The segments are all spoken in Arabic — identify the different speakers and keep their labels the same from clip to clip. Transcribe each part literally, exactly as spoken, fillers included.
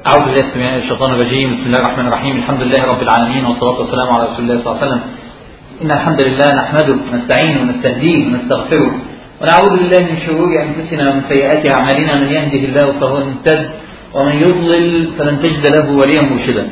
Speaker 1: أعوذ بالله السميع العليم من الشيطان الرجيم. بسم الله الرحمن الرحيم. الحمد لله رب العالمين، والصلاة والسلام على رسول الله صلى الله عليه وسلم. إن الحمد لله نحمده ونستعينه ونستهديه ونستغفره، ونعوذ بالله من شرور أنفسنا ومن سيئات أعمالنا. من يهده الله فهو المهتد، ومن يضلل فلن تجد له وليا مرشدا.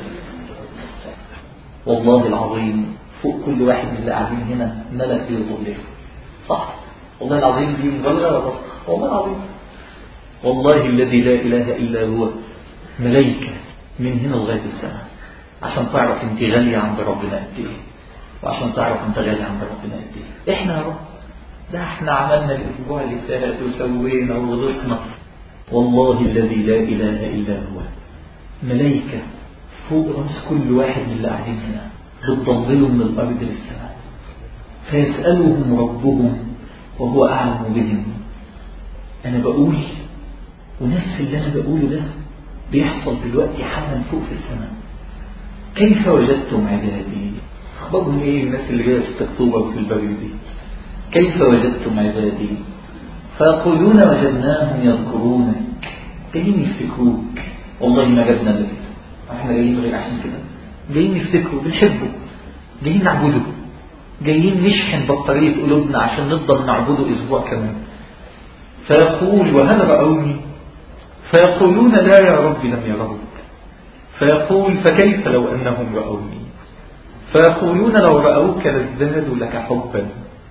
Speaker 1: والله العظيم فوق كل واحد من اللي قاعدين هنا ملك بيضله. صح؟ والله العظيم دي مبالغة ولا صح؟ والله العظيم، والله الذي لا إله إلا هو ملائكة من هنا لغاية السماء، عشان تعرف انت غالية عند ربنا قد ايه، وعشان تعرف انت غالي عند ربنا قد ايه. احنا يا رب ده احنا عملنا الاسبوع اللي فات وسوينا وغلطنا. والله الذي لا اله الا هو ملائكة فوق راس كل واحد من اللي قاعدين هنا، بتضللوا من الارض للسماء، فيسألهم ربهم وهو اعلم بهم. انا بقول ونفس اللي انا بقوله ده بيحصل دلوقتي حالا فوق في السماء. كيف وجدتم عبادي؟ اخبرهم ايه الناس اللي جايه ستة اكتوبر في البرد دي؟ كيف وجدتم عبادي؟ فيقولون وجدناهم يذكرونك، جايين يفتكروك. والله ما جبنا الا كده، احنا جايين غير عشان كده، جايين نفتكره، بنحبه، جايين نعبده، جايين نشحن بطارية قلوبنا عشان نفضل نعبده اسبوع كمان. فيقول وهل رأوني؟ فيقولون لا يا رب لم يروك. فيقول فكيف لو أنهم رأوني؟ فيقولون لو رأوك لازدادوا لك حبا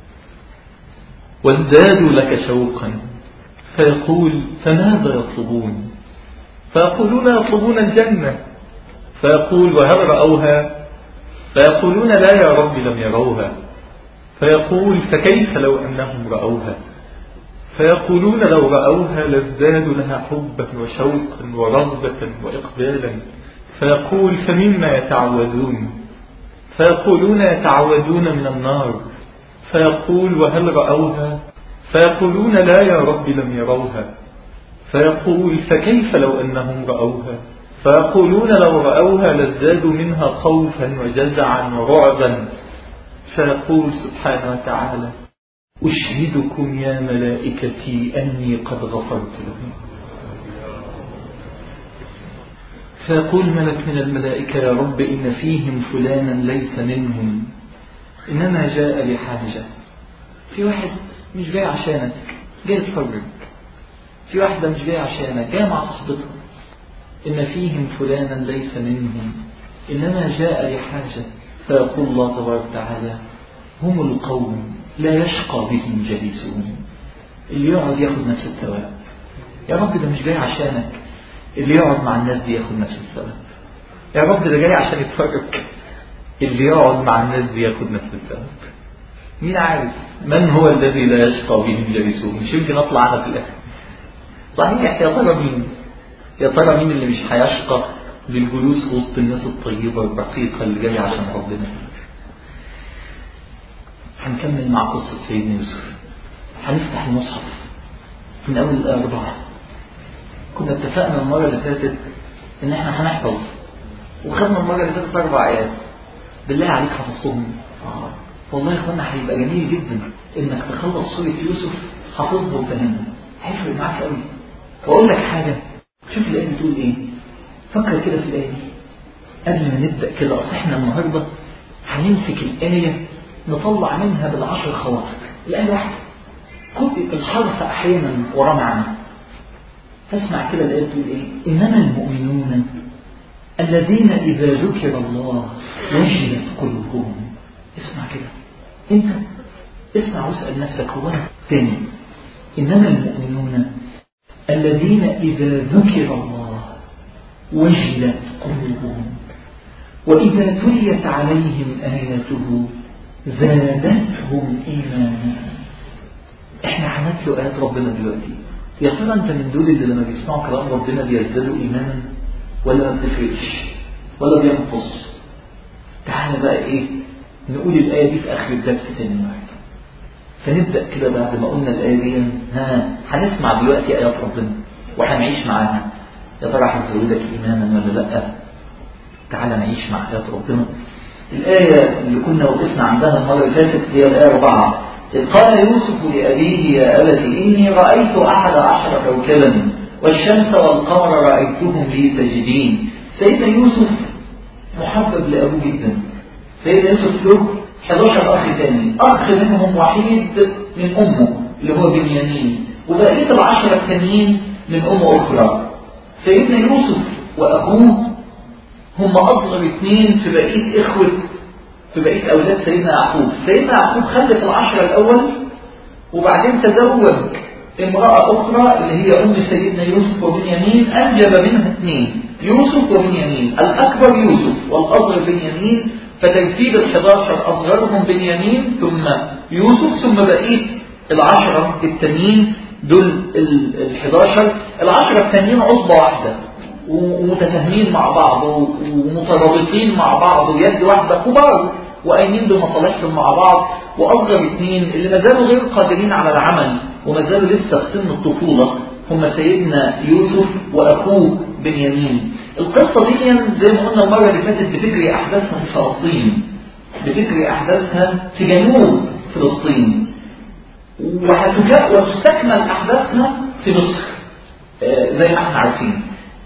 Speaker 1: وازدادوا لك شوقا. فيقول فماذا يطلبون؟ فيقولون يطلبون الجنة. فيقول وهل رأوها؟ فيقولون لا يا رب لم يروها. فيقول فكيف لو أنهم رأوها؟ فيقولون لو رأوها لازدادوا لها حبا وشوقا ورغبة وإقبالا. فيقول فمما يتعودون؟ فيقولون يتعودون من النار. فيقول وهل رأوها؟ فيقولون لا يا رب لم يروها. فيقول فكيف لو أنهم رأوها؟ فيقولون لو رأوها لازدادوا منها خوفا وجزعا ورعبا. فيقول سبحانه وتعالى أشهدكم يا ملائكتي أني قد غفرت لهم. فيقول ملك من الملائكة يا رب إن فيهم فلانا ليس منهم، إنما جاء لحاجة. في واحد مش جاي عشانك، جاي يتفرج. في واحدة مش جاي عشانك، جاي مع صحبتها. إن فيهم فلانا ليس منهم إنما جاء لحاجة. فيقول الله تبارك وتعالى هم القوم لا يشقى بهم جليسهم. اللي يقعد ياخد نفس الثواب. يا رب ده مش جاي عشانك، اللي يقعد مع الناس دي ياخد نفس الثواب. يا رب ده جاي عشان يتفرج، اللي يقعد مع الناس دي ياخد نفس الثواب. مين عارف من هو الذي لا يشقى بهم جليسهم؟ مش يمكن اطلع انا في الاخر. صحيح، يا ترى مين؟ يا ترى مين اللي مش هيشقى بالجلوس وسط الناس الطيبة الرقيقة اللي جاية عشان ربنا؟ هنكمل مع قصة سيدنا يوسف. هنفتح المصحف من أول الآية أربعة. كنا اتفقنا المرة اللي فاتت إن إحنا هنحفظ، وخدنا المرة اللي فاتت أربع آيات. بالله عليك حفظتهم؟ آه والله يا أخوانا هيبقى جميل جدا إنك تخلص سورة يوسف حفظه وفهمه، هيفرق معاك قوي. وأقول لك حاجة، شوف الآية بتقول إيه، فكر كده في الآية دي قبل ما نبدأ كده. أصل إحنا النهاردة هنمسك الآية نطلع منها بالعشر خواطر. الآية واحدة كتب الحرف أحيانا ورا معنى. فاسمع كده الآية تقول إيه؟ إنما المؤمنون الذين إذا ذكر الله وجلت قلوبهم. اسمع كده أنت، اسمع واسأل نفسك هو تاني. إنما المؤمنون الذين إذا ذكر الله وجلت قلوبهم وإذا تليت عليهم آياته زادتهم إيمانا. احنا هنتلو آيات ربنا دلوقتي. يا ترى انت من دول اللي لما بيسمعوا كلام ربنا بيزدادوا إيمانا ولا ما بتفرقش ولا بينقص؟ تعالى بقى ايه نقول الآية دي في آخر الدرس تاني مرة. فنبدأ كده بعد ما قلنا الآية دي، ها هنسمع دلوقتي آيات ربنا وهنعيش معاها. يا ترى هتزودك إيمانا ولا لأ؟ تعالى نعيش مع آيات ربنا. الآية اللي كنا وقفنا عندها المرة اللي فاتت هي الآية أربعة. إذ قال يوسف لأبيه يا أبت إني رأيت أحد عشر كوكبا والشمس والقمر رأيتهم لي ساجدين. سيدنا يوسف محبب لأبوه جدا. سيدنا يوسف له إحدى عشر أخ ثاني، أخ منهم وحيد من أمه اللي هو بنيامين، وبقية العشرة الثانيين من أم أخرى. سيدنا يوسف وأبوه هم أصغر اثنين في بقية إخوة في بقية أولاد سيدنا يعقوب. سيدنا يعقوب خلف العشرة الأول وبعدين تزوج امرأة أخرى اللي هي أم سيدنا يوسف وبنيامين، أنجب منها اثنين، يوسف وبنيامين، الأكبر يوسف والأصغر بنيامين. فترتيب الحداشر أصغرهم بنيامين ثم يوسف ثم بقية العشرة التانيين. دول الحداشر العشرة التانيين عصبة واحدة ومتفاهمين مع بعض ومترابطين مع بعض ويد واحدة، كبار وقايمين بمصالحهم مع بعض. وأصغر اثنين اللي ما زالوا غير قادرين على العمل وما زالوا لسه في سن الطفولة هم سيدنا يوسف وأخوه بنيامين. القصة دي زي ما قلنا المرة اللي فاتت بتجري أحداثها في فلسطين، بتجري أحداثها في جنوب فلسطين، وتستكمل أحداثها في مصر زي ما احنا عارفين.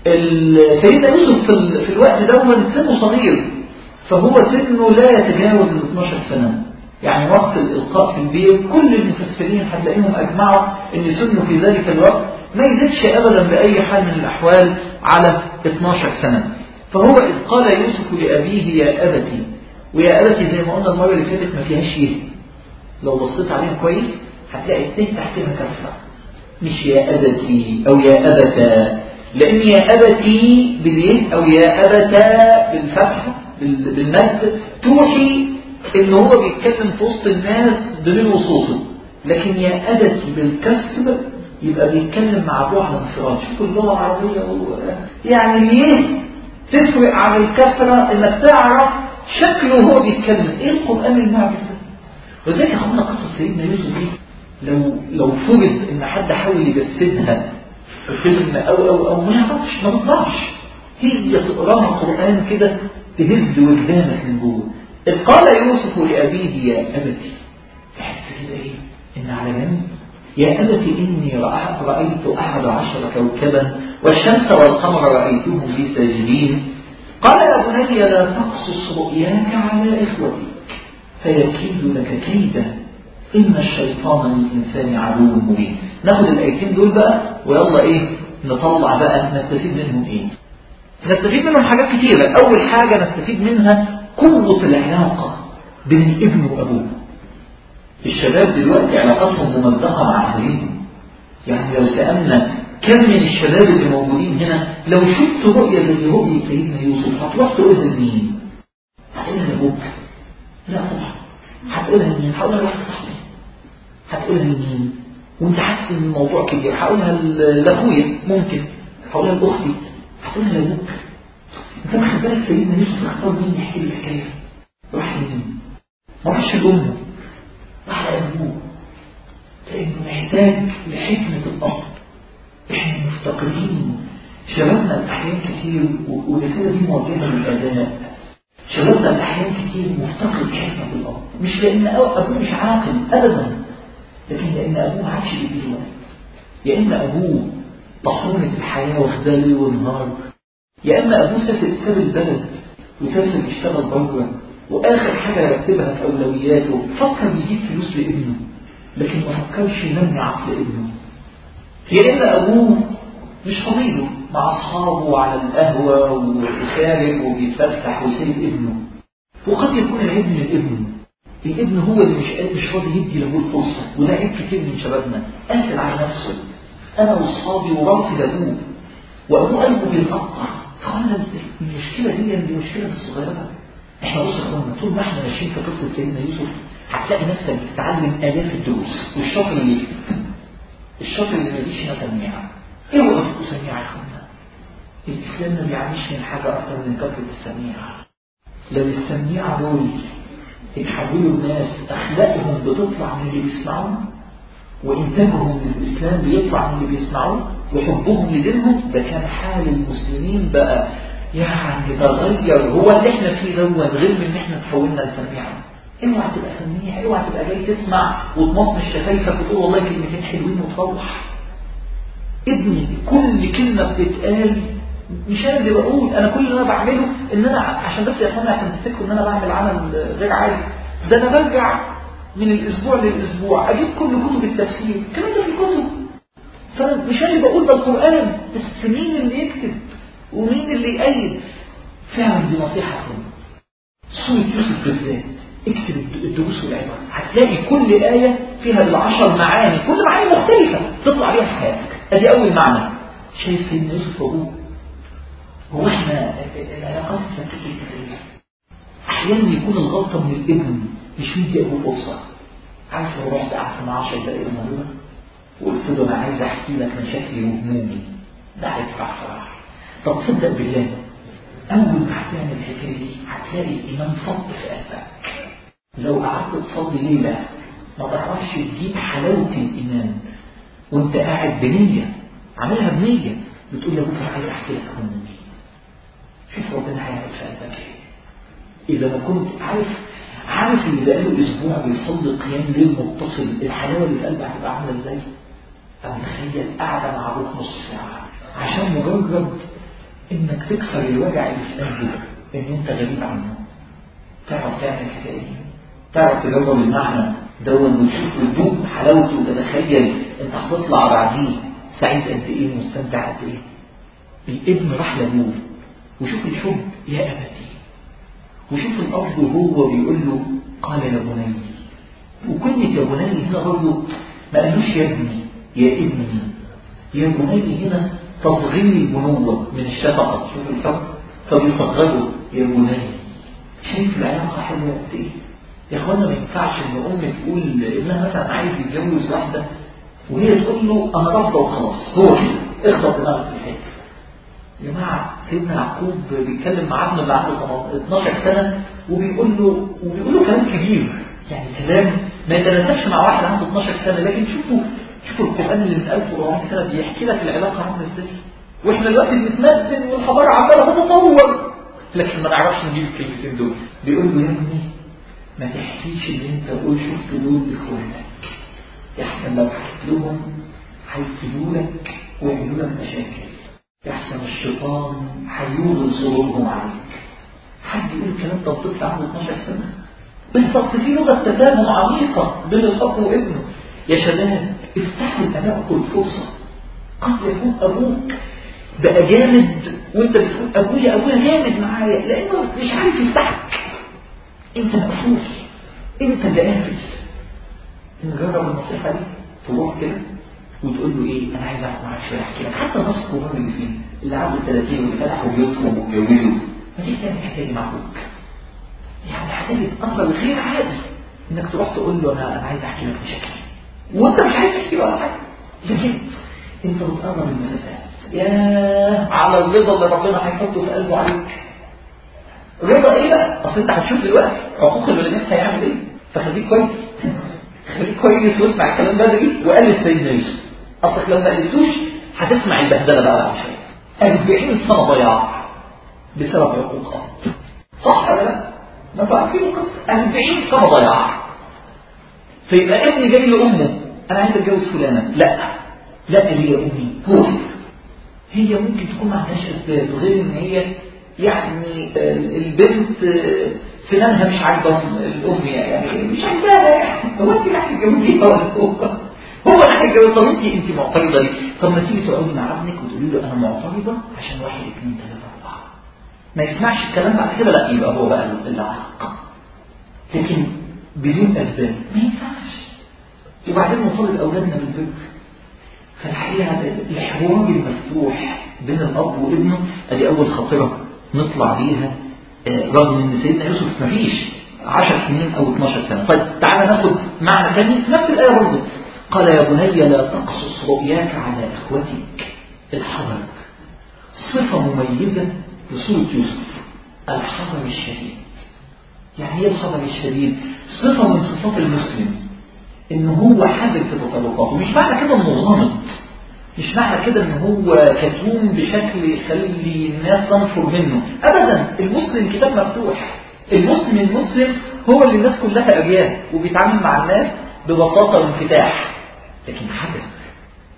Speaker 1: سيدنا يوسف في الوقت ده سنه صغير، فهو سنه لا يتجاوز ال اثناشر سنة، يعني وقت الإلقاء في البيت كل المفسرين هتلاقيهم أجمعوا أن سنه في ذلك الوقت ما يزيدش أبدا بأي حال من الأحوال على اثناشر سنة. فهو إذ قال يوسف لأبيه يا أبتي، ويا أبتي زي ما قلنا المرة اللي فاتت ما فيهاش يه، لو بصيت عليها كويس هتلاقي التيه تحتها كسرة، مش يا أبتي أو يا أبتا، لأن يا أبتي باليه أو يا أبتا بالفتحة بالمد توحي إن هو بيتكلم في وسط الناس بملو صوته، لكن يا أبتي بالكسر يبقى بيتكلم مع أبوه على انفراد. شوفوا اللغة العربية و... يعني ليه تفرق عن الكسرة إنك تعرف شكله وهو بيتكلم. إيه القرآن المعجزة؟ وذلك أخونا قصة سيدنا يوسف دي لو لو فرض إن حد حاول يجسدها في فيلم أو أو أو ما يعرفش ما تطلعش، هي تقراها قرآن كده تهز وجدانك من جوه. إذ قال يوسف لأبيه يا أبتي، تحس كده إيه؟ إن على جنب يا أبتي إني رأيت أحد عشر كوكبا والشمس والقمر رأيتهم لي ساجدين. قال يا بني لا تقصص رؤياك على إخوتك فيكيد لك كيدا إن الشيطان للإنسان عدو مبين. ناخد الآيتين دول بقى ويلا إيه نطلع بقى نستفيد منهم إيه. نستفيد منهم حاجات كتيرة. أول حاجة نستفيد منها قوة العلاقة بين الابن وأبوه. الشباب دلوقتي علاقاتهم ممزقة مع أهاليهم. يعني لو سألنا كم من الشباب اللي موجودين هنا لو شفت رؤية زي رؤية سيدنا يوسف هتروح تقولها لمين؟ هتقولها لأبوك؟ لا طبعا. هتقولها لمين؟ هقولها لواحد صاحبي. هتقولها لمين؟ وانت حاسس ان الموضوع كبير. هقولها لأخويا ممكن، هقولها لأختي، هتقولها لأبوك. انت ما خد بالك سيدنا يوسف اختار مين يحكي لي الحكاية؟ راح لمين؟ ما راحش لأمه، راح لأبوه، لأنه محتاج لحكمة الأصل. احنا مفتقدين. شبابنا الأحيان كتير والرسالة دي موجهة للآباء. شبابنا الأحيان كتير مفتقد حكمة الأب، مش لأن أبوه مش عاقل أبدا، لكن لأن أبوه عادش بيديه وقت. يا إما أبوه طحونة الحياة واخداه ليل ونهار، يا إما أبوه سافر ساب البلد وسافر يشتغل بره، وآخر حاجة يرتبها في أولوياته فكر يجيب فلوس لابنه لكن ما فكرش ينمي عقل ابنه. يا إما أبوه مش فضيله مع أصحابه على القهوة وخارج وبيتفسح وسيد ابنه. وقد يكون الابن من ابنه، الابن هو اللي مش مش راضي يدي لابوه الفرصة. وده عيب كتير من شبابنا، قافل على نفسه، أنا وأصحابي ورافض أبوه، وأبوه قلبه بيتقطع. فقلنا المشكلة دي دي مشكلة الصغيرة. احنا بص اخوانا طول ما احنا ماشيين في قصة سيدنا يوسف هتلاقي نفسك بتتعلم آلاف الدروس. والشاطر اللي يكتب، الشاطر اللي ماليش سميعة. ايه هو افكوا سميعة يا اخوانا؟ الاسلام ما بيعنيش من حاجة اكتر من كثرة السميعة. لو السميعة دول يتحولوا الناس اخلاقهم بتطلع من اللي بيسمعوه، وانتاجهم للاسلام بيطلع من اللي بيسمعوه، وحبهم لدينهم، ده كان حال المسلمين بقى يعني تغير. هو اللي احنا فيه دون غير من ان احنا تحولنا لسميعة. اوعى تبقى سميع، اوعى تبقى جاي تسمع وتمطمش شفايفك وتقول والله كلمتين حلوين وتروح. ابني كل كلمة بتتقال مش انا اللي بقول، انا كل اللي انا بعمله ان انا عشان بس يا اخوانا عشان تفتكروا ان انا بعمل عمل غير عادي، ده انا برجع من الاسبوع للاسبوع اجيب كل كتب التفسير الكلام ده في الكتب، فانا مش انا اللي بقول ده القران، بس مين اللي يكتب ومين اللي يقيد. فعلا دي نصيحه لكم. سورة يوسف بالذات اكتب الدروس والعبر، هتلاقي كل آية فيها بالعشر معاني، كل معاني مختلفة تطلع بيها في حياتك. ادي اول معنى. شايف سيدنا يوسف وابوه، هو احنا العلاقات السكتية كتير احيانا يكون الغلطة من الابن مش مدي ابوه فرصة. عارف لو رحت قعدت مع عشر دقايق الموضوع وقلت له انا عايز احكي لك مشاكلي وهمومي، ده هيفرح فرح. طب تصدق بالله اول ما هتعمل الحكايه دي هتلاقي الايمان فض في قلبك. لو قعدت تصلي ليله ما تعرفش تجيب حلاوه الايمان وانت قاعد بنيه، عاملها بنيه بتقول يا ابوك انا عايز احكي لك همومي. شوف ربنا هيعمل في قلبك ايه. اذا ما كنت عارف عارف اللي بقاله اسبوع بيصلي قيام ليل متصل، الحلاوه اللي في قلبك هتبقى عامله ازاي؟ تخيل قاعده مع ابوك نص ساعه عشان مجرد انك تكسر الوجع اللي في قلبك ان انت غريب عنه. تعرف تعمل الحكايه دي؟ تعرف تجرب المعنى دون وتشوف وتدوق حلاوته وتتخيل انت هتطلع بعديه سعيد قد ايه ومستمتع قد ايه. الابن راح لابوه وشوف الحب يا ابتي، وشوف الاب وهو بيقول له قال يا بني، وكلمه يا بني هنا برضه ما قالوش يا ابني يا ابني، يا بني هنا تصغير البنوة من الشفقة. شوف الحب فبيصغره يا بني. شايف العلاقة حلوة قد ايه يا اخوانا؟ ما ينفعش ان ام تقول ابنها مثلا عايز يتجوز واحدة وهي تقول له انا رافضه وخلاص، هو كده اخبط دماغك في الحته. يا جماعه سيدنا يعقوب بيتكلم مع ابنه بعد اتناشر سنه وبيقول له وبيقول له كلام كبير، يعني كلام ما يتناسبش مع واحد عنده اتناشر سنه. لكن شوفوا شوفوا القرآن اللي من ألف وأربعمائة سنة بيحكي لك العلاقة عاملة ازاي، واحنا دلوقتي بنتمدن والحضارة عمالة تتطور لكن ما نعرفش نجيب الكلمتين دول. بيقول له يا ابني ما تحكيش اللي انت قول شفت دول لاخوانك، يحسن لو حكيت لهم هيفيدوا لك ويعملوا لك مشاكل، يحسن الشيطان هيوغل صدورهم عليك. حد يقول الكلام ده وتطلع عنده اتناشر سنة؟ بالفصل في لغة تفاهم عميقة بين الأب وابنه. يا شباب افتحوا لأبائكم الفرصة. قد يكون أبوك بقى جامد وانت بتقول أبويا أبويا جامد معايا لأنه مش عارف يفتحك، انت مقفول، انت اللي قافل. نجرب النصيحة دي، تروح كده وتقول له ايه انا عايز اقعد معاك شويه احكي لك. حتى الناس الكبار اللي فيه اللي عدوا الثلاثين واللي فتحوا بيوتهم واتجوزوا ما تيجي تعمل الحكايه دي مع ابوك. يعني حاجه تتاثر غير عادي انك تروح تقول له انا انا عايز احكي لك مشاكل وانت مش عايز تحكي له ولا حاجه، لكن انت بتقرب المسافات. يا على الرضا اللي ربنا هيحطه في قلبه عليك. رضا ايه بقى؟ اصل انت هتشوف دلوقتي عقوق الوالدين هيعمل ايه، فخليك كويس خليك كويس واسمع الكلام بدري وقلب سيدنا يوسف. اصلك لو ما قلتوش هتسمع البهدله بقى بعد شويه. أربعين سنه ضياع بسبب عقوق اب، صح ولا لا؟ ما تعرفين القصه؟ أربعين سنه ضياع. فيبقى ابني جاي لامه انا عايز اتجوز فلانه، لا لا ليه يا امي هو هي ممكن تكون ما عندهاش اسباب غير ان هي يعني البنت فلانها مش عاجبه الام، يعني مش عاجباها. هو انت اللي هتتجوزيها ولا هو هو اللي هيتجوز؟ طب انت انت معترضه ليه؟ طب ما تيجي تقعدي مع ابنك وتقولي له انا معترضه عشان واحد اثنين ثلاثه اربعه. ما يسمعش الكلام بعد كده لا يبقى هو بقى اللي عاق، لكن بدون اسباب ما ينفعش. وبعدين نطالب اولادنا بالبر. فالحقيقه الحوار المفتوح بين الاب وابنه ادي اول خطيره نطلع بيها، رغم ان سيدنا يوسف مفيش عشر سنين او اتناشر سنه. طيب تعالى ناخد معنى ثاني في نفس الايه برضه. قال يا بني لا تقصص رؤياك على اخوتك. الحذر صفه مميزه لسوره يوسف، الحذر الشديد. يعني ايه الحذر الشديد؟ صفه من صفات المسلم ان هو حذر في تصرفاته. مش معنى كده انه غامض، مش معنى كده ان هو كتوم بشكل يخلي الناس تنفر منه ابدا. المسلم كتاب مفتوح. المسلم المسلم هو اللي الناس كلها ابيان وبيتعامل مع الناس ببساطه وانفتاح، لكن حذر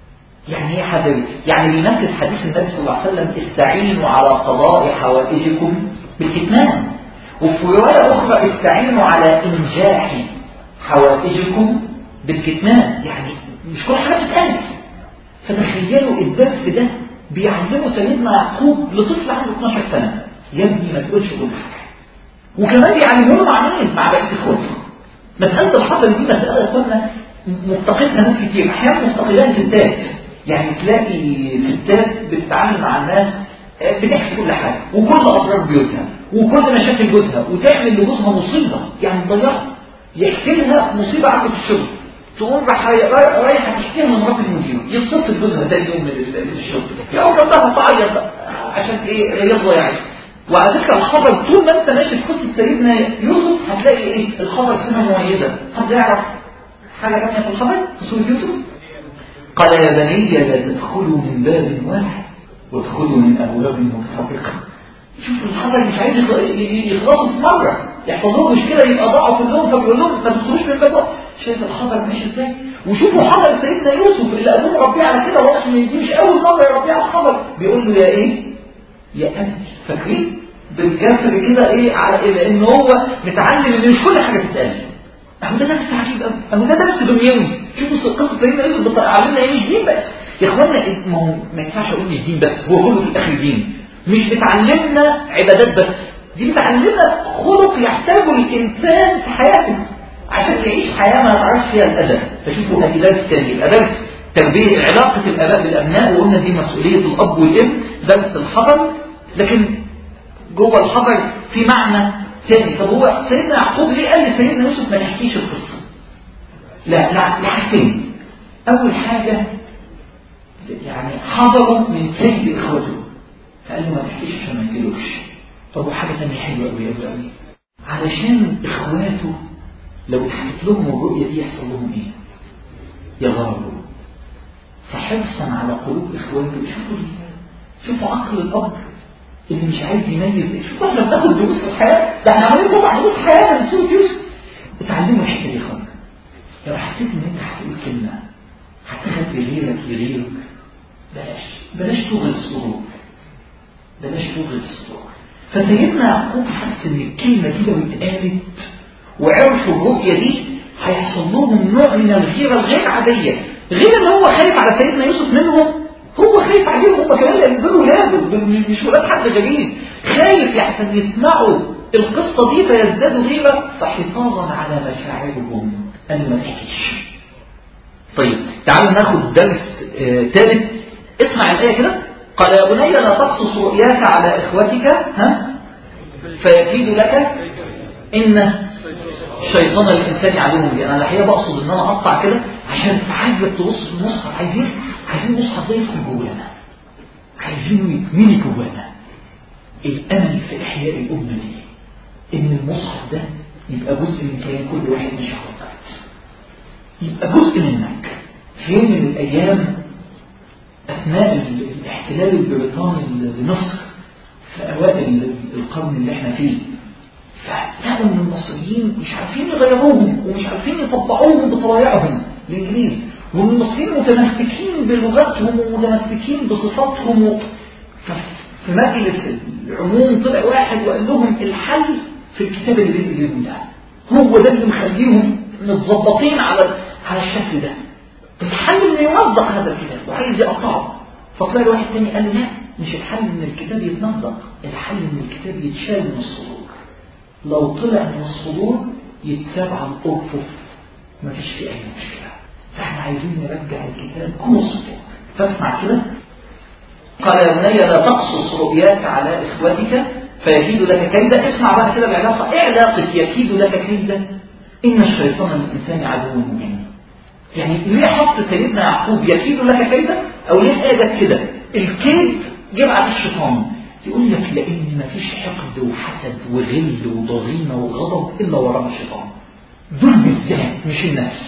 Speaker 1: يعني ايه حذري؟ يعني بينفذ حديث النبي صلى الله عليه وسلم استعينوا على قضاء حوائجكم بالكتمان، وفي رواية أخرى استعينوا على إنجاح حوائجكم بالكتمان، يعني مش كل حاجة بتتقال. فتخيلوا الدرس ده بيعلمه سيدنا يعقوب لطفل عنده اثناشر سنة، يا ابني ما تقولش كل حاجة. وكمان بيعلموه مع مين؟ مع بقية اخواته. مسألة الحضر دي مسألة كنا مفتقدها ناس كتير، أحيانا مفتقدها ستات، يعني تلاقي ستات بتتعامل مع الناس بتحكي كل حاجة وكل أسرار بيوتها وكل مشاكل جوزها، وتعمل لجوزها مصيبة يعني تضيعها، يحكي لها مصيبة عنده في الشغل، تقوم رايحة تشتيها من مرات المدير، يتصل جوزها تاني يوم من الشغل، يقوم جنبها تعيط بقى عشان ايه رياض ضيعت. وعلى فكرة الخبر طول ما انت ماشي في قصة سيدنا يوسف هتلاقي ايه الخبر سنة مميزة. حد يعرف حاجة ثانية في الخبر في سورة يوسف؟ قال يا بني لا تدخلوا من باب واحد وادخلوا من ابواب متفرقة. شوفوا الخبر مش عايز يخلصوا في مرة، يحصلوا مشكلة يبقى ضاعوا كلهم، فبيقول لهم ما تدخلوش من باب واحد. شايف الخبر ماشي ازاي؟ وشوفوا حضر سيدنا يوسف اللي ابوه ربيه على كده، واضح ان دي مش اول مرة يربيه على الخبر، بيقول له يا ايه؟ يا ابي. فاكرين؟ بالكسر كده ايه على ايه؟ لان هو متعلم ان مش كل حاجة تتقال. اهو ده درس عجيب قوي، اهو ده درس دنيوي. شوفوا قصة سيدنا يوسف بتعلمنا ايه؟ مش دين بس يا اخوانا، ما هو ما ينفعش اقول مش دين بس، هو كله في الاخر دين. مش بتعلمنا عبادات بس، دي بتعلمنا خلق يحتاجه الانسان في حياته عشان يعيش حياة ما يتعرفش فيها الادب. فشوفوا هذه درس تاني، يبقى درس تربية علاقة الاباء بالابناء، وقلنا دي مسؤولية الاب والابن. درس الحضر، لكن جوه الحضر في معنى ثاني. طب هو سيدنا يعقوب ليه قال لسيدنا يوسف ما نحكيش القصة؟ لا لا لحاجتين. اول حاجة يعني حضروا من سيد اخوته، فقال له ما تحكيش عشان ما يجيلوش. طب وحاجة ثانية حلوة قوي قوي قوي، علشان اخواته لو اتحكت لهم الرؤية دي يحصل لهم ايه؟ يغاروا. فحرصا على قلوب اخواته. شوفوا شوفوا عقل الاب اللي مش عايز يميز. شوفوا احنا بناخد دروس في الحياة، ده احنا عمالين نطلع دروس حياة من سورة يوسف. اتعلموا الحته دي خالص. لو حسيت ان انت هتقول كلمة هتخلي غيرك يغيرك، بلاش بلاش تغل الصدور، بلاش تغل الصدور. فسيدنا يعقوب حس ان الكلمة دي لو اتقالت وعرفوا الرؤية دي هيحصل لهم نوع من الغيرة الغير عادية، غير ان هو خايف على سيدنا يوسف منهم، هو خايف عليهم هم كمان لان دول ولاده مش ولاد حد غريب، خايف يحسن يسمعوا القصة دي فيزدادوا غيرة، فحفاظا على مشاعرهم أن ما تحكيش. طيب تعالوا ناخد درس ثالث. آه اسمع الآية كده. قال يا بني لا تقصص رؤياك على إخوتك ها فيكيد لك إن شيطان الإنسان عدو مبين. أنا الحقيقة بقصد إن أنا أقطع كده عشان عايزك تبص في المصحف. عايزين عايزين المصحف ده يدخل جوانا، عايزينه يتملي جوانا. الأمل في إحياء الأمة دي إن المصحف ده يبقى جزء من كيان كل واحد مش عارف، يبقى جزء منك. في يوم من الأيام أثناء الاحتلال البريطاني لمصر في أوائل القرن اللي احنا فيه، فلقوا ان المصريين مش عارفين يغيروهم ومش عارفين يطبعوهم بطبايعهم الانجليز، وان المصريين متمسكين بلغتهم ومتمسكين بصفاتهم. ففي مجلس العموم طلع واحد وقال لهم الحل في الكتاب اللي بين ايديهم ده، هو ده اللي مخليهم متظبطين على على الشكل ده. الحل انه يوضح هذا الكتاب وعايز يقطعه. فطلع له واحد تاني قال له لا، مش الحل ان الكتاب يتنظف، الحل ان الكتاب يتشال من الصدور. لو طلع من الصدور يتساب على الأرفف، مفيش فيه أي مشكلة. فاحنا عايزين نرجع الكتاب كل الصدور. فاسمع كده. قال يا بني لا تقصص رؤياك على إخوتك فيكيد لك كيدا. اسمع بقى كده بعلاقة. ايه علاقة يكيد لك كيدا؟ إن الشيطان الإنسان عدو مبين. يعني ليه حط سيدنا يعقوب يكيد لك كيدا؟ أو ليه قادت كده؟ الكيد جاب على الشيطان. يقول لك لأن مفيش حقد وحسد وغل وضغينة وغضب إلا وراء الشيطان. دول بالذات مش النفس.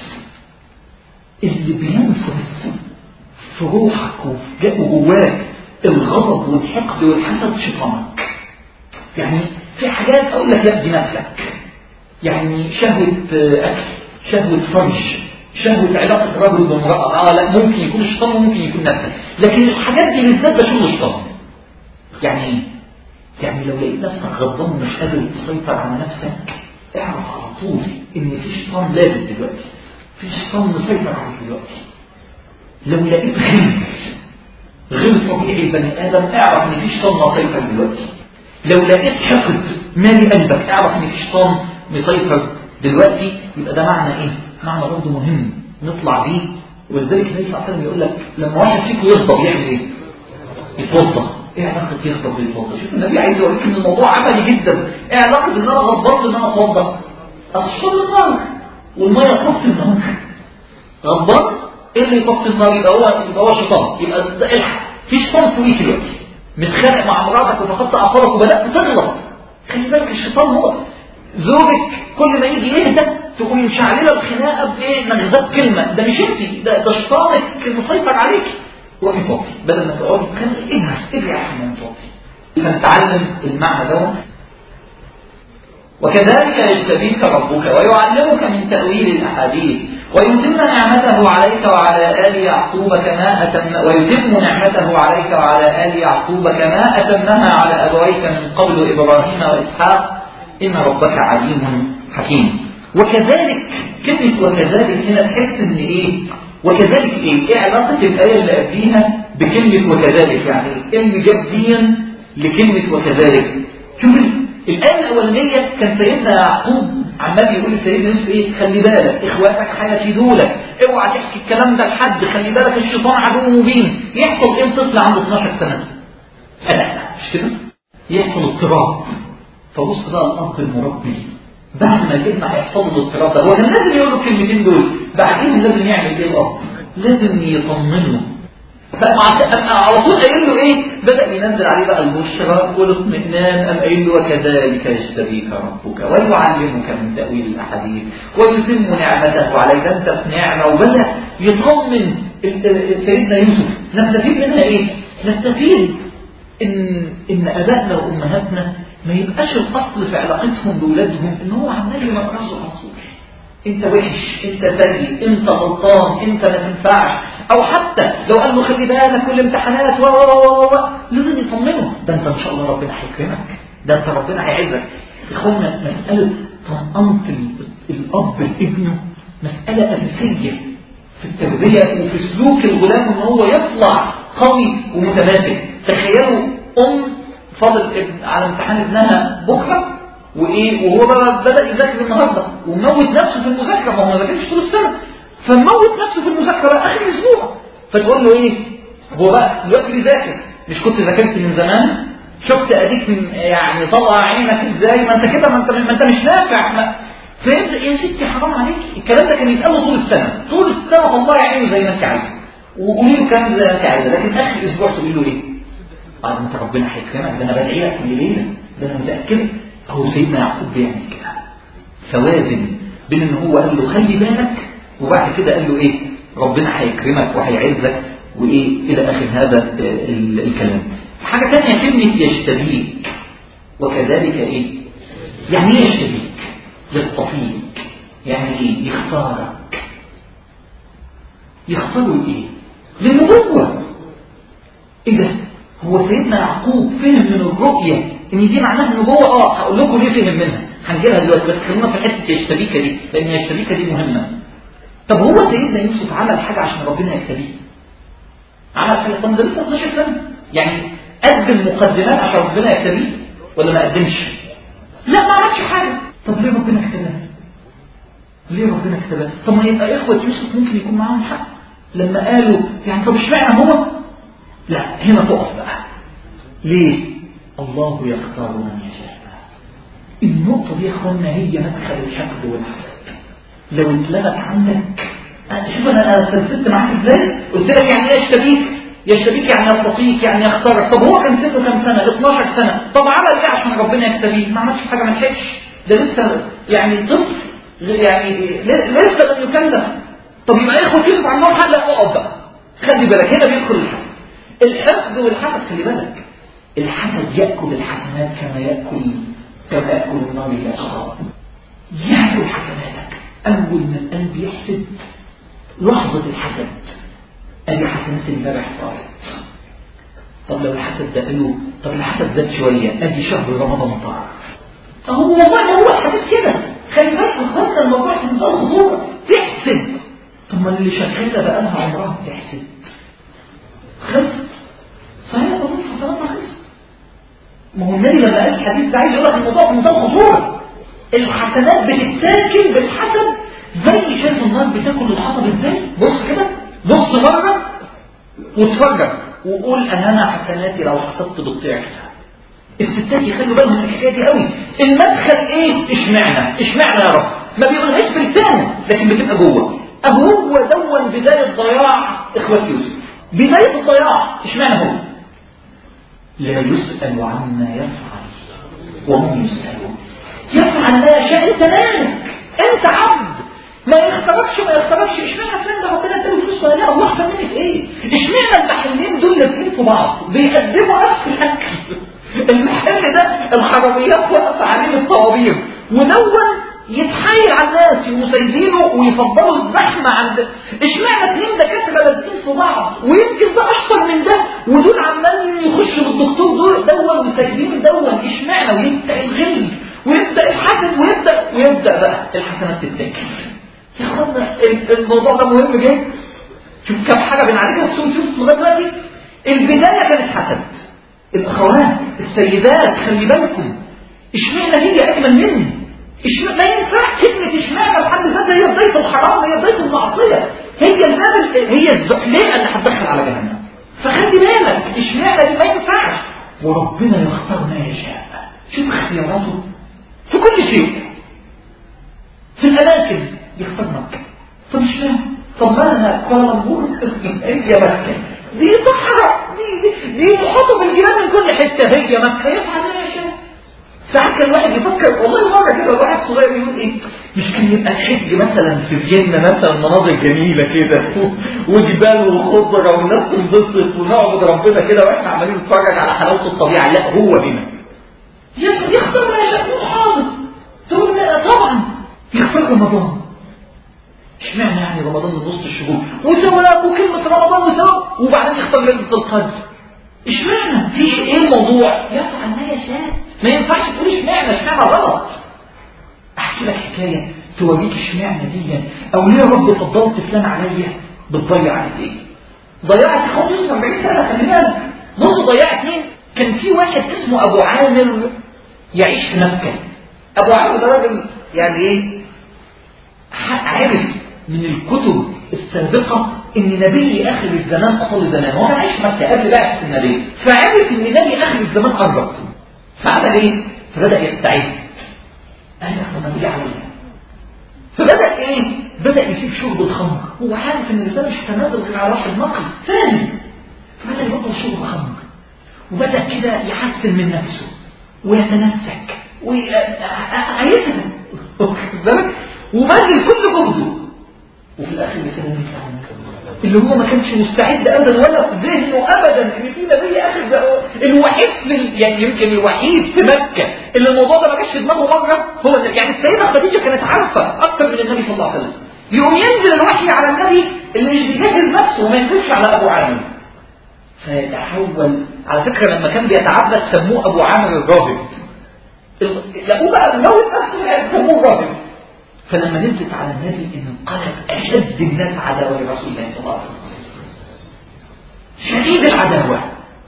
Speaker 1: اللي بينفذ في روحك وجواك الغضب والحقد والحسد شيطانك. يعني في حاجات أقول لك لا دي نفسك، يعني شهوة أكل، شهوة فرج، شهوة علاقة رجل بامرأة، اه لا ممكن يكون الشيطان وممكن يكون نفسك، لكن الحاجات دي بالذات بشوف الشيطان. يعني ايه؟ يعني لو لقيت نفسك غضبان ومش قادر تسيطر على نفسك، اعرف على طول ان في شيطان لابد دلوقتي، في شيطان مسيطر عليك دلوقتي. لو لقيت غل غير طبيعي البني ادم، اعرف ان في شيطان مسيطر دلوقتي. لو لقيت حقد مالي قلبك، اعرف ان في شيطان مسيطر دلوقتي. يبقى ده معنى ايه؟ معنى برضه مهم نطلع بيه. ولذلك النبي صلى الله عليه وسلم يقول لك لما واحد فيكم يغضب يعمل ايه؟ يتوضا. ايه علاقه يغضب ويتوضا؟ شوف النبي عايز يقول لك ان الموضوع عملي جدا. ايه علاقه ان انا غضبان ان انا اتوضا؟ اصل النار والميه تطفي النار. غضبان ايه اللي يطفي النار؟ يبقى هو يبقى هو شيطان. يبقى ده الحق في شيطان فوقيك دلوقتي، متخانق مع مراتك وفقدت اعصابك وبدات تغلط. خلي بالك الشيطان هو زوجك كل ما يجي يهدى تقوم مشعلله الخناقه بايه؟ نغزات كلمه. ده مش انت، ده ده شيطانك المسيطر عليك. وقفي طوفي بدل ما تقعدي تخانقي، اجري اجري يا حمام طوفي. فنتعلم المعنى ده. وكذلك يجتبيك ربك ويعلمك من تأويل الأحاديث ويتم نعمته عليك وعلى آل يعقوب كما أتم ويتم نعمته عليك وعلى آل يعقوب كما أتمها على أبويك من قبل إبراهيم وإسحاق إن ربك عليم حكيم. وكذلك كلمة وكذلك هنا تحس إن إيه؟ وكذلك إيه؟ إيه علاقة الآية اللي قبليها بكلمة وكذلك؟ يعني إيه اللي جاب ديا لكلمة وكذلك؟ شوف الآية الأولانية كان سيدنا يعقوب عمال يقول لسيدنا يوسف إيه؟ خلي بالك إخواتك هيكيدولك، اوعى تحكي الكلام ده لحد، خلي بالك الشيطان عدو مبين. يحصل إيه طفل عنده اثناشر سنة؟ لا مش كده؟ يحصل اضطراب. فبص بقى الأب المربي بعد ما الابن هيحصل له الاضطراب ده، هو كان لازم يقول له الكلمتين دول، بعدين لازم يعمل إيه الأب؟ لازم يطمنه. على طول قايل له ايه؟ بدأ ينزل عليه بقى البشرى والاطمئنان. قام قايل له وكذلك يجتبيك ربك ويعلمك من تأويل الأحاديث ويتم نعمته عليك. انت في نعمة. وبدأ يطمن سيدنا يوسف. نستفيد منها ايه؟ نستفيد ان ان ابائنا وامهاتنا ما يبقاش الاصل في علاقتهم باولادهم ان هو عمال ينقصوا على طول، انت وحش، انت سيء، انت غلطان، انت ما تنفعش. او حتى لو قال له خلي بالك كل امتحانات و و و لازم يطمنه. ده انت ان شاء الله ربنا هيكرمك، ده انت ربنا هيعزك. اخوانا مساله طمأنة الاب لابنه مساله اساسيه في التربيه وفي سلوك الغلام ان هو يطلع قوي ومتماسك. تخيلوا ام فاضل ابن على امتحان ابنها بكره وايه، وهو بقى بدأ يذاكر النهارده وموت نفسه في المذاكره، ما هو ما ذاكرش طول السنه، فموت نفسه في المذاكره اخر اسبوع. فتقول له ايه؟ هو بقى دلوقتي بيذاكر، مش كنت ذاكرت من زمان؟ شفت اديك من يعني طلع عينك ازاي؟ ما انت كده، ما انت ما انت مش نافع. ما فهمت يا ستي؟ حرام عليك. الكلام ده كان يتقال طول السنه، طول السنه طلعي عينه زي ما انت عايزه وقولي له كلام زي ما انت عايزه، لكن اخر اسبوع تقول له ايه؟ اه انت ربنا هيكرمك، ده انا بدعي لك كل ليله، ده انا متاكد. هو سيدنا يعقوب بيعمل كده، توازن بين ان هو قال له خلي بالك وبعد كده قال له ايه؟ ربنا هيكرمك وهيعزك وايه الى اخر هذا الكلام. حاجه ثانيه كلمه يجتبيك. وكذلك ايه؟ يعني ايه يجتبيك؟ يصطفيك. يعني ايه؟ يختارك. يختاروا ايه؟ للنبوه. ايه ده؟ هو سيدنا يعقوب فهم من الرؤيه ان دي معناها النبوه؟ اه هقول لكم ليه فهم منها، هنجيلها دلوقتي، بس خلينا في حته يجتبيك دي لان يجتبيك دي مهمه. طب هو سيدنا يوسف عمل حاجه عشان ربنا يجتبيه؟ عمل حاجه؟ طب ده لسه اثناشر سنه، يعني قدم مقدمات عشان ربنا يجتبيه ولا ما قدمش؟ لا ما عملش حاجه. طب ليه ربنا اجتباه؟ ليه ربنا اجتباه؟ طب ما يبقى اخوه يوسف ممكن يكون معاهم حق لما قالوا يعني طب اشمعنى هو؟ لا هنا تقف بقى. ليه؟ الله يختار من يشاء. النقطة دي يا اخوانا هي مدخل الحقد والحسد. لو اتلغت عنك، شوف انا استفدت معاك ازاي؟ قلت لك يعني ايه يجتبيك؟ يجتبيك يعني يصطفيك، يعني يختارك. طب هو كان سنه كام سنة؟ اثناشر سنة. طب عمل ايه عشان ربنا يجتبيه؟ ما عملش حاجة، ما لحقش. ده لسه يعني طفل، يعني لسه لم يكلف. طب يبقى ياخد يوسف عنهم حق؟ لا اقف بقى، خلي بالك هنا بيدخل الحسد. الحقد والحسد، خلي بالك الحسد يأكل الحسنات كما يأكل كما يأكل النار الأشرار. يأكل حسناتك. أول ما القلب يحسد لحظة الحسد، ادي حسنات امبارح طارت. طب لو الحسد ده قالوا طب الحسد زاد شوية، ادي شهر رمضان طار. اهو والله هو الحديث كده. خلي بالك اخوانا الموضوع في منتهى الخطورة. تحسد، طب ما اللي شغالة بقى لها عمرها تحسد خلصت. صحيح طبعا حسناتها خلصت. ما هو النبي لما قال الحديث ده عايز يقول لك الموضوع في منتهى الخطورة. الحسنات بتتاكل بالحسد زي شايف النار بتاكل الحطب ازاي. بص كده، بص مرة واتفرج وقول انا حسناتي لو حسدت بالطيع كده. الستات يخلوا بالهم من الحكايه دي قوي. المدخل ايه؟ اشمعنى اشمعنى يا رب؟ ما بيقولهاش بلسانه لكن بتبقى جوه. اهو هو دون بدايه ضياع اخوه يوسف. بدايه الضياع اشمعنى هو؟ لا يسأل عما يفعل وهم يسألون. يفعل ما يشاء. انت مالك؟ انت عبد، ما يختاركش ما يختاركش. اشمعنى فلان ده ربنا اداله فلوس ولا لا؟ الله احسن مني في ايه؟ اشمعنى المحلين دول لازقين في بعض بيقدموا نفس الاكل؟ المحل ده الحراميات واقفه عليه الطوابير ودون يتحايل على الناس وسايبينه ويفضلوا الزحمه عند. اشمعنى اثنين دكاتره لازقين في بعض ويمكن ده اشطر من ده ودول عمالين يخشوا بالدكتور دول دون وسايبين دون. اشمعنى؟ ويبدا الغل ويبدا الحسد ويبدا ويبدا بقى الحسنات تتاكل. يا اخوانا الموضوع ده مهم جدا. شوف كم حاجه بنعالجها في سوق يوسف لغايه دلوقتي. البدايه كانت حسد. الاخوات السيدات خلي بالكم، اشمعنى هي اجمل مني؟ اشمعنى؟ ما ينفع كلمه اشمعنى بحد ذاتها. هي بدايه الحرام، هي بدايه المعصيه، هي الباب، هي الزحليقه اللي هتدخل على جهنم. فخلي بالك اشمعنى دي ما ينفعش. وربنا يختار ما يشاء. شوف اختياراته في كل شيء. في الاماكن يختار مكه. طب اشمعنى؟ طب مالها كوالالمبور هي مكه؟ دي صحراء، دي دي, دي محاطه بالجبال من كل حته. هي مكه يفعل ما يشاء. ساعات كان الواحد يفكر والله مره كده واحد صغير يقول ايه، مش كان يبقى الحج مثلا في فيينا مثلا مناظر جميله كده وجبال وخضره والناس تنبسط ونعبد ربنا كده واحنا عمالين نتفرج على حلاوه الطبيعه. لا هو هنا يختار ما يشاء. مو حاضر تقول طبعا يختار رمضان. اشمعنى يعني رمضان من وسط الشهور وسواء وكلمه رمضان وسواء وبعدين يختار ليله القدر؟ اشمعنى؟ في ايه الموضوع؟ يفعل ما يشاء. ما ينفعش تقول اشمعنى. اشمعنى غلط. احكي لك حكايه توريك اشمعنى دي او ليه رب فضلت فلان عليا. بتضيع عليك ايه؟ ضيعت خمسة وأربعين سنه. خلي بالك بص ضيعت مين؟ كان في واحد اسمه ابو عامر يعيش في مكه. ابو عامر ده راجل يعني ايه، عارف من الكتب السابقه ان نبي اخر الزمان اطول زمان. هو عايش في مكه قبل بعثه النبي، فعرف ان نبي اخر الزمان قرب. فعمل ايه؟ فبدأ يستعد. قال لك طب ما تيجي عليا. فبدأ ايه؟ بدأ يسيب شرب الخمر. هو عارف ان الرسالة مش هتنازل غير على واحد نقي ثاني. فبدأ يبطل شرب الخمر وبدأ كده يحسن من نفسه ويتنسك ويعيشها واخد بالك وبذل كل جهده وفي الاخر يسلم اللي هو ما كانش مستعد ابدا ولا في ذهنه ابدا ان في نبي اخر الوحيد في يعني يمكن الوحيد في مكه اللي الموضوع ده ما كانش في دماغه مره. هو يعني السيده خديجه كانت عارفه اكثر من النبي صلى الله عليه وسلم. يقوم ينزل الوحي على النبي اللي مش بيجهز نفسه وما ينزلش على ابو عامر فيتحول. على فكره لما كان بيتعبد سموه ابو عامر الراهب. لقوه بقى موت نفسه يعني سموه راهب. فلما نزلت على النبي انقلب اشد الناس عداوه لرسول الله صلى الله عليه وسلم، شديد العداوه.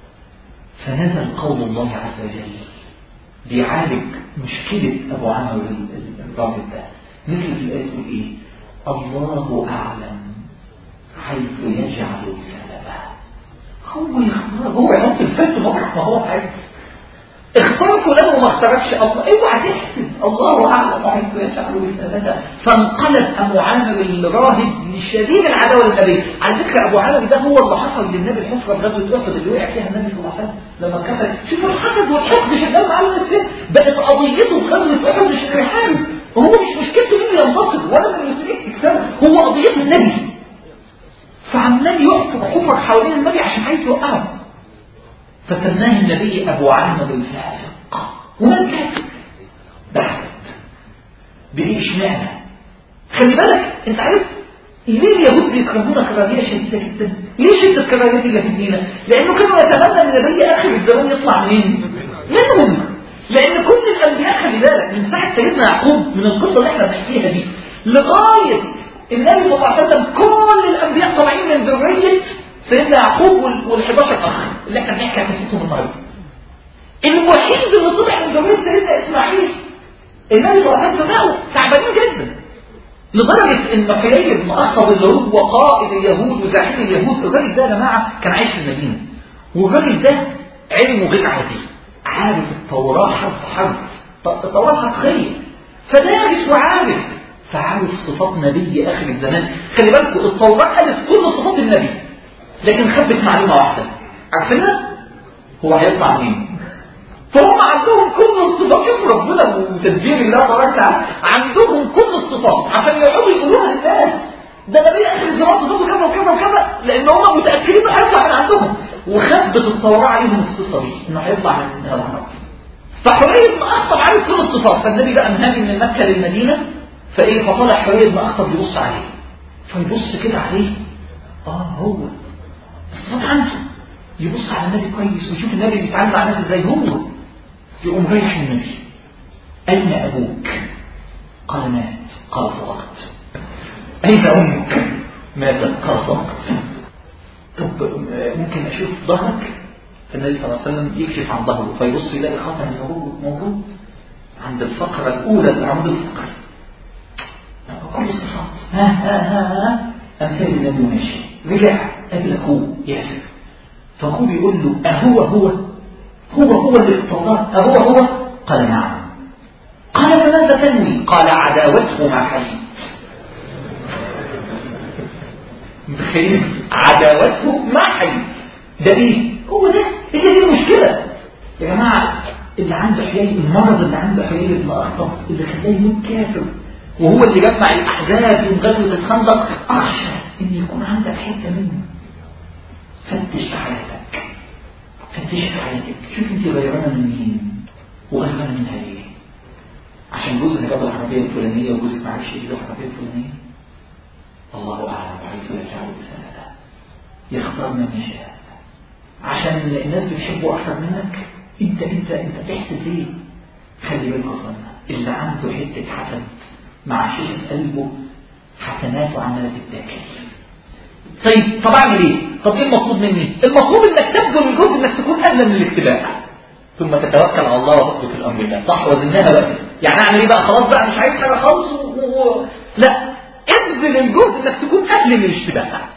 Speaker 1: فنزل قول الله عز وجل بيعالج مشكله ابو عامر الراهب ده. نزل في الايه يقول ايه؟ الله اعلم حيث يجعل سببه. هو يختار، هو يحط الفت مطرح ما هو عايز. اختار فلان وما اختاركش الله. اوعى تحسد. الله اعلم حيث يجعل سببه. فانقلب ابو عامر الراهب لشديد العداوه للنبي. على فكره ابو عامر ده هو اللي حصل للنبي الحفره بغزوه احد اللي وقع فيها النبي صلى الله عليه وسلم لما كفر. شوفوا الحسد والحقد شغال معاه الاثنين. بقت قضيته في غزوه احد مش الحارب. وهو مش مشكلته مين اللي ينتصر ولا من المسلمين يكسبوا، هو قضيته النبي. فعمال يحفر حفر حوالين النبي عشان عايز يوقعه. فسماه النبي ابو عامر الفاسق. وما الكافر ده حسد بايه؟ اشمعنى؟ خلي بالك انت عارف ليه اليهود بيكرهون كراهية شديدة جدا؟ ليه شدة كراهية اللي في الدين؟ لأنه كانوا يتمنى أن النبي آخر الزمان يطلع منين؟ منهم. لأن كل الأنبياء خلي بالك من ساعة سيدنا يعقوب من القصة اللي احنا بنحكيها دي لغاية النبي صلى الله عليه وسلم كل الأنبياء طالعين من ذرية سيدنا يعقوب والحداشر أخ اللي احنا بنحكي عن قصتهم النهارده. الوحيد اللي طلع من ذرية سيدنا إسماعيل النبي صلى الله عليه وسلم تعبانين جدا لدرجة ان حيي بن أخطب اللي هو قائد اليهود وزعيم اليهود الراجل ده يا جماعة كان عايش في المدينة والراجل ده علمه غير عادي عارف التوراة حرف حرف التوراة حقيقية فدارس وعارف فعارف صفات نبي آخر الزمان. خلي بالكم التوراة قالت كل صفات النبي لكن خبت معلومة واحدة عارفينها هو هيطلع مين. فهم عندهم كل الصفات شوف ربنا وتدبير الله تبارك وتعالى عندهم كل الصفات عشان يقعدوا يقولوها للناس ده نبي اخر الزمان صفاته كذا وكذا وكذا لان هم متاكدين انه هيطلع من عندهم وخبت التوراة عليهم الصفه دي انه هيطلع من هذا النبي. فحرية بن أخطب عارف كل الصفات فالنبي بقى منهاجي من مكه للمدينه فايه فطلع حرية بن أخطب يبص عليه فيبص كده عليه اه هو الصفات عنده يبص على النبي كويس ويشوف النبي بيتعامل مع الناس ازاي هو يقوم رايح النبي أين أبوك؟ قال مات. قال صدقت. أين أمك؟ ماتت. قال صدقت. طب ممكن أشوف ظهرك؟ فالنبي صلى الله عليه وسلم يكشف عن ظهره فيبص يلاقي خاتم النبوة موجود عند الفقرة الأولى اللي عند الفقر كل الصفات ها ها ها ها أمثال النبي ماشي رجع قبل أخوه ياسر فأخوه بيقول له أهو هو هو هو اللي التوراة أهو هو قال نعم. قال فماذا تنوي؟ قال عداوته مع حي. متخيل عداوته مع حي ده ايه هو ده ايه دي المشكلة يا جماعة اللي عنده حيي المرض اللي عنده حيي ابن أخطب اللي خلاه يموت كافر وهو اللي جمع الأحزاب يوم غزوة الخندق أخشى ان يكون عندك حتة منه. فتش في حياتك فتش في حياتك شوف انت غيرانة من مين وغيرانة منها ليه عشان جزء جاب العربية الفلانية وجزء ما عرفش يجيب العربية الفلانية الله أعلم حيث يجعل رسالته يختار من يشاء عشان الناس بتحبه أكثر منك انت انت انت بتحسد ليه. خلي بالك أصلا اللي عنده حتة حسد مع شيء قلبه حسناته عمالة تتاكل. طيب طب اعمل ايه؟ طب ايه المطلوب مني؟ المطلوب انك تبذل الجهد انك تكون اهلا من الاتباع ثم تتوكل على الله وتترك الامر لله صح وزنها بقى يعني اعمل ايه بقى خلاص بقى مش عايز حاجه خالص و... و... لا ابذل الجهد انك تكون اهل للاتباع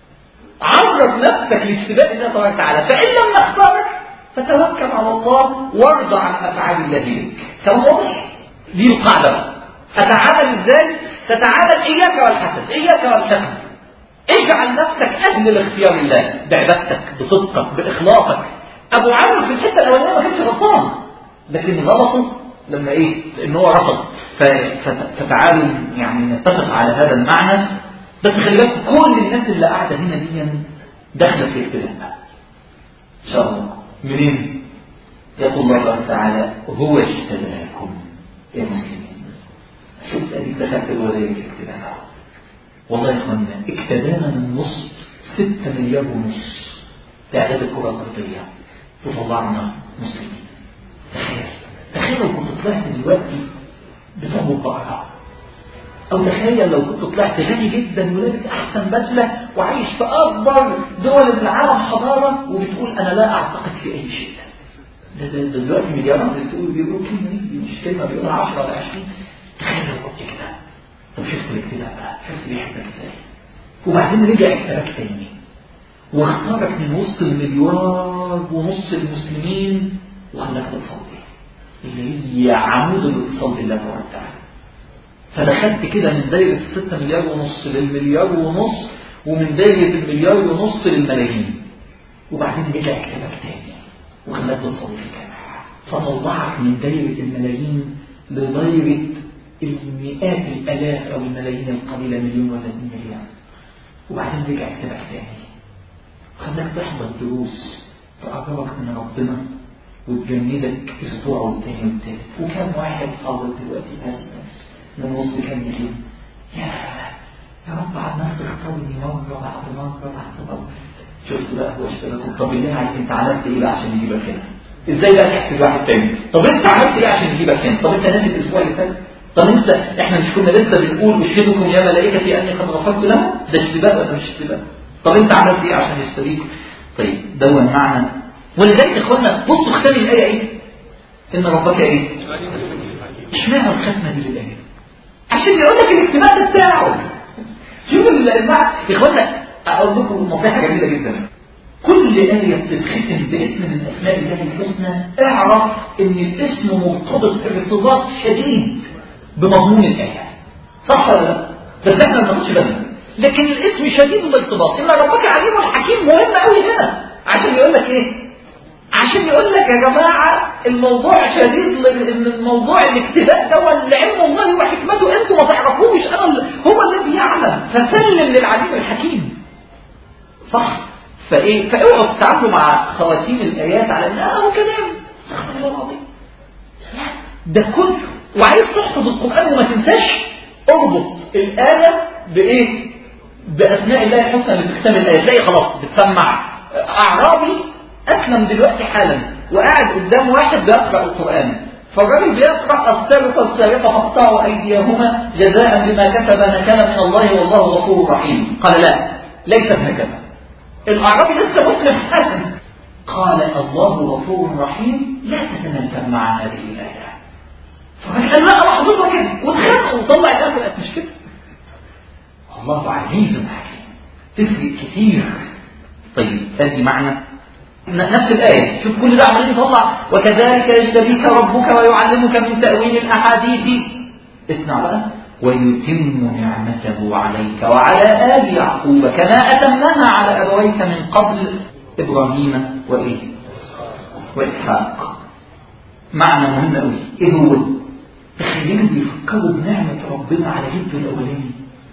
Speaker 1: عرض نفسك لاتباع الله تبارك وتعالى فان لم نختارك فتوكل على الله وارضى عن افعال الله لك. كلام واضح؟ دي القاعده. اتعامل ازاي؟ تتعامل اياك والحسد اياك والحسد اجعل نفسك اهل لاختيار الله بعبادتك بصدقك باخلاصك. ابو عمرو في الحته الاولانيه ما كانش غلطان لكن غلطه لما ايه لان هو رفض فتعالوا يعني نتفق على هذا المعنى. بس خلي بالك كل الناس اللي قاعده هنا دي داخله في الابتلاء ان شاء الله. منين؟ يقول الله تعالى هو اجتباكم يا مسلمين. شفت اديك دخلت الولايه في الابتلاء والله يا اخوانا اكتدانا من نص ستة مليار ونص تعداد الكرة الأرضية وطلعنا مسلمين. تخيل تخيل لو كنت طلعت دلوقتي بتعبد بقرة او تخيل لو كنت طلعت غني جدا ولابس احسن بدلة وعايش في اكبر دول العالم حضارة وبتقول انا لا اعتقد في اي شيء. ده ده دلوقتي مليارات بتقول بيقولوا كلمة دي مش كلمة بيقولها عشرة ولا عشرين. تخيل لو كنت كده طب شفت الابتلاء بقى شفت بيحبك ازاي وبعدين رجع اكتبك تاني واختارك من وسط المليار ونص المسلمين وخلاك تصلي اللي هي عمود الاتصال بالله تبارك وتعالى. فدخلت كده من دايرة الستة مليار ونص للمليار ونص ومن دايرة المليار ونص للملايين وبعدين رجع اكتبك تاني وخلاك تصلي في الجامعة فطلعك من دايرة الملايين لدايرة المئات الآلاف أو الملايين القليلة مليون ولا اثنين مليون وبعدين رجع اكتبك تاني خلاك تحضر دروس تقربك من ربنا وتجندك اسبوع والتاني والتالت. وكم واحد حاضر دلوقتي هذا الناس من وسط كم مليون. يا يا رب عمال تختارني مرة بعد مرة بعد مرة. شفت بقى هو اشتراكم. طب بالله عليك انت عملت ايه بقى عشان يجيبك هنا؟ ازاي بقى تحسب واحد تاني؟ طب انت عملت ايه عشان يجيبك هنا؟ طب انت ناسي الاسبوع اللي فات؟ طب انت احنا مش كنا لسه بنقول اشهدكم يا ملائكتي اني قد غفرت لهم؟ ده اشتباه ولا مش اشتباه؟ طب انت عملت ايه عشان يشتريك؟ طيب ده معنى. ولذلك اخوانا بصوا ختام الايه ايه؟ ان ربك ايه؟ اشمعنى الختمه دي للايه؟ عشان يقول لك الاجتماع ده بتاعه. شوفوا المعنى يا اخوانا. اقول لكم نصيحه جميله جدا. كل آية بتتختم باسم من أسماء الله الحسنى اعرف إن الاسم مرتبط ارتباط شديد بمضمون الآية. صح ولا لا؟ بس احنا ما ناخدش بالنا. لكن الاسم شديد الارتباط. إن ربك عليم الحكيم مهم قوي هنا. عشان يقول لك إيه؟ عشان يقول لك يا جماعة الموضوع شديد. إن الموضوع الاكتباء ده لعلم الله وحكمته أنتم ما تعرفوش. أنا هو الذي يعلم. فسلم للعليم الحكيم. صح؟ فايه فاوعوا تتعاملوا مع خواتيم الايات على انها هو كلام. استغفر الله العظيم. لا ده كله. وعايز تحفظ القران وما تنساش اربط الايه بايه؟ باسماء الله الحسنى اللي بتختم الايه. تلاقي خلاص بتسمع. اعرابي اسلم دلوقتي حالا وقاعد قدام واحد بيقرا القران. فالراجل بيقرا السارقه السارقه فاقطعوا ايديهما جزاء بما كسب نكالا من الله والله غفور رحيم. قال لا ليست هكذا. الأعرابي لسه مسلم حسن. قال الله غفور رحيم لا تتناسب مع هذه الآية. فقال لا أحضرها كده وتخلق وطلع الآية مش كده. الله عزيز حكيم. تفرق كتير. طيب هذه معنى نفس الآية. شوف كل ده عمالين يطلع وكذلك يجتبيك ربك ويعلمك من تأويل الأحاديث. اسمع بقى ويتم نعمته عليك وعلى آل يعقوب كما أتمها على أبويك من قبل إبراهيم وإيه؟ وإسحاق. معنى مهم قوي. إيه هو؟ تخيلوا بيفكروا بنعمة ربنا على جده الأولاني.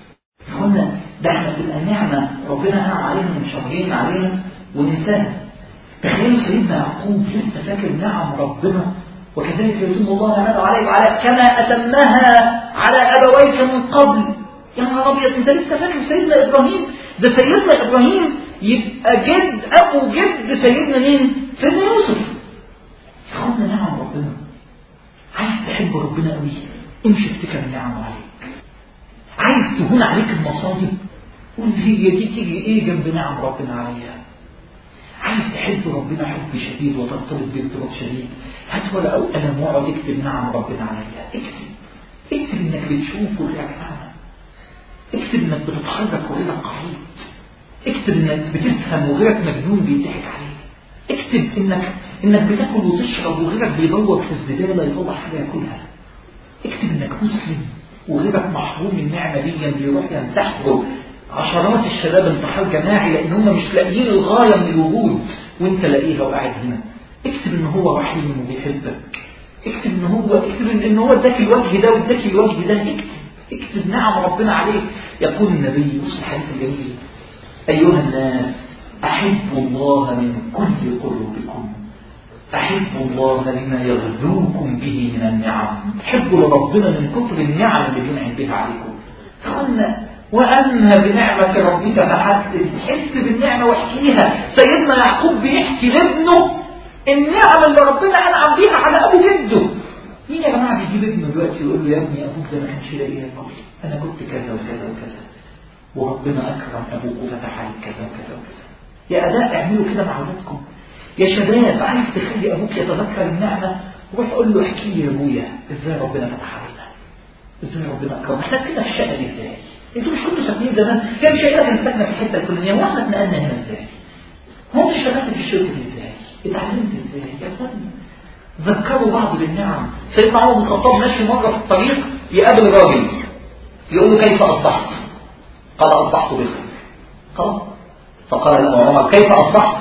Speaker 1: قلنا ده احنا بتبقى نعمة ربنا أنعم علينا من شهرين علينا وننساها. تخيلوا سيدنا يعقوب لسه فاكر نعم ربنا وكذلك يتم الله نعمته عليك وعلى كما أتمها على أبويك من قبل. يا نهار أبيض أنت لسه فاكر سيدنا إبراهيم؟ ده سيدنا إبراهيم يبقى جد أبو جد سيدنا مين؟ سيدنا يوسف. ياخدنا نعم ربنا. عايز تحب ربنا قوي امشي افتكر النعم عليك. عايز تهون عليك المصائب قول هي دي تيجي ايه جنب نعم ربنا عليها. عايز تحب ربنا حب شديد وترتبط بارتباط شديد هات ورقه وقلم واقعد اكتب نعم ربنا عليها. اكتب اكتب انك بتشوف وغيرك نعمه. اكتب انك بتتحرك وغيرك قعيد. اكتب انك بتفهم وغيرك مجنون بيضحك عليك. اكتب انك انك بتاكل وتشرب وغيرك بيدور في الزباله يطلع حاجه ياكلها. اكتب انك مسلم وغيرك محروم من النعمه دي بيروح ينتحر. عشرات الشباب انتحار جماعي لان هم مش لاقيين الغايه من الوجود وانت لاقيها وقاعد هنا. اكتب ان هو رحيم وبيحبك. اكتب ان هو اكتب ان هو اداك الوجه ده واداك الوجه ده. اكتب اكتب نعم ربنا عليك. يقول النبي بص الحديث الجميل ايها الناس احبوا الله من كل قلوبكم. احبوا الله لما يغذوكم به من النعم. احبوا ربنا من كثر النعم اللي بينعم بها عليكم. قلنا وأما بنعمة ربك فحدث. تحس بالنعمة واحكيها. سيدنا يعقوب بيحكي لابنه النعم اللي ربنا أنعم بيها على أبو جده. مين يا جماعة بيجيب ابنه دلوقتي يقول له يا ابني أبوك ده ما كانش لاقي ياكل أنا كنت كذا وكذا وكذا وربنا أكرم أبوك وفتح عليك كذا وكذا وكذا. يا أباء اعملوا كده مع أولادكم. يا شباب عايز تخلي أبوك يتذكر النعمة روح قول له احكي لي يا أبويا إزاي ربنا فتح علينا إزاي ربنا أكرم. احنا كده في الشقة دي إزاي انتوا مش كنتوا ساكنين زمان كان شايفه كان ساكنه في الحته الفلانيه واحنا اتنقلنا هنا ازاي؟ هو انت اشتغلت في الشركه دي ازاي؟ اتعلمت ازاي؟ يا اخواني ذكروا بعض بالنعم. سيدنا عمر بن الخطاب ماشي مره في الطريق يقابل راجل يقول له كيف اصبحت؟ قال اصبحت بخير. خلاص فقال له عمر كيف اصبحت؟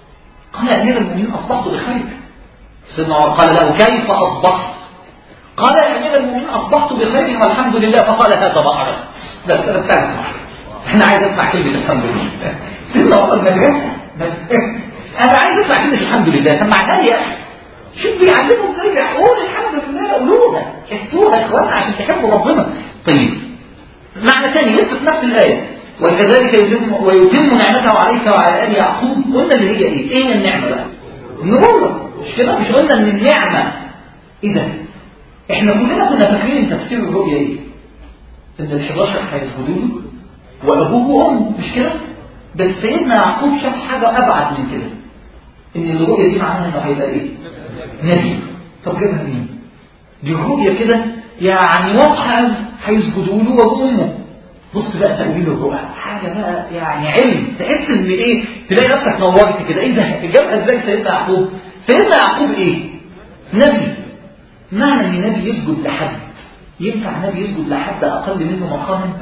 Speaker 1: قال يا امير المؤمنين اصبحت بخير. سيدنا عمر قال له كيف اصبحت؟ قال يا امير المؤمنين اصبحت بخير والحمد لله. فقال هذا ما اردت. ده ده بتاعنا احنا عايز اسمع كلمه الحمد لله. سيدنا عمر مدرسه انا عايز اسمع كلمه الحمد لله. سمعتها لي يا اخي. شوف بيعلموا ازاي يقولوا الحمد لله. قولوها حسوها يا اخوانا عشان تحبوا ربنا. طيب معنى ثاني لسه في نفس الآية وكذلك يتم ويتم نعمته عليك وعلى آل يعقوب. قلنا اللي هي ايه؟ ايه النعمة بقى؟ النبوة، مش كده؟ مش قلنا ان النعمة ايه ده؟ احنا كلنا كنا فاكرين تفسير الرؤيا ايه؟ ان الحداشر هيسجدوا له وابوه وامه، مش كده؟ بس سيدنا يعقوب شاف حاجة ابعد من كده، ان الرؤيا دي معناها انه هيبقى ايه؟ نبي. طب جابها مين؟ دي الرؤيا كده يعني واضحة هيسجدوا له وابوه وامه. بص بقى تأويل الرؤى حاجة بقى يعني علم، تحس ان ايه؟ تلاقي نفسك نورت كده. ايه ده؟ جابها ازاي سيدنا يعقوب؟ سيدنا يعقوب ايه؟ نبي. معنى ان نبي يسجد لحد، ينفع نبي يسجد لحد اقل منه مقاما؟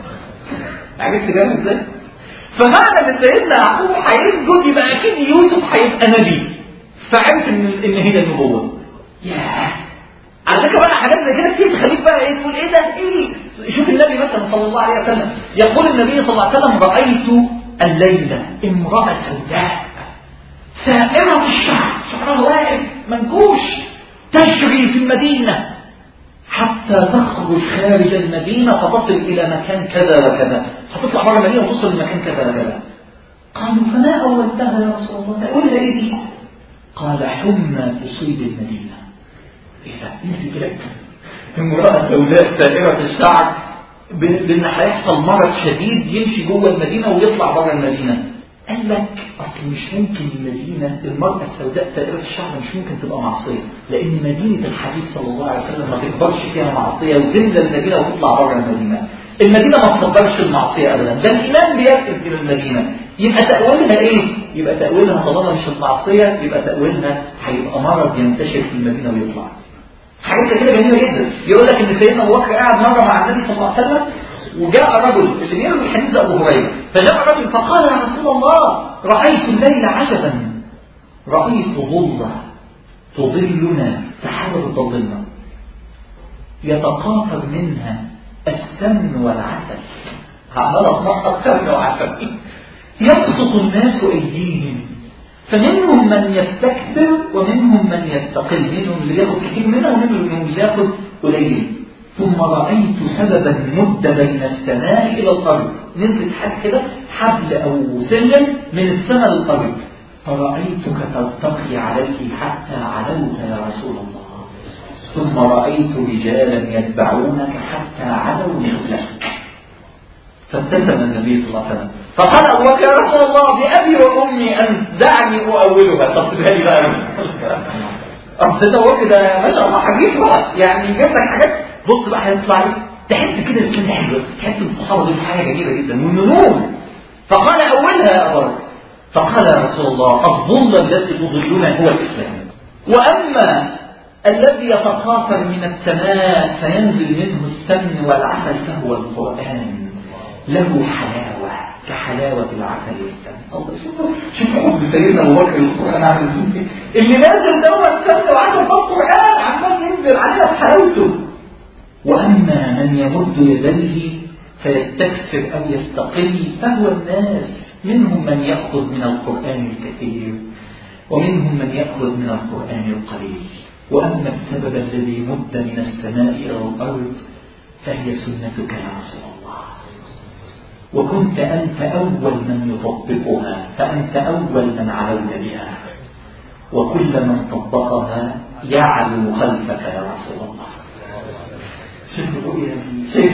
Speaker 1: عرفت جابها ازاي؟ فمعنى ان سيدنا يعقوب هيسجد يبقى اكيد يوسف هيبقى نبي، فعرف ان ان هي النبوة. ياه، على فكره بقى حاجات زي كده كتير تخليك بقى ايه؟ تقول ايه ده؟ ايه؟ شوف النبي مثلا صلى الله عليه وسلم يقول النبي صلى الله عليه وسلم: رأيت الليلة امرأة سوداء سائرة الشعر، شعرها واقف منكوش، تجري في المدينة حتى تخرج خارج المدينة فتصل إلى مكان كذا وكذا، هتطلع بره المدينة وتصل لمكان كذا وكذا. قالوا: فما أولتها يا رسول الله؟ تقولها إيه دي؟ قال: حمى تصيب المدينة. إيه ده؟ نسي كده امرأة سوداء سائرة الشعر، بأن هيحصل مرض شديد يمشي جوه المدينة ويطلع بره المدينة. قال لك أصل مش ممكن المدينة المرأة السوداء سائرة الشعر مش ممكن تبقى معصية، لأن مدينة الحبيب صلى الله عليه وسلم ما تكبرش فيها معصية وتنزل المدينة وتطلع بره المدينة. المدينة ما تصدرش المعصية أبدا، ده الإيمان بيركب إلى المدينة. يبقى تأويلها إيه؟ يبقى تأويلها طالما مش المعصية يبقى تأويلها هيبقى مرض ينتشر في المدينة ويطلع. حاجات كده جميلة جدا. يقول لك ان سيدنا ابو بكر قاعد مرة مع النبي صلى الله عليه وسلم وجاء رجل، اللي بيروي الحديث ده ابو هريره، فجاء رجل فقال: يا رسول الله رأيت الليل عجبا، رأيت ظلة تظلنا، سحابة تظلنا يتقاطر منها السمن والعسل، عمالة تنقط سمن وعسل، يبسط الناس ايديهم فمنهم من يستكثر ومنهم من يستقل، منهم اللي ياخد كثير منها ومنهم اللي ياخد قليل. ثم رأيت سببا مد بين السماء إلى الأرض، نزلت حاجة كده حبل أو سلم من السماء للأرض، فرأيتك ترتقي عليه حتى علوت يا رسول الله، ثم رأيت رجالا يتبعونك حتى علوا مثلك. فابتسم النبي صلى الله عليه وسلم فقال أبو بكر: يا رسول الله بأبي وأمي أن دعني أؤولها. طب سيبها لي بقى. أصل أنت هو كده ما شاء الله حديث بقى، يعني جاب لك حاجات. بص بقى هيطلع لك تحس كده الكلمة حلوة، تحس إن الصحابة دول حاجة جميلة جدا والنور. فقال: أولها يا أبو بكر. فقال: يا رسول الله الظل الذي تظلنا هو الإسلام، وأما الذي يتقاطر من السماء فينزل منه السمن والعسل فهو القرآن، له حلاوة كحلاوة العسل والسمن. الله، شوفوا شوفوا حب سيدنا أبو بكر القرآن عامل ازاي، اللي نازل دوت السمن وعسل فالقرآن عمال ينزل علينا بحلاوته. وأما من يمد يديه فيستكثر أو يستقل فهو الناس، منهم من يأخذ من القرآن الكثير ومنهم من يأخذ من القرآن القليل. وأما السبب الذي مد من السماء إلى الأرض فهي سنتك يا رسول الله، وكنت أنت أول من يطبقها، فأنت أول من علوت بها، وكل من طبقها يعلو خلفك يا رسول الله. شايف الرؤية، شايف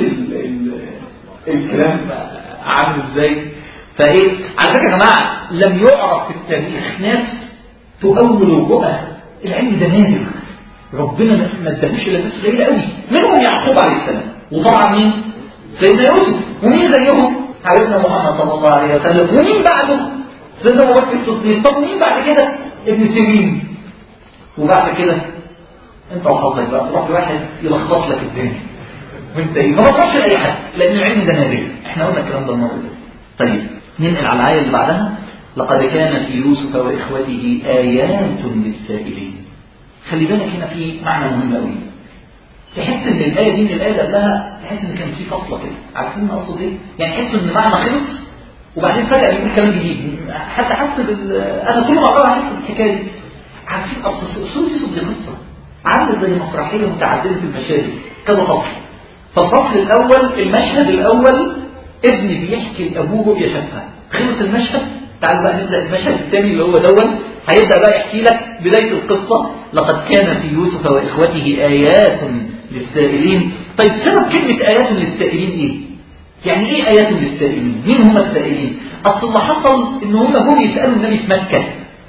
Speaker 1: الكلام عامل ازاي؟ فايه على فكره يا جماعه لم يعرف في التاريخ ناس تؤول الرؤى. العلم ده نادر، ربنا ما اداهوش الا ناس قليله قوي، منهم يعقوب عليه السلام، وطبعا مين؟ سيدنا يوسف، ومين زيهم؟ حبيبنا محمد صلى الله عليه وسلم، ومين بعده؟ سيدنا ابو بكر الصديق. طب ومين بعد كده؟ ابن سيرين. وبعد كده انت وحظك بقى تروح لواحد يلخبط لك الدنيا وانت ايه، فما تروحش لاي حد، لان العلم ده نادر. احنا قلنا الكلام ده المره اللي فاتت. طيب ننقل على الآية اللي بعدها: لقد كان في يوسف وإخوته آيات للسائلين. خلي بالك هنا في معنى مهم قوي، تحس ان الآية دي من الآية اللي قبلها تحس ان كان في فصلة كده. عارفين اقصد ايه؟ يعني تحس ان المعنى خلص وبعدين فجأة بيقول كلام جديد. حتى حس بال انا كل ما اقرا احس بالحكايه دي. عارفين اصل اصول يوسف دي قصه عامله زي مسرحيه متعدده المشاهد كذا فصل. فالفصل الاول المشهد الاول ابن بيحكي لابوه رؤيا شافها، خلص المشهد، تعالوا بقى نبدا المشهد الثاني اللي هو دون، هيبدا بقى يحكي لك بدايه القصه. لقد كان في يوسف واخوته ايات للسائلين. طيب سبب كلمه ايات للسائلين ايه؟ يعني ايه ايات للسائلين؟ مين هم السائلين؟ اصل اللي حصل ان هم جم يسالوا النبي في مكه،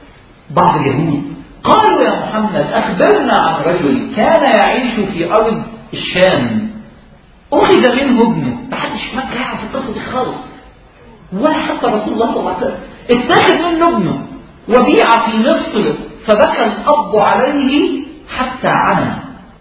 Speaker 1: بعض اليهود قالوا يا محمد اخبرنا عن رجل كان يعيش في ارض الشام اخذ منه ابنه. محدش في مكه يعرف القصه دي خالص، ولا حتى رسول الله صلى الله عليه وسلم. اتاخذ منه ابنه وبيع في مصر، فبكى الاب عليه حتى عمى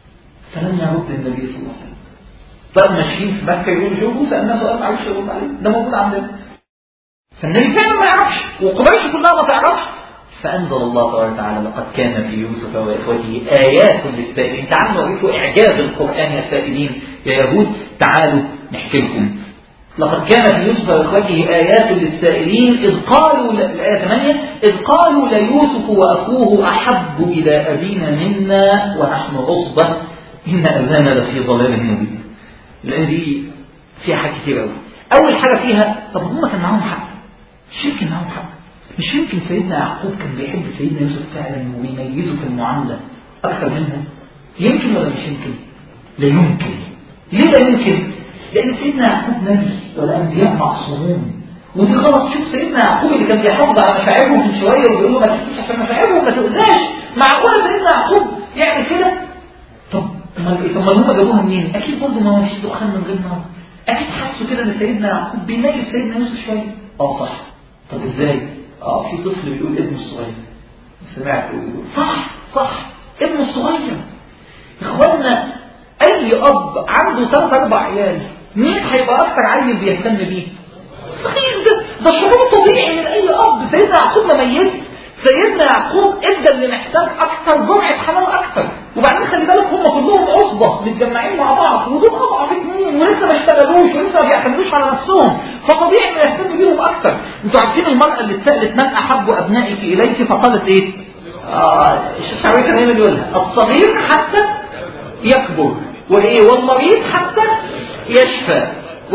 Speaker 1: فلم يرد النبي صلى الله عليه وسلم. طب ماشيين في مكه يقولوا شوفوا سالنا سؤال معلش يرد عليه، ده موجود عندنا. فالنبي فعلا ما يعرفش وقريش كلها ما تعرفش. فانزل الله تبارك وتعالى لقد كان في يوسف واخوته ايات للسائلين. تعالوا نوريكم اعجاز القران يا سائلين يا يهود، تعالوا نحكي لكم. لقد كان في يوسف واخوته ايات للسائلين اذ قالوا، الايه ثمانية، اذ قالوا ليوسف واخوه احب الى ابينا منا ونحن عصبه ان ابانا لفي ضلال مبين. لان دي فيها حاجات كتير قوي. اول حاجه فيها، طب هم كان معاهم حق، مش يمكن معاهم حق، مش يمكن سيدنا يعقوب كان بيحب سيدنا يوسف فعلا ويميزه في المعامله اكثر منهم؟ يمكن ولا مش يمكن؟ لا يمكن. ليه لا يمكن؟ لأن سيدنا يعقوب نبي والأنبياء معصومون، ودي غلط. شوف سيدنا يعقوب اللي كان بيحافظ على مشاعرهم من شوية وبيقول له ما تحكيش عشان مشاعرهم ما تؤذاش، معقولة سيدنا يعقوب يعمل كده؟ طب امال ايه؟ طب ما هم جابوها منين؟ أكيد برضه ما هوش دخان من غير نار. أكيد حسوا كده إن سيدنا يعقوب بيميز سيدنا يوسف شوية. أه صح. طب إزاي؟ أه في طفل بيقول ابنه الصغير، سمعت بيقول صح صح ابنه الصغير. يا إخوانا أي أب عنده ثلاث أربع عيال مين هيبقى أكثر عيل بيهتم بيه؟ صحيح، ده ده شعور طبيعي من أي أب. سيدنا يعقوب ما ميت، سيدنا يعقوب ادى اللي محتاج أكثر، جرعة حنان أكثر. وبعدين خلي بالك هم كلهم عصبة متجمعين مع بعض، ودول أضعف اثنين ولسه ما اشتغلوش ولسه ما بيعتمدوش على نفسهم، فطبيعي إنه يهتم بيهم أكثر. أنتوا عارفين المرأة اللي اتسألت من أحب أبنائك إليك فقالت إيه؟ آه الشعبية كان يقولها الصغير حتى يكبر، وإيه؟ والمريض حتى يشفى،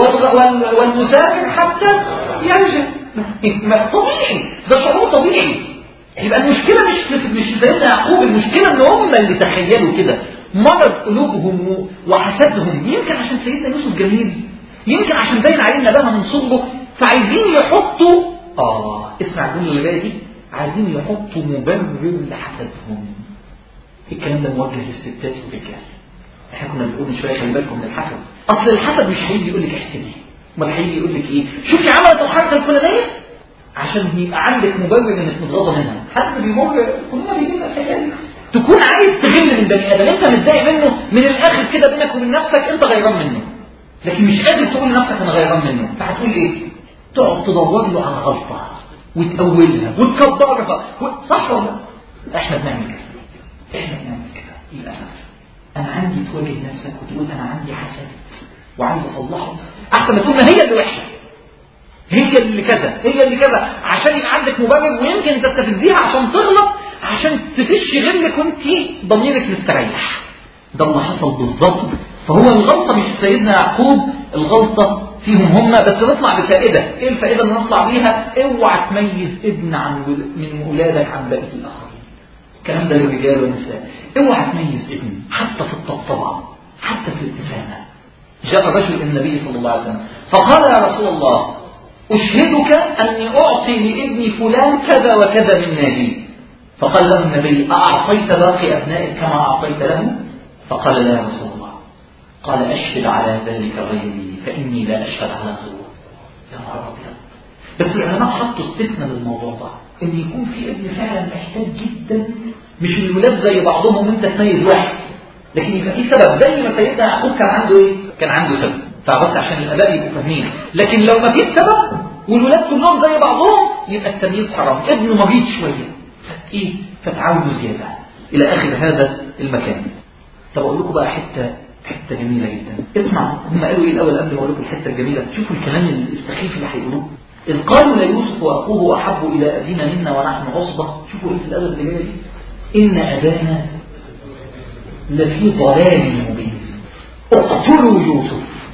Speaker 1: والمسافر حتى يرجع. طبيعي، ده شعور طبيعي. يبقى المشكلة مش مش سيدنا يعقوب، المشكلة ان هم اللي تخيلوا كده، مرض قلوبهم وحسدهم. يمكن عشان سيدنا يوسف جميل، يمكن عشان باين عليه نباهة من صلبه، فعايزين يحطوا اه اسمع الجملة اللي جايه دي، عايزين يحطوا مبرر لحسدهم. الكلام ده موجه للستات والرجال. احنا كنا بنقول من شويه خلي بالكم من الحسد. اصل الحسد مش هيجي يقول لك احسدي، امال هيجي يقول لك ايه؟ شوفي عملت الحركه الفلانيه عشان يبقى عندك مبرر انك متغاضى منها. حد بيمر كلنا بيجي لنا الحكايه دي، تكون عايز تغل من بني ادم انت متضايق منه، من الاخر كده بينك وبين نفسك انت غيران منه، لكن مش قادر تقول لنفسك انا غيران منه، فهتقول ايه؟ تقعد تدور له على غلطه وتأولها وتكبرها و... صح ولا لا؟ احنا بنعمل كده، احنا بنعمل كده للاسف. انا عندي تواجه نفسك وتقول انا عندي حسد وعايز اصلحه، احسن ما تقول ما هي اللي وحشه، هي اللي كذا، هي اللي كذا، عشان يبقى عندك مبرر ويمكن تستفزيها عشان تغلط، عشان تفش غلك وانت ضميرك مستريح. ده اللي حصل بالظبط. فهو الغلطه مش سيدنا يعقوب، الغلطه فيهم هم. بس نطلع بفائده. ايه الفائده اللي نطلع بيها؟ اوعى تميز ابن عن من اولادك عن باقي الاخرين. الكلام ده للرجال والنساء. اوعى تميز ابن حتى في الطبطبه، حتى في الابتسامه. جاء رجل النبي صلى الله عليه وسلم فقال يا رسول الله أشهدك أني أعطي لابني فلان كذا وكذا من مالي. فقال له النبي أعطيت باقي أبنائك كما أعطيت له؟ فقال لا يا رسول الله. قال أشهد على ذلك غيري فإني لا أشهد على غيره. يا نهار أبيض. بس العلماء حطوا استثناء للموضوع ده، إن يكون في ابن فعلا محتاج جدا، مش الولاد زي بعضهم وانت تميز واحد، لكن يبقى في سبب. زي ما سيدنا يعقوب كان عنده ايه؟ كان عنده سبب، فبس عشان الاباء يبقوا فاهمين. لكن لو ما فيش سبب والولاد كلهم زي بعضهم يبقى التمييز حرام. ابنه مريض شويه فايه فتعاونوا زياده الى اخر هذا المكان. طب اقول لكم بقى حته حته جميله جدا. اسمع هم قالوا ايه الاول قبل ما اقول لكم الحته الجميله. شوفوا الكلام السخيف اللي هيقولوه. إذ قالوا ليوسف واخوه احب الى ابينا منا ونحن عصبه. شوفوا ايه في الادب اللي جايه دي. ان ابانا لفي ضلال مبين اقتلوا يوسف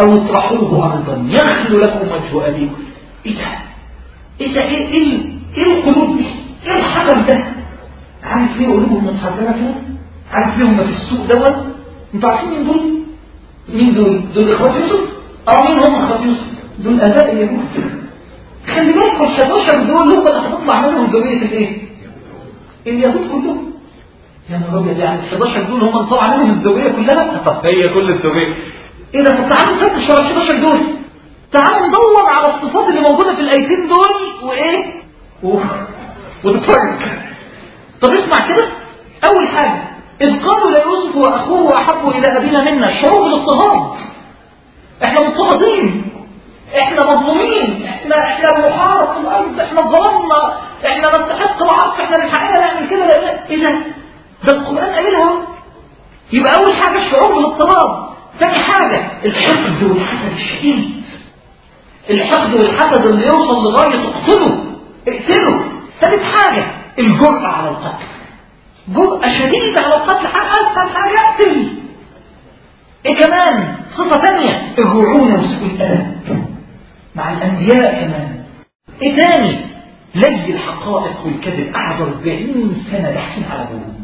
Speaker 1: أو اطرحوه أرضا يخلو لكم وجه أبيكم. إيه ده؟ إيه ده؟ إيه إيه إيه القلوب دي؟ إيه الحجر ده؟ عارف ليه قلوبهم متحجرة كده؟ عارف ليه هم في السوق دوت؟ أنتوا عارفين مين دول؟ مين دول؟ دول إخوات يوسف؟ أو مين هم إخوات يوسف؟ دول آباء اليهود. خلي بالكم الحداشر دول هم اللي هتطلع منهم ذرية الإيه؟ اليهود كلهم. يا نهار أبيض، يعني الحداشر دول هم اللي طلع منهم الذرية كلها؟ طب هي كل الذرية. إيه ده؟ طب تعالوا نفتش على الحداشر دول. تعالوا ندور على الصفات اللي موجودة في الآيتين دول وإيه؟ و... ونتفرج. طب اسمع كده. أول حاجة إذ قالوا ليوسف وأخوه أحب إلى أبينا منا، شعور بالاضطهاد. إحنا مضطهدين، إحنا مظلومين، إحنا إحنا محارب في الأرض، إحنا ظلمنا، إحنا نستحق العصر، إحنا من حقنا نعمل كده. إيه ده؟ ده القرآن قايلها. يبقى أول حاجة الشعور بالاضطهاد. ثاني حاجة الحقد والحسد الشديد. الحقد والحسد اللي يوصل لغاية اقتله اقتله. ثالث حاجة الجرأة على القتل، جرأة شديدة على القتل، أسهل حاجة اقتل. ايه كمان؟ صفة ثانية الرعونة وسوء الأدب مع الأنبياء كمان. ايه تاني؟ لي الحقائق والكذب. قعد أربعين سنة بحثين على ابوهم.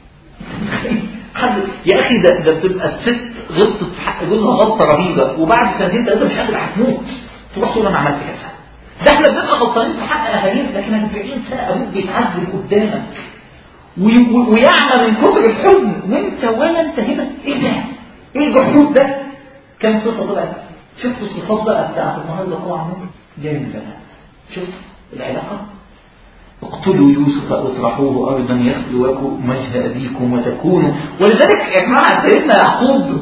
Speaker 1: يا أخي ده ده بتبقى الست غلطت في حق جوزها غلطة رهيبة وبعد سنتين ثلاثة مش قادرة هتموت تروح تقول أنا عملت كذا. ده احنا بنبقى غلطانين في حق أهالينا، لكن أربعين سنة أبوك بيتعذب قدامك ويعمل من كبر الحزن وانت ولا انت هنا. ايه ده؟ ايه الجحود ده؟ كم صفة طلعت؟ شفتوا الصفات بقى بتاعت النهارده طبعا جاي من زمان. شفت العلاقة؟ اقتلوا يوسف واطرحوه أرضا يخلو لكم وجه أبيكم وتكونوا. ولذلك يا جماعة سيدنا يعقوب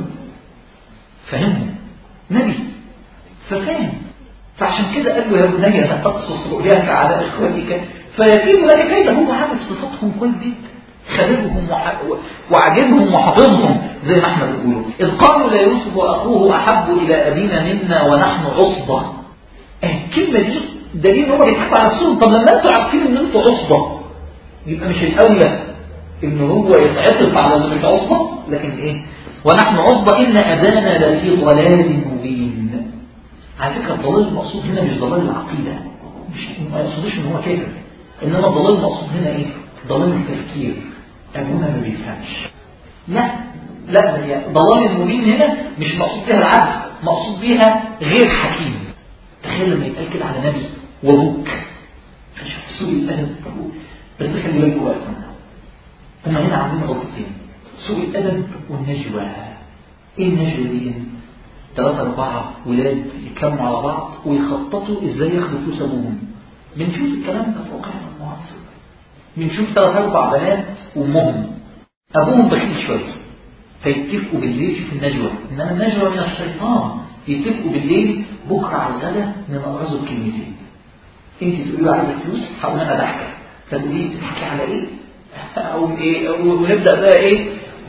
Speaker 1: فهمهم نبي ففهم، فعشان كده قال له يا بني لا تقصص رؤياك على إخوتك فيكيد لك كيد. هو عارف صفاتهم كويس جدا، خبرهم وعجبهم وحفظهم زي ما احنا بنقول. إذ قالوا ليوسف وأخوه أحب إلى أبينا منا ونحن عصبة. الكلمة دي دليل هم بيضحكوا على نفسهم. طب لما انتوا عارفين ان انتوا عصبة يبقى مش الأولى ان هو يتعطف على اللي مش عصبة؟ لكن ايه؟ ونحن عصبة إن أبانا لفي ضلال مبين. على فكرة الضلال المقصود هنا مش ضلال العقيدة، مش ما يقصدوش ان هو كافر، انما الضلال المقصود هنا ايه؟ ضلال التفكير. ابونا ما بيفهمش. لا لا يعني ضلال المبين هنا مش مقصود بها العدل، مقصود بها غير حكيم. تخيل لما يتقال كده على نبي وابوك فشوف سوء الادب. بس خلي بالكوا بقى هم هنا عاملين غلطتين: سوء الادب والنجوى. ايه النجوى دي؟ ثلاثة أربعة ولاد يتكلموا على بعض ويخططوا ازاي ياخدوا فلوس ابوهم. بنشوف الكلام ده في واقعنا المعاصر. بنشوف ثلاث أربع بنات وامهم ابوهم بخيل شويه فيتفقوا بالليل. شوف النجوى، انما النجوى من الشيطان. يتفقوا بالليل بكره على الغداء ننقرضوا بكلمتين. انت تقولي له عايزه فلوس هقول انا ضحكه، فتقولي بتضحكي على ايه؟ او ايه؟ ونبدا بقى ايه؟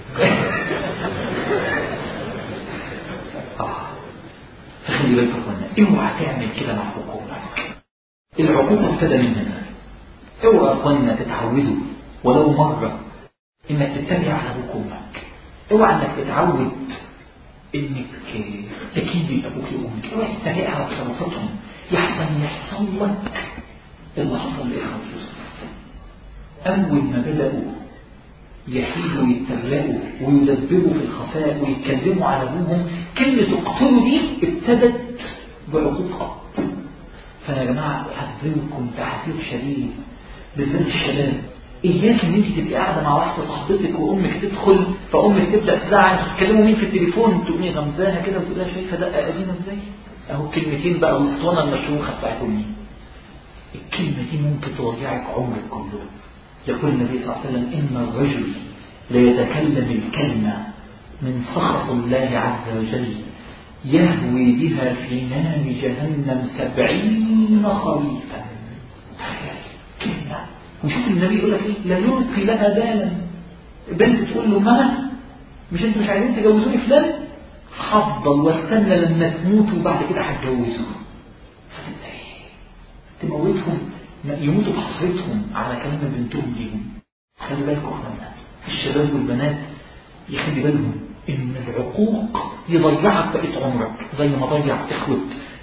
Speaker 1: فخلي بالك يا اخوانا، اوعى تعمل كده مع حقوقك. العقوق ابتدى من هنا. اوعى يا اخوانا تتعودوا ولو مره انك تتبع على ابوك وامك. اوعى انك تتعود انك تكيدي ابوك وامك. اوعى تتبع على تصرفاتهم يحسن يحصل لك اللي حصل لاخوة يوسف. اول ما بداوا يحيدوا ويترلقوا ويدبروا في الخفاء ويتكلموا على ابوهم، كلمه اقتلوا دي ابتدت بعقوق اب. فانا يا جماعه احذركم تحذير شديد بالذات الشباب. إياك إن أنت تبقي قاعدة مع واحدة صاحبتك وأمك تدخل فأمك تبدأ تزعل، تتكلموا مين في التليفون تقومي غمزاها كده وتقول لها شايفة دقة قديمة إزاي؟ أهو الكلمتين بقى الأسطوانة المشروخة بتاعت أمي. الكلمة دي ممكن ترجعك عمرك كله. يقول النبي صلى الله عليه وسلم إن الرجل ليتكلم الكلمة من سخط الله عز وجل يهوي بها في نار جهنم سبعين خريفا. كلمة. وشوف النبي يقول لك ايه؟ لا يلقي لها بالا. بنت تقول له ماما مش انتوا مش عايزين تجوزوني فلان؟ هفضل واستنى لما تموتوا وبعد كده هتجوزوا. فتبقى ايه؟ تموتهم يموتوا بحسرتهم على كلام بنتهم ليهم. خلي بالكم اخوانا الشباب والبنات يخلي بالهم إن العقوق يضيعك بقية عمرك زي ما ضيع إخوة.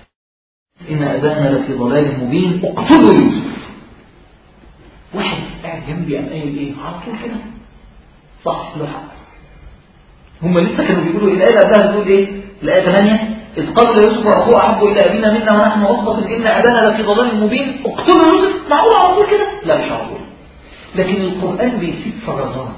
Speaker 1: إن أبانا لفي ضلال مبين اقتلوا يوسف. واحد قاعد جنبي قام قايل إيه على طول كده صح له حق. هم لسه كانوا بيقولوا الآية اللي قبلها بتقول إيه؟ الآية ثمانية إذ قال يوسف وأخوه أحب إلى أبينا منا ونحن عصبة إن أبانا لفي ضلال مبين اقتلوا يوسف. معقول على طول كده؟ لا مش على طول. لكن القرآن بيسيب فراغات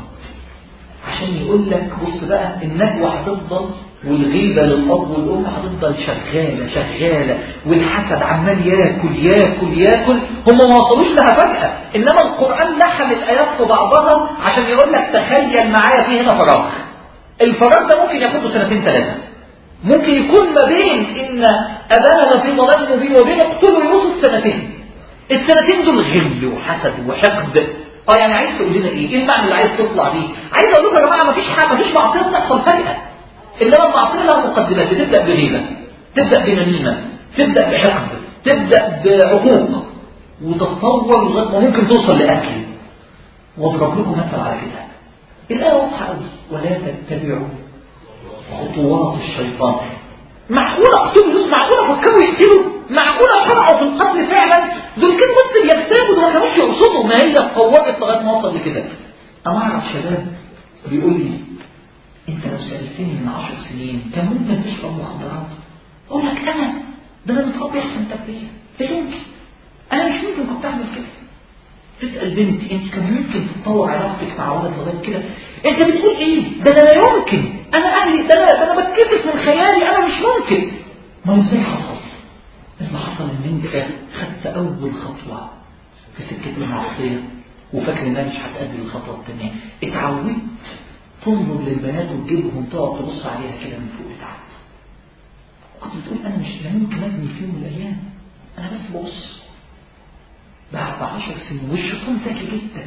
Speaker 1: عشان يقول لك بص بقى النجوى هتفضل والغيبة للأب والأم هتفضل شغالة شغالة والحسد عمال ياكل ياكل ياكل. هم ما وصلوش لها فجأة، إنما القرآن لحم الآيات في بعضها عشان يقول لك تخيل معايا في هنا فراغ. الفراغ ده ممكن ياخد له سنتين ثلاثة، ممكن يكون ما بين إن أبانا لفي ضلال مبين وبين اقتلوا يوسف سنتين. السنتين دول غل وحسد وحقد. اه يعني عايز تقول لنا ايه؟ ايه المعنى اللي عايز تطلع بيه؟ عايز اقول لكم يا جماعه مفيش حاجه، مفيش معصيه بتحصل فجاه. انما المعصيه لها مقدمات، تبدا بغيبه، تبدا بنميمه، تبدا بحقد، تبدا بعقوق، وتتطور لغايه ما ممكن توصل لقتل. واضرب لكم مثل على كده. الايه واضحه قوي، ولا تتبعوا خطوات الشيطان. معقوله اقتلوا يوسف؟ معقوله فكروا يقتلوا؟ معقوله شرعوا في القتل فعلا؟ دول كانوا بس بيكتبوا، دول ما كانوش يقصدوا. ما هي اتطورت لغايه ما وصل لكده. انا اعرف شباب بيقول لي انت لو سالتني من عشر سنين كان ممكن تشرب مخدرات؟ اقول لك انا ده انا متربي احسن تربيه. لا يمكن، انا مش ممكن كنت اعمل كده. تسال بنتي انت كان ممكن تتطور علاقتك مع ولد لغايه كده؟ انت بتقول ايه؟ ده انا لا يمكن، انا اهلي ده انا ده انا بتكسف من خيالي، انا مش ممكن. ما ازاي حصل؟ اللي حصل ان انت خدت اول خطوه في سكه المعصيه وفاكر انها مش هتأدي الخطوه الثانيه. اتعودت تنظر للبنات وتجيبهم تقعد تبص عليها كده من فوق لتحت. كنت بتقول انا مش لا ممكن ابني في يوم من الايام، انا بس ببص. بعد عشر سنين والشيطان ذكي جدا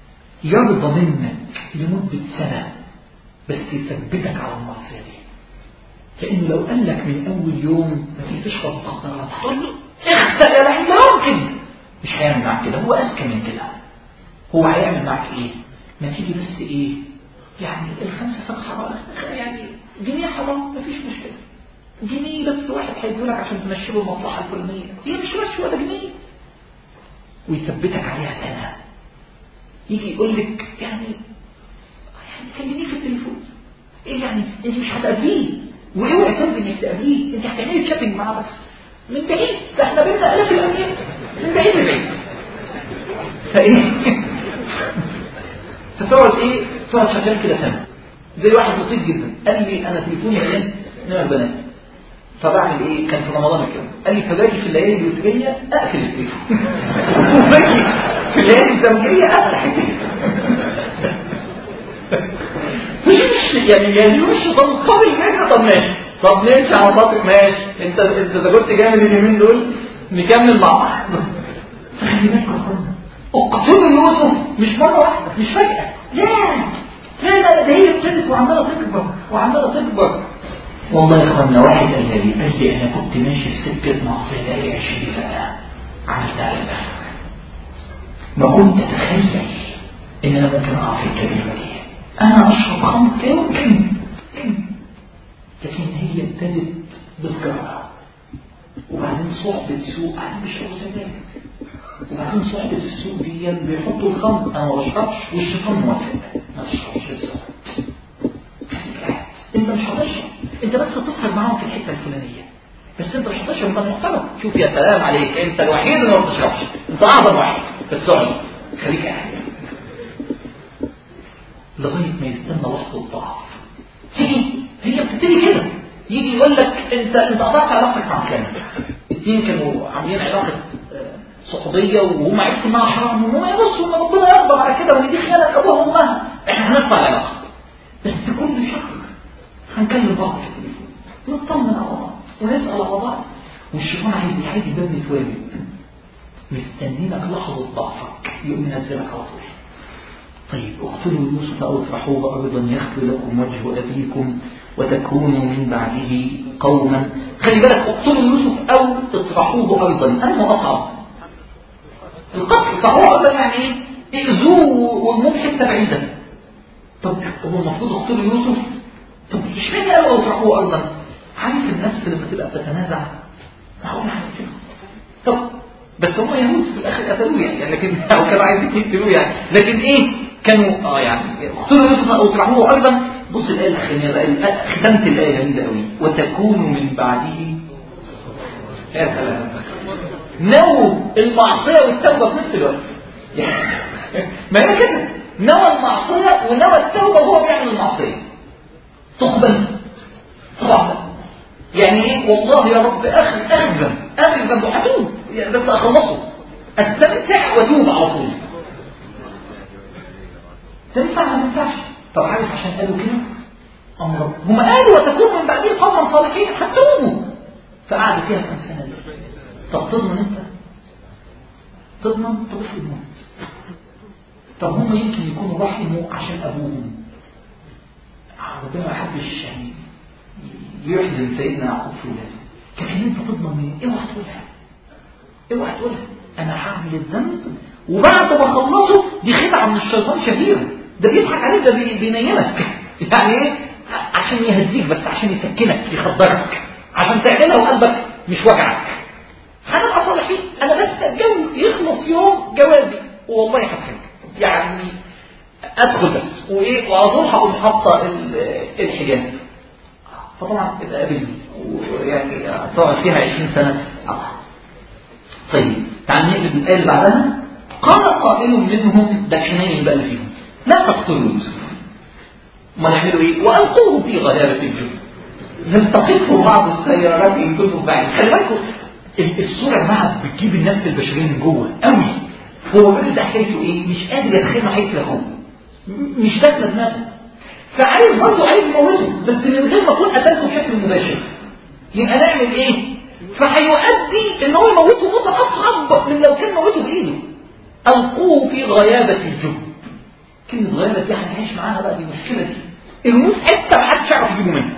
Speaker 1: يرضى منك لمده سنه بس يثبتك على المعصيه دي. لانه لو قال لك من اول يوم ما تيجي تشرب مخدرات هتقول له اخسر يا لعيب. لا يمكن، مش هيعمل معاك كده، هو اذكى من كده. هو هيعمل معاك ايه؟ ما تيجي بس ايه يعني الخمسه سنه حرام، يعني جنيه حرام مفيش مشكله، جنيه بس واحد هيدولك عشان تمشي له المصلحه الفلانيه، هي مش ماشي ولا جنيه، ويثبتك عليها سنه. يجي يقول لك يعني يعني كلمني في التليفون، ايه يعني انت مش هتقابليه واوعي ترضي انك تقابليه، انت هتعملي تشاتنج معاه بس من بعيد، ده احنا بينا الاف الاميال من بعيد لبعيد. فايه فتقعد ايه تقعد شغال كده سنه. زي واحد لطيف جدا قال لي انا تليفوني مليان نمر البنات، فبعمل ايه؟ كان في رمضان كده، قال لي فباجي في الليالي الوتريه اقفل التليفون وباجي في الليالي الزوجيه افتح التليفون. مش مش يعني يعني مش قابل كده. طب ماشي، طب نمشي على خاطرك ماشي، انت انت اذا كنت جامد اليومين دول نكمل مع بعض. فخلي بالك يا اخوانا، اقتلوا يوسف مش مره واحده، مش فجاه، لا لا لا، ده هي ابتدت وعماله تكبر وعماله تكبر. والله يا اخوانا واحد قال لي قال لي انا كنت ماشي في سكه معصيه بقالي عشرين سنه عملتها على نفسي، ما كنت اتخيل ان انا ممكن اقع في الكلمه دي. انا اشرب خمر يمكن، لكن هي ابتدت بسجارة، وبعدين صحبة سوق، انا مش سجاير، وبعدين صحبة السوق دي بيحطوا الخمر، انا ما بشربش والشيطان موافق ما تشربش بالظبط. انت مش هتشرب، انت بس تسهر معاهم في الحته الفلانيه، بس انت مش هتشرب، انت محترم. شوف يا سلام عليك، انت الوحيد اللي ما بتشربش، انت اعظم واحد، بس اقعد خليك قاعد لغايه ما يستنى لحظه الضعف. تيجي هي بتبتدي كده، يجي يقول لك انت انت قطعت علاقتك مع فلان. الاثنين كانوا عاملين علاقه صحوبيه وهم عرفوا انها حرام، وهم يبصوا ان ربنا يقدر على كده وان دي خيانه ابوها وامها، احنا هنقطع العلاقه بس كل شهر هنكلم بعض في التليفون نطمن على بعض ونسال على بعض. والشيطان عايز عايز يبني توابل، مستنينك لحظه ضعفك يقوم ينزلك على طول. طيب اقتلوا يوسف او اطرحوه ارضا يخلو لكم وجه ابيكم وتكونوا من بعده قوما. خلي بالك، اقتلوا يوسف او اطرحوه ارضا، انا اصعب القتل. فهو ارضا يعني ايه؟ اذوه والموت حته بعيده. طب هو المفروض اقتلوا يوسف، طب اطرحوه ارضا. عارف النفس لما تبقى بتتنازع معقول عارف كده؟ طب بس هم يهود في الاخر قتلوه يعني، لكن او كانوا عايزين يقتلوه يعني، لكن ايه كانوا اه يعني اقتلوا يوسف او اطرحوه ارضا. بص الايه الاخرانيه بقى، ختمت الايه جميله قوي، وتكون من بعده. يا سلام، نوى المعصيه والتوبه في نفس الوقت يعني ما هي كده، نوى المعصيه ونوى التوبه وهو بيعمل المعصيه تقبل طبعا. يعني ايه؟ والله يا رب اخر اخذا اخذا وحتوب يعني، بس اخلصه استمتع واتوب على طول. تنفع ما تنفعش؟ طب عارف عشان قالوا كده امر هم قالوا وتكون من بعدين قوما صالحين هتوبوا، فقعدوا فيها كم سنه دي. طب تضمن انت؟ تضمن تروح الموت؟ طب هم يمكن يكونوا رحموا عشان ابوهم، ربنا ما يحبش يعني يحزن سيدنا يعقوب في ولاده، لكن انت تضمن مين؟ اوعى تقولها، اوعى تقولها انا هعمل الذنب وبعد ما اخلصه. دي خدعه من الشيطان شهيره، ده بيضحك عليك، ده بينيمك يعني ايه؟ عشان يهديك بس، عشان يسكنك يخدرك، عشان تعملها وقلبك مش وجعك. هنبقى صالحين، انا بس اتجوز يخلص يوم جوازي والله هتحج يعني ادخل بس وايه واظن هقوم حاطه الحجاب. فطبعا اتقابلني ويعني تقعد فيها عشرين سنه. طيب تعال نقلب الايه اللي بعدها. قال قائل منهم، ده حنين بقى فيهم، لا تقتلوا يوسف. ما يعملوا ايه؟ والقوه في غيابه الجب يلتقطه بعض السيارات ان كنتم بعيد. خلي بالكم الصوره يا جماعه بتجيب النفس البشريه من جوه قوي. هو الراجل ده حكايته ايه؟ مش قادر يتخيل حكايه اخوه، مش داخله دماغه، فعايز برضه عايز يموته بس من غير ما اكون قتلته بشكل مباشر. يبقى نعمل ايه؟ فهيؤدي ان هو يموته موته اصعب من لو كان موته بايده. القوه في غيابه الجب. كلمه غيابه دي هنعيش معاها بقى، دي مشكله دي. الموت حتى ما حدش يعرف يجيبه منها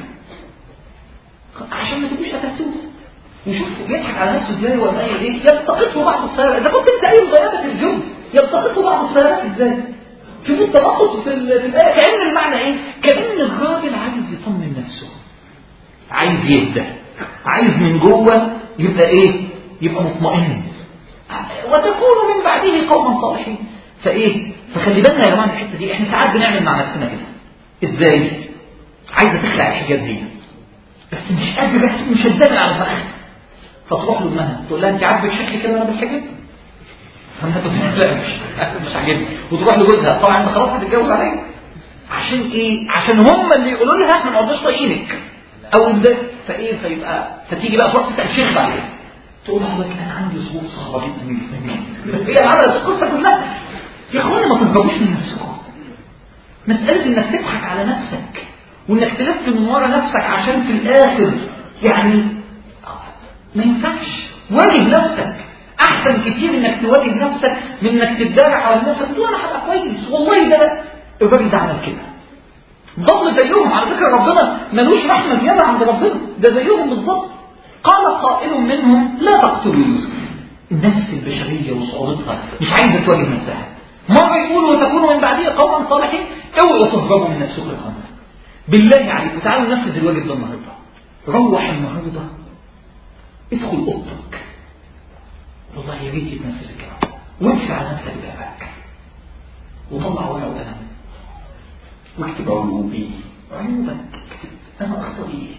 Speaker 1: عشان ما تبقوش قتلتوه. وشوفوا بيضحك على نفسه ازاي ولا ايه؟ ايه يلتقطه بعض السيارات. اذا كنت انت قايل غيابه الجب يلتقطه بعض السيارات ازاي؟ شوفوا التناقض في الايه. كأن المعنى ايه؟ كأن الراجل عايز يطمن نفسه، عايز يهدى، عايز من جوه يبقى ايه؟ يبقى مطمئن. وتكون من بعده قوما صالحين. فايه؟ فخلي بالنا يا جماعه الحته دي، احنا ساعات بنعمل مع نفسنا كده. ازاي؟ عايزه تخلع الحجاب دي بس مش قادر، مش هتدمن على دماغها، فتروح له امها تقول لها انت عاجبك شكلي كده وانا بالحجاب؟ فما تقول لا مش مش عاجبني، وتروح لجوزها طبعا انت خلاص هتتجوز عليا. عشان ايه؟ عشان هم اللي يقولوا لها احنا ما نقدرش طايقينك او ده. فايه؟ فيبقى فتيجي بقى تروح تسال شيخ بعدين تقول له حضرتك انا عندي ظروف صعبه جدا جدا. هي عملت القصه كلها. يا اخوانا ما تهربوش من نفسكم. مساله انك تضحك على نفسك وانك تلف من ورا نفسك عشان في الاخر يعني ما ينفعش. واجه نفسك احسن كتير انك تواجه نفسك من انك تدافع على نفسك تقول انا هبقى كويس. والله ده الراجل ده عمل كده ضل زيهم. على فكره ربنا ملوش رحمه زياده عند ربنا، ده زيهم بالظبط. قال قائل منهم لا تقتلوا يوسف. النفس البشريه وصعوبتها مش عايزه تواجه نفسها. مره يقولوا وتكونوا من بعديه قوما صالحين. اوعوا تهربوا من نفسكم يا اخوانا بالله عليكم. تعالوا ننفذ الواجب ده النهارده. روح النهارده ادخل اوضتك، والله يا ريت يتنفذ الكلام، وادفع على نفسك بابك وطلع ورقه وقلم واكتب عيوبي عيوبك. اكتب انا اخطأ ايه،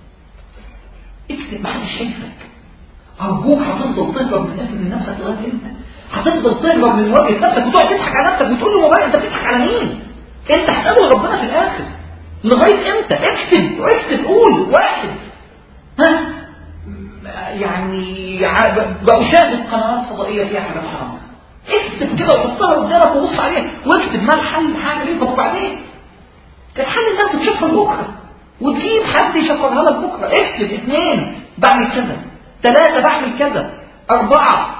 Speaker 1: اكتب محدش شايفك. ارجوك هتفضل تهرب من من نفسك لغايه امتى؟ هتفضل تهرب من واجهه نفسك وتقعد تضحك على نفسك وتقول له والله انت بتضحك على مين؟ انت هتقابل ربنا في الاخر. لغايه امتى؟ اكتب واكتب. قول واحد ها يعني بشاهد قنوات فضائيه فيها حاجات حرام، اكتب كده وحطها قدامك وبص عليها واكتب ما الحل. حاجه ايه؟ طب وبعدين الحل انك تتشفر بكره وتجيب حد يشفرها لك بكره. اكتب اثنين بعمل كذا، ثلاثه بعمل كذا، اربعه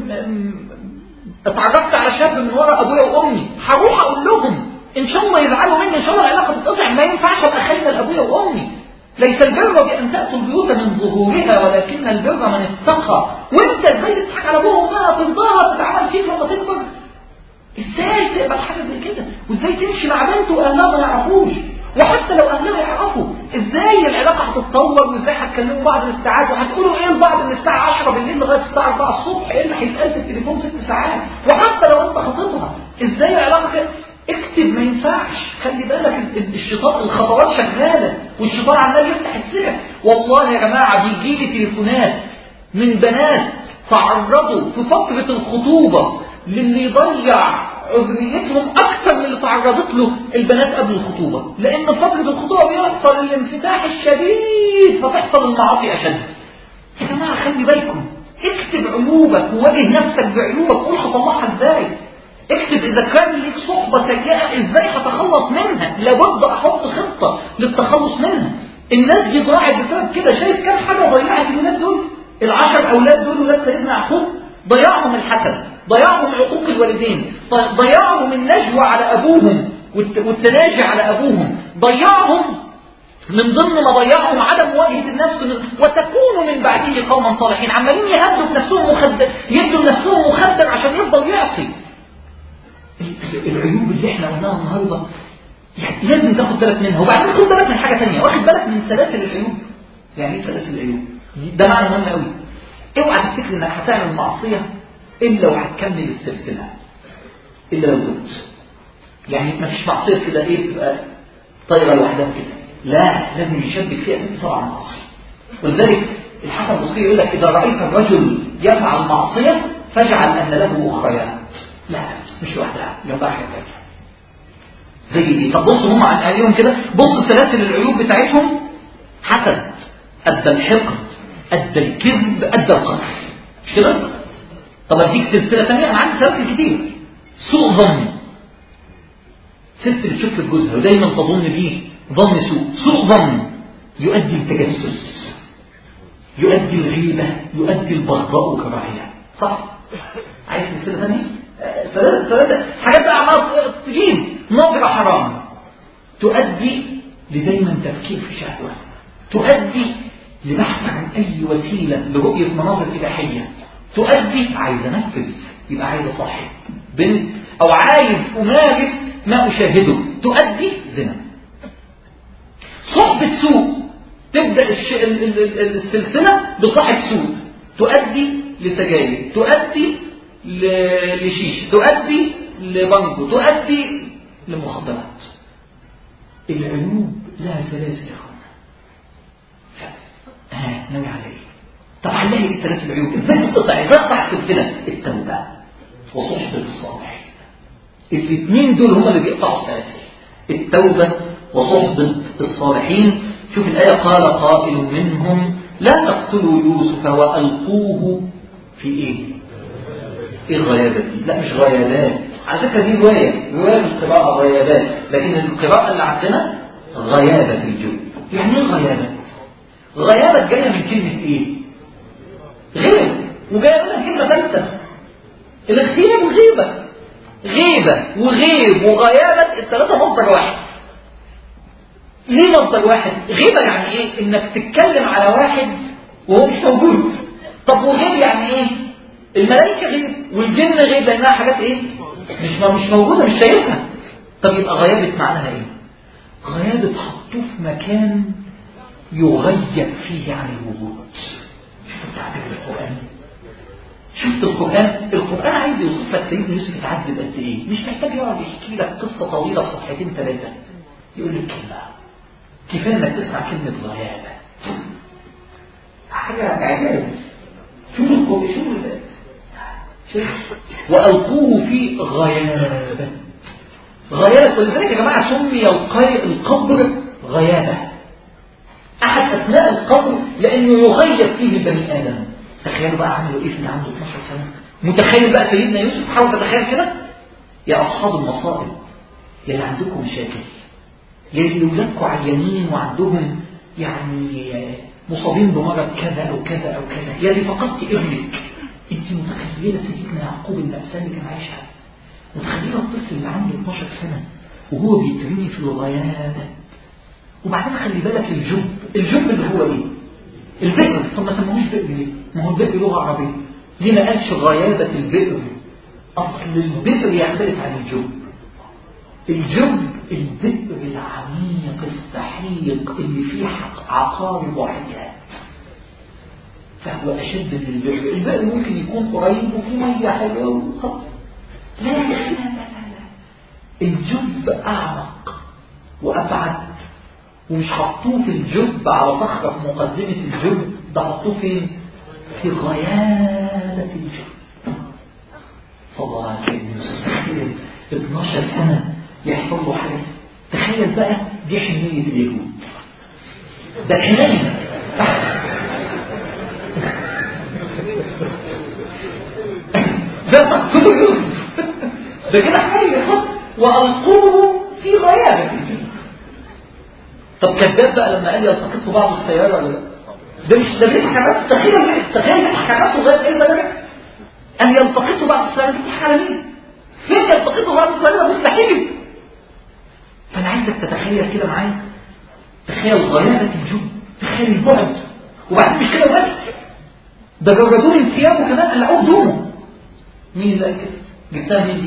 Speaker 1: اتعرفت على شاب من ورا ابويا وامي هروح اقول لهم ان شاء الله يزعلوا مني، ان شاء الله العلاقه تتقطع. ما ينفعش ابقى خاينه لابويا وامي. ليس البر بان تاتوا البيوت من ظهورها ولكن البر من اتقى. وانت ازاي تضحك على ابوها وامها في الظهر تتعامل فيك لما تكبر؟ ازاي تقبل حاجه زي كده؟ وازاي تمشي مع بنت واهلها ما يعرفوش؟ وحتى لو اهلها يعرفوا ازاي العلاقه هتتطور وازاي هتكلموا بعض الساعات وهتقولوا ايه لبعض من الساعه عشرة بالليل لغايه الساعه أربعة الصبح، ايه اللي هيتقال في التليفون ست ساعات، وحتى لو انت خاطبها ازاي العلاقه كده. اكتب، ما ينفعش. خلي بالك الشيطان الخطوات شغاله والشيطان عمال يفتح السكك. والله يا جماعه بيجي لي تليفونات من بنات تعرضوا في فتره الخطوبه للي يضيع عذريتهم اكثر من اللي تعرضت له البنات قبل الخطوبه، لان فتره الخطوبه بيحصل الانفتاح الشديد فتحصل المعاصي اشد. يا جماعه خلي بالكم، اكتب عيوبك وواجه نفسك بعيوبك، قول هطلعها ازاي. اكتب اذا كان ليك صحبه سيئه ازاي هتخلص منها، لابد احط خطه للتخلص منها. الناس دي ضاعت بسبب كده. شايف كم حاجه ضيعت الولاد دول؟ العشر اولاد دول ولاد سيدنا يعقوب، ضيعهم الحسد، ضيعهم عقوق الوالدين، ضيعهم النجوى على ابوهم والتناجي على ابوهم، ضيعهم من ضمن ما ضيعهم عدم مواجهه النفس، وتكونوا من بعده قوما صالحين. عمالين يهدوا بنفسهم مخدر، يدوا لنفسهم مخدر عشان يفضل يعصي. العيوب اللي احنا قلناها النهارده يعني لازم تاخد بالك منها، وبعدين خد بالك من حاجه ثانيه، واخد بالك من سلاسل العيوب. يعني ايه سلاسل العيوب؟ ده معنى مهم قوي. اوعى تفتكر انك هتعمل معصيه الا وهتكمل السلسله، الا لو كنت يعني ما فيش معصيه كده ايه تبقى طايره لوحدها كده، لا لازم يشبك فيها ست سبع معاصي. ولذلك الحسن البصري يقول لك اذا رايت الرجل يفعل معصيه فاجعل ان له اخريات. لا مش لوحدها، جنبها حاجه ثانيه. زي ايه؟ طب بصوا هم عن عليهم كده، بص سلاسل العيوب بتاعتهم: حسد، ادى الحقد، ادى الكذب، ادى القتل. مش كده؟ طب اديك سلسله ثانيه، انا عندي سلاسل كتير. سوء ظن، ست بتشوف في جوزها ودايما تظن بيه ظن سوء. سوء ظن يؤدي التجسس، يؤدي الغيبه، يؤدي البغضاء وكراهيه. صح؟ عايز سلسله ثانيه؟ ثلاثه ثلاثه حاجات بقى عماله تجيب نظره حرام، تؤدي لدايما تفكير في شهوه، تؤدي لبحث عن اي وسيله لرؤيه مناظر اباحيه، تؤدي عايز انفذ يبقى عايز اصاحب بنت او عايز امارس ما اشاهده، تؤدي زنا. صحبه سوء تبدا الش... ال... ال... ال... السلسله بصاحب سوء، تؤدي لسجاير، تؤدي ل... لشيشه، تؤدي لبنجو، تؤدي لمخدرات. العيوب لها سلاسل يا اخوانا. ها ناوي على ايه؟ طب هنلاقي ايه سلاسل العيوب؟ ازاي تقطع؟ ازاي تقطع سلسله؟ التوبه وصحبه الصالحين. الاثنين دول هم اللي بيقطعوا السلاسل، التوبه وصحبه الصالحين. شوف الايه: قال قائل منهم لا تقتلوا يوسف والقوه في ايه؟ ايه الغيابات دي؟ لا مش غيابات، على فكره دي روايه، روايه القراءه غيابات، لكن القراءه اللي عندنا غيابه الجو. يعني ايه غيابه؟ غيابه جايه من كلمه ايه؟ غيب، وجايه منها كلمه ثالثه الاغتياب والغيبه. غيبه وغيب وغيابه الثلاثه مصدر واحد. ليه مصدر واحد؟ غيبه يعني ايه؟ انك تتكلم على واحد وهو مش موجود. طب وغيب يعني ايه؟ الملائكه غيب والجن غيب لانها حاجات ايه؟ مش مش موجوده، مش شايفها. طب يبقى غيابه معناها ايه؟ غيابه حطوه في مكان يغيب فيه عن الوجود. شوف التعبير القرآن، شفت القرآن؟ القرآن عايز يوصف لك سيدنا يوسف اتعذب قد ايه. مش محتاج يقعد يحكي لك قصه طويله في صفحتين ثلاثه، يقول لك كلمه كفايه انك تسمع كلمه غيابه. حاجه عجيبه. شوف القرآن، شوف والقوه في غيابه. غيابه، ولذلك يا جماعه سمي القبر غيابه. احد اسماء القبر لانه يغيب فيه البني ادم. تخيلوا بقى عملوا ايه في اللي عنده اثناشر سنه. متخيل بقى سيدنا يوسف؟ حاول تتخيل كده يا اصحاب المصائب، يا اللي عندكم مشاكل، يا اللي ولادكم عيانين وعندهم يعني مصابين بمرض كذا او كذا او كذا، يا اللي فقدت ابنك. انت متخيله سيدنا يعقوب المأساة اللي كان عايشها؟ متخيله الطفل اللي عنده اثناشر سنه وهو بيترمي في الغيابه؟ وبعدين خلي بالك الجب، الجب اللي هو ايه؟ البئر. طب ما سموهوش بئر ليه؟ ما هو البئر لغه عربيه، ليه ما قالش غيابه البئر؟ اصل البئر يختلف عن الجب. الجب الذئب العميق السحيق اللي فيه عقارب وحيات، فهو أشد من البئر. البئر ممكن يكون قريب وفي مية حلوة وخلاص. لا لا لا لا، الجب أعمق وأبعد، ومش حطوه في الجب على صخرة في مقدمة الجب، ده حطوه فين؟ في غيابة الجب. صلى الله عليه وسلم. تخيل اتناشر سنة يحصل له حاجة. تخيل بقى دي حنية اليهود، ده حنية ده تقتلوا يوسف، ده كده حاجة خط وألقوه في غيابة الجب. طب كذاب بقى لما قال يلتقطوا بعض السيارة ولا لا؟ ده مش ده بيضحك على نفسه. تخيل تخيل بيضحك على نفسه لغاية ايه ده؟ أن يلتقطوا بعض السيارة دي بتضحك على مين؟ فين يلتقطوا بعض السيارة؟ مستحيل. فأنا عايزك تتخيل كده معايا، تخيل غيابة الجب، تخيل البعد، وبعدين مش كده بس، ده جردوه من ثيابه كمان قلعوه دومه. مين اللي قال كده؟ جبتها مين دي؟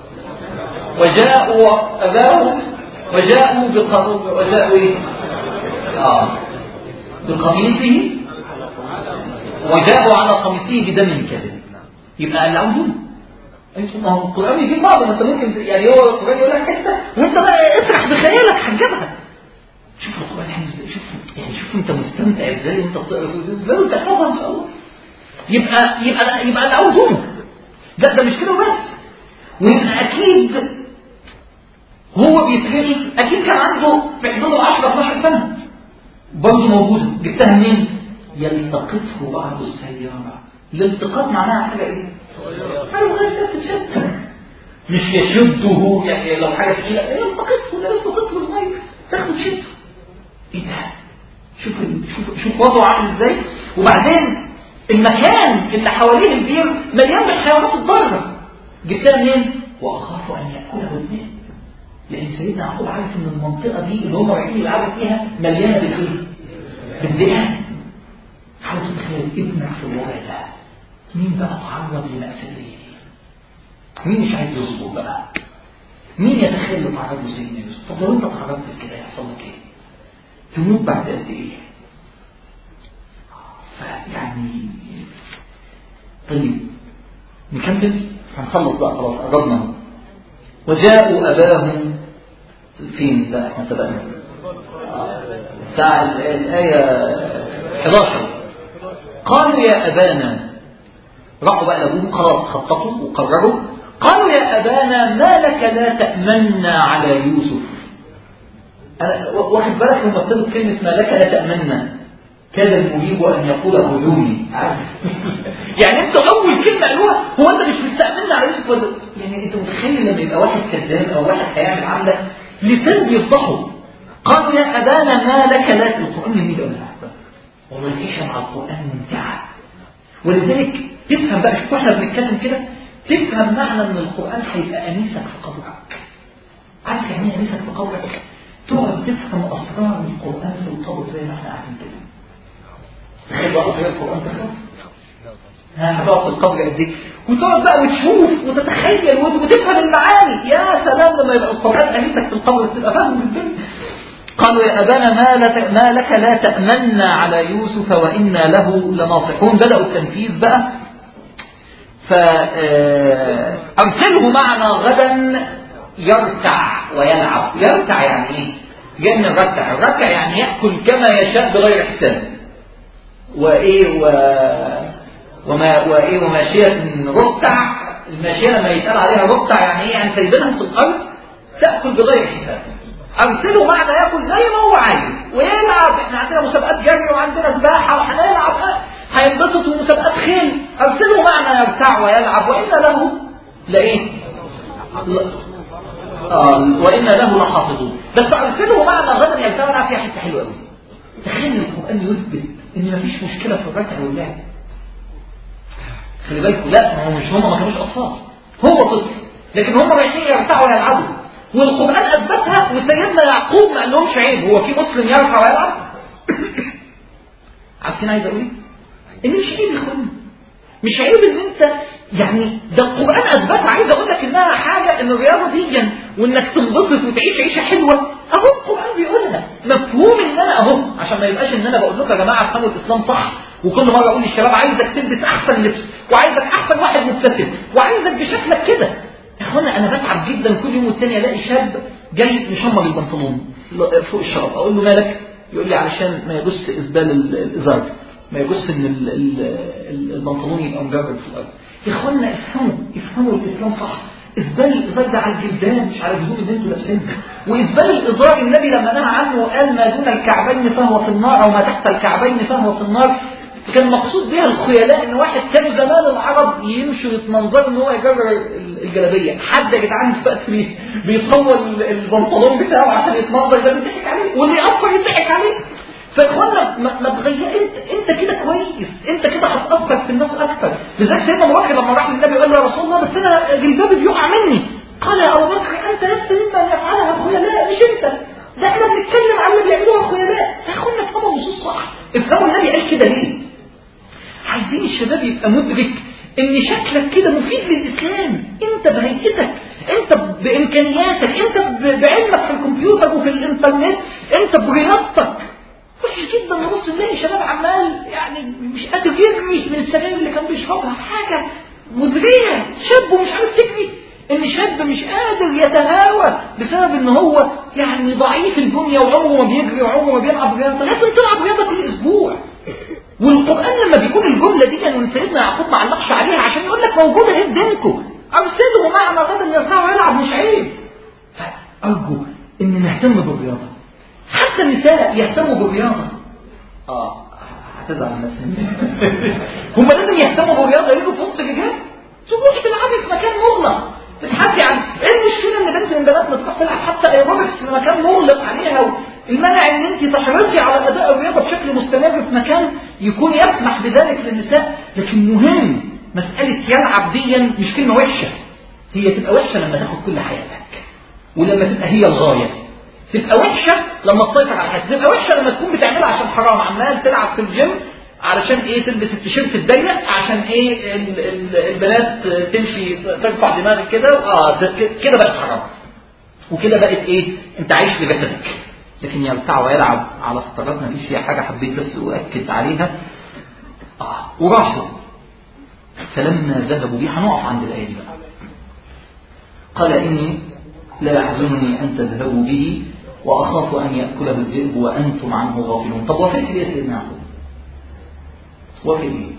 Speaker 1: وجاءوا أباهم وجاءوا بقرب وجاءوا ايه؟ اه بقميصه وجاءوا على قميصه بدم كذب. يبقى قلعوه دومه. ما هو القرآن يجيب بعض، ما انت ممكن يعني هو القرآن يقول لك حته وانت بقى اسرح بخيالك هتجيبها. شوف القرآن حلو ازاي، شوف يعني شوف انت مستمتع ازاي وانت بتقرا ازاي وانت تحفظها ان شاء الله. يبقى يبقى يبقى العوزوم ده ده مش كده بس، ويبقى اكيد هو بيترقي اكيد كان عنده في حدود العشرة اتناشر سنة برضه موجوده. جبتها منين؟ يلتقطه بعض السيارة. الالتقاط معناها حاجه ايه؟ حاجه غير تتشتت، مش يشده يعني لو حاجه ثقيله يلتقطه، ده يلتقطه صغير تاخد شده. ايه ده؟ شوف شوف شوف وضعه عامل ازاي. وبعدين المكان اللي حواليه البير مليان بالحيوانات الضاره. جبتها منين؟ واخاف ان ياكله الذئب، لان سيدنا يعقوب عارف ان المنطقه دي اللي هم رايحين يلعبوا فيها مليانه بالايه؟ بالذئاب. حاول تتخيل ابنك في الوضع ده، مين بقى تعرض لمأساة دي؟ مين مش عايز يصبر بقى؟ مين يتخيل اللي تعرض له سيدنا يوسف؟ طب لو انت تعرضت لكده يحصل لك ايه؟ تموت بعد قد ايه؟ فيعني طيب نكمل، هنخلص بقى خلاص قربنا. وجاءوا أباهم فين ده؟ احنا سبقنا الساعة الآية احد عشر. قالوا يا أبانا، راحوا بقى لأبوهم خلاص خططوا وقرروا. قالوا يا أبانا ما لك لا تأمنا على يوسف. واخد بالك لما ابتدوا كلمة ما لك لا تأمنا كاد المجيب أن يقول هدوني. يعني انت أول كلمة قالوها هو أنت مش مستأمنا على يوسف ولا يعني انت متخيل لما يبقى واحد كذاب أو واحد هيعمل عملة لسان بيفضحه. قالوا يا أبانا ما لك لا. القرآن جميل أوي والله، العيشة مع القرآن ممتعة. ولذلك تفهم بقى، شوف احنا بنتكلم كده تفهم معنى ان القرآن هيبقى أنيسك في قبرك. عارف يعني ايه أنيسك في قبرك؟ تقعد تفهم أسرار القرآن في القبر زي ما احنا قاعدين كده. تخيل بقى أسرار القرآن تخيل ها هتقعد في القبر قد ايه، وتقعد بقى وتشوف وتتخيل وتفهم المعاني. يا سلام لما يبقى القرآن أنيسك في القبر تبقى فاهم الدنيا. قالوا يا أبانا ما لك لا تأمنا على يوسف وإنا له لناصحون. بدأوا التنفيذ بقى. فأرسله معنا غدا يرتع ويلعب. يرتع يعني إيه؟ جاء من الرتع. الرتع يعني يأكل كما يشاء بغير حساب. وإيه و... وما وإيه وماشية رتع. الماشية لما يتقال عليها رتع يعني إيه؟ يعني سيبينها في الأرض تأكل بغير حساب. أرسله معنا يأكل زي ما هو عايز ويلعب. احنا عندنا مسابقات جري وعندنا سباحة وهنلعب هينبسط ومسابقات خيل. أرسله معنا يرتع ويلعب وإنا له لإيه؟ آه وإنا له لحافظون. بس أرسله معنا غدا يرتع ويلعب فيها حتة حلوة قوي. تخيل القرآن يثبت إن مفيش مشكلة في الركع واللعب. خلي بالكم لا ما هو مش هم ما كانوش أطفال، هو طفل لكن هم رايحين يرتعوا ويلعبوا، والقرآن أثبتها. وسيدنا يعقوب ما قالهمش عيب. هو في مسلم يرفع ويلعب؟ عارفين عايز أقول إيه؟ إن مش عيب يا أخوان، مش عيب إن أنت يعني ده القرآن أثبتها. عايز أقول لك إنها حاجة، إن الرياضة دي وإنك تنبسط وتعيش عيشة حلوة أهو القرآن بيقولها. مفهوم إن أنا أهو، عشان ما يبقاش إن أنا بقول لكم يا جماعة افهموا الإسلام صح، وكل مرة أقول للشباب عايزك تلبس أحسن لبس، وعايزك أحسن واحد مبتسم، وعايزك بشكلك كده. يا إخوانا أنا بتعب جدا كل يوم والتاني ألاقي شاب جاي مشمر البنطلون فوق الشراب، أقول له مالك؟ يقول لي علشان ما يجوز إسبال الإزار، ما يجوز إن البنطلون يبقى مجرد في الأرض. يا إخوانا افهموا افهموا الإسلام صح. إسبال الإزار ده على الجلدان مش على الهدوم اللي انتوا لابسينها. وإسبال الإزار النبي لما نهى عنه وقال ما دون الكعبين فهو في النار، أو ما تحت الكعبين فهو في النار، كان مقصود بها الخيلاء. ان واحد كانوا زمان العرب يمشوا يتمنظروا ان هو يجرر الجلابيه. حد يا جدعان دلوقتي بيطول البنطلون بتاعه عشان يتمنظر، ده بيضحك عليه، واللي يأثر يضحك عليه. فاخوانا ما تغير، انت انت كده كويس، انت كده هتأثر في الناس اكتر. لذلك سيدنا ابو بكر لما راح للنبي قال له يا رسول الله بس انا جلبابي بيقع مني، قال يا ابو بكر انت لست ممن يفعلها الخيلاء، مش انت، ده احنا بنتكلم عن اللي بيعملوها الخيلاء. فاخوانا افهموا النصوص صح، افهموا النبي قال كده ليه. عايزين الشباب يبقى مدرك ان شكلك كده مفيد للإسلام، انت بهيئتك، انت بإمكانياتك، انت بعلمك في الكمبيوتر وفي الانترنت، انت برياضتك. وحش جدا نبص نلاقي شباب عمال يعني مش قادر يجري من السجاير اللي كان بيشربها، حاجة مزرية. شاب ومش عارف تجري، ان شاب مش قادر يتهاوى بسبب ان هو يعني ضعيف البنية وعمره ما بيجري وعمره ما بيلعب رياضة. لازم تلعب رياضة كل اسبوع. والقرآن لما بيقول الجملة دي كان سيدنا يعقوب ما علقش عليها عشان يقول لك موجودة اهي في دينكم، ارسلوا معنا غدا يرجعوا يلعب مش عيب. فأرجو ان نهتم بالرياضة، حتى النساء يهتموا بالرياضة. اه هتزعل الناس هم لازم يهتموا بالرياضة، يجوا في وسط الرجال تروح تلعبي في مكان مغلق، تتحدي عن ايه المشكلة ان بنت من بناتنا تروح تلعب حتى ايروبكس في مكان مغلق عليها. المنع ان انت تحرصي على اداء الرياضة بشكل مستمر في مكان يكون يسمح بذلك للنساء. لكن مهم مسألة يلعب دي مش كلمة وحشة، هي تبقى وحشة لما تاخد كل حياتك، ولما تبقى هي الغاية. تبقى وحشة لما تسيطر على حياتك، تبقى وحشة لما تكون بتعملها عشان حرام، عمال تلعب في الجيم علشان ايه؟ تلبس التيشيرت الضيق عشان ايه؟ ال ال البنات تمشي ترفع دماغك كده، اه كده بقت حرام، وكده بقت ايه؟ انت عايش في جسدك. لكن يرتع ويلعب على فترات ما فيش فيها حاجة، حبيت بس أؤكد عليها. آه وراحوا فلما ذهبوا بي، هنقف عند الآية دي بقى. قال إني لا يحزنني أن تذهبوا به وأخاف أن يأكله الذئب وأنتم عنه غافلون. طب وافق ليه يا سيدنا يعقوب؟ وافق ليه؟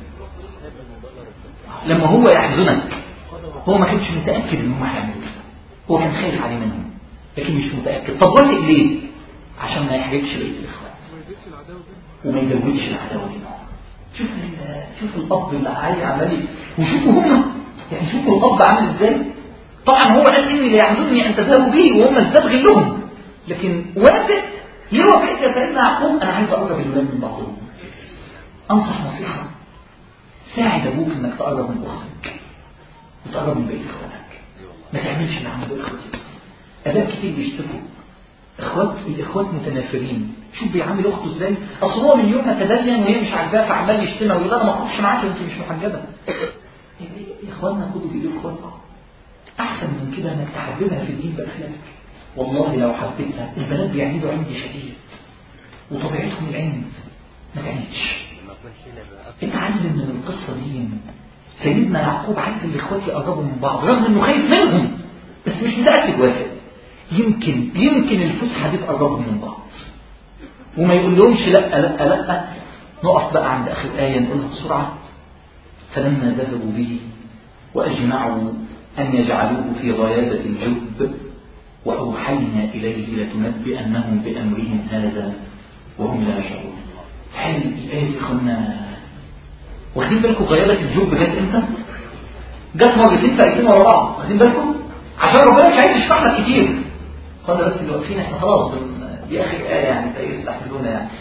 Speaker 1: لما هو يحزنك هو ما كانش متأكد إن هم هيعملوا كده، هو كان خايف عليه منهم لكن مش متأكد. طب وافق ليه؟ عشان ما يحرجش بقية الإخوان وما يزودش العداوة بينهم. شوف شوف الأب اللي عايز عملي، وشوفوا هم يعني شوفوا الأب عامل إزاي. طبعا هو قال إني لا يعذرني أن تذهبوا به وهم ازداد غلهم، لكن وافق. ليه وافقت يا سيدنا يعقوب؟ أنا عايز أقرب الولاد من بعضهم. أنصح نصيحة، ساعد أبوك إنك تقرب من أختك وتقرب من بقية إخوانك، ما تعملش اللي عمله إخوتك. أباب كتير بيشتكوا اخوات الاخوات متنافرين، شوف بيعامل اخته ازاي. اصل هو من يوم ما تدين وهي مش عاجباه فعمال يشتمها ويقول انا ما اخرجش معاك انت مش محجبه. يا اخواننا خدوا بايد اخواتكم، احسن من كده انك تحببها في الدين باخلاقك. والله لو حبيتها، البنات بيعندوا عند شديد وطبيعتهم العند ما تعندش. اتعلم من القصه دي. سيدنا يعقوب عايز الاخوات يقربوا من بعض رغم انه خايف منهم، بس مش متاكد. وافق يمكن يمكن الفسحه دي تقربهم من بعض وما يقول لهمش لا لا لا. نقف بقى عند اخر ايه نقولها بسرعه. فلما ذهبوا به واجمعوا ان يجعلوه في غيابه الجب واوحينا اليه لتنبئنهم بامرهم هذا وهم لا يشعرون. هل الايه دي خلنا واخدين بالكم غيابه الجب جت امتى؟ جت مرتين في ايتين ورا بعض، واخدين بالكم؟ عشان ربنا مش عايز يشرح لك كتير. قلنا بس اللي واقفين احنا خلاص دي اخر ايه يعني تايه تحملونا يعني.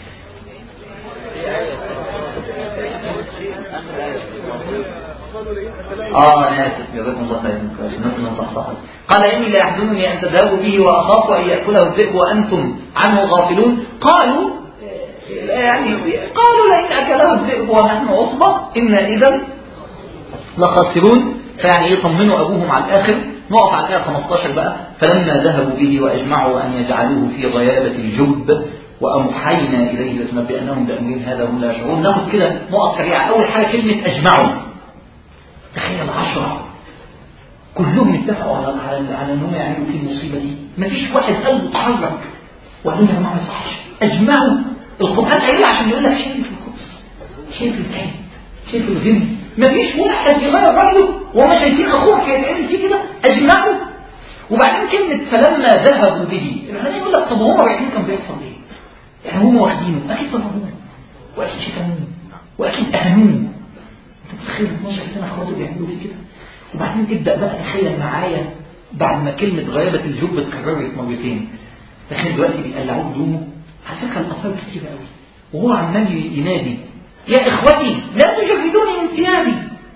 Speaker 1: اه انا اسف جزاكم الله خيرا الناس اللي صحصحت. قال اني لا يحزنني ان تذهبوا به واخاف ان ياكله الذئب وانتم عنه غافلون. قالوا يعني قالوا لئن اكله الذئب ونحن عصبه انا اذا لخاسرون. فيعني ايه طمنوا ابوهم على الاخر. نقف على الايه خمستاشر بقى. فلما ذهبوا به واجمعوا ان يجعلوه في غيابه الجب وأوحينا إليه لتنبئنهم بأمرهم هذا هم لا يشعرون. ناخد كده نقط سريعة. أول حاجة كلمة أجمعوا. تخيل عشرة كلهم اتفقوا على على على إنهم يعملوا في المصيبة دي. مفيش واحد قلبه اتحرك وقال لهم يا جماعة ما يصحش. أجمعوا. القرآن قايل عشان يقول لك شايف القدس، شايف الكيد، شايف الغل. مفيش واحد يغير رأيه وما شايفين أخوه هيتعمل فيه كده. أجمعوا. وبعدين كلمة فلما ذهبوا به. العلماء يقول لك طب هم رايحين كان بيحصل ايه؟ يعني هم واخدينه اكيد ضربوه واكيد شتموه واكيد اهانوه. انت متخيل اتناشر سنه اخواته بيعملوا فيه كده؟ وبعدين ابدا بقى تخيل معايا بعد ما كلمه غيابه الجب اتكررت مرتين. تخيل دلوقتي بيقلعوه هدومه. على فكره الاثار كتير قوي وهو عمال ينادي يا اخوتي لا تجردوني من ثيابي.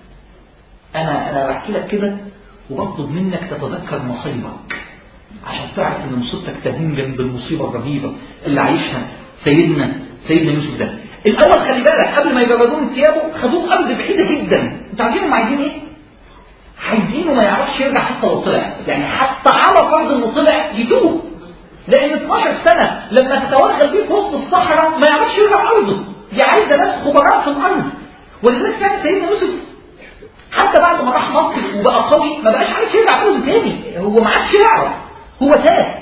Speaker 1: انا انا بحكي لك كده وبطلب منك تتذكر مصيبك عشان تعرف ان مصيبتك تهون جنب المصيبه الرهيبه اللي عايشها سيدنا سيدنا يوسف ده. الاول خلي بالك قبل ما يجردوه من ثيابه خدوه ارض بعيده جدا. انتوا عارفين هم عايزين ايه؟ عايزينه ما يعرفش يرجع حتى لو طلع. يعني حتى على فرض انه طلع يتوب. لان اتناشر سنه لما تتوغل بيه في وسط الصحراء ما يعرفش يرجع ارضه. دي عايزه ناس خبراء في الارض. ولذلك فعلا سيدنا يوسف حتى بعد ما راح مصر وبقى قوي ما بقاش عارف يرجع ارضه تاني. هو ما عادش يعرف. هو تاه.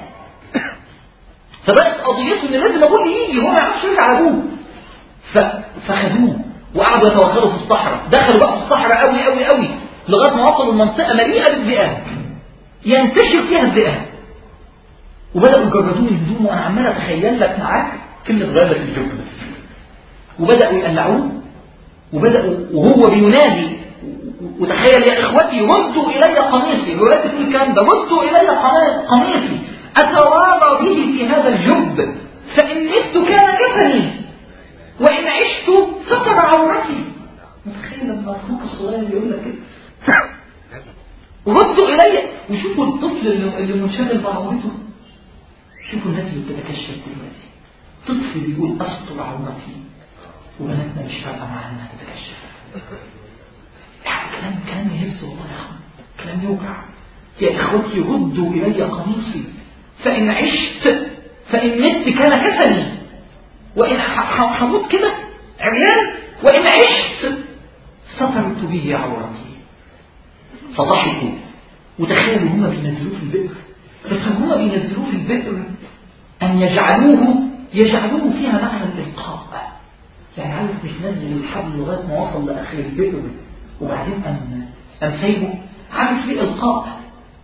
Speaker 1: فبقت قضيته ان لازم ابوه يجي. هو ما يعرفش يرجع لابوه. فخدوه وقعدوا يتوغلوا في الصحراء. دخلوا بقى في الصحراء قوي قوي قوي لغايه ما وصلوا المنطقه مليئه بالذئاب ينتشر فيها الذئاب. وبداوا يجردوه من هدومه. وانا عمال اتخيل لك معاك كلمه غيابه الجب بس. وبداوا يقلعوه وبداوا وهو بينادي. وتخيل يا اخوتي ردوا الي قميصي. الروايات تقول الكلام ده ردوا الي قميصي اتوارى به في هذا الجب فان مت كان كفني وان عشت ستر عورتي. متخيل لما اخوك الصغير يقول لك كده ردوا الي. وشوفوا الطفل اللي منشغل بعورته. شوفوا الناس اللي بتتكشف دلوقتي. طفل بيقول استر عورتي وبناتنا مش فارقه معاها انها تتكشف. كلام كلام يهز والله يا اخوان. كلام يوجع. يا اخوتي ردوا الي قميصي فان عشت فان مت كان كفني وان حموت كده عريان وان عشت سترت به عورتي. فضحكوا. وتخيلوا هما بينزلوه في البئر. بس هما بينزلوه في البئر ان يجعلوه يجعلوه فيها معنى الالقاء. يعني عايز مش نزل الحبل لغايه ما وصل لاخر البئر وبعدين أم أم سيبه. عارف ليه إلقاء؟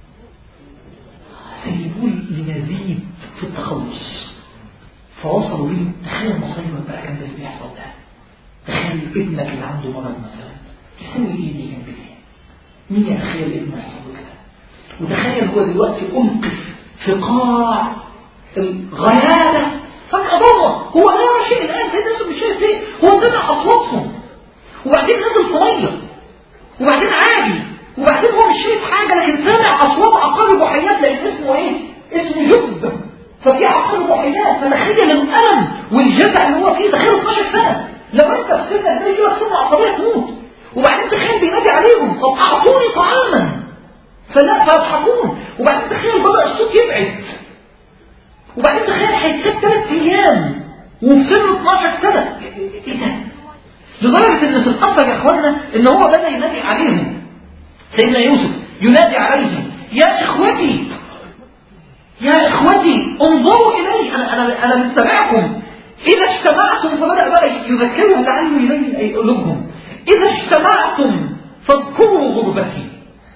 Speaker 1: سيبوه لمزيد في التخلص. فوصلوا بيه. تخيل مصيبة بقى كان ده اللي بيحصل ده. تخيل ابنك اللي عنده مرض مثلا تسوي ايه دي جنب دي؟ مين يا اخي الابن يحصل له كده؟ وتخيل هو دلوقتي ألقف في قاع الغيابة فجأة ضوء. هو لا يرى شيء الآن. سيدنا يوسف مش شايف ايه. هو سمع أصواتهم وبعدين نزل في ميه وبعدين عادي وبعدين هو مش شايف حاجه لكن سامع اصوات عقارب وحيات لان اسمه ايه؟ اسمه جب. ففي عقارب وحيات. فتخيل الالم والجزع اللي هو فيه. تخيل اتناشر سنه لو انت في سنك ده يجي لك سنه عصبيه تموت. وبعدين تخيل بينادي عليهم طب اعطوني طعاما فلا فيضحكون. وبعدين تخيل بدا الصوت يبعد. وبعدين تخيل هيتساب ثلاث ايام وفي سن اتناشر سنه. ايه ده؟ لدرجة ان في القصة يا اخوانا ان هو بدأ ينادي عليهم. سيدنا يوسف ينادي عليهم يا اخوتي يا اخوتي انظروا الي انا انا انا متابعكم. اذا اجتمعتم فبدأ بقى يذكرهم لعله يبين قلوبهم. اذا اجتمعتم فاذكروا غربتي.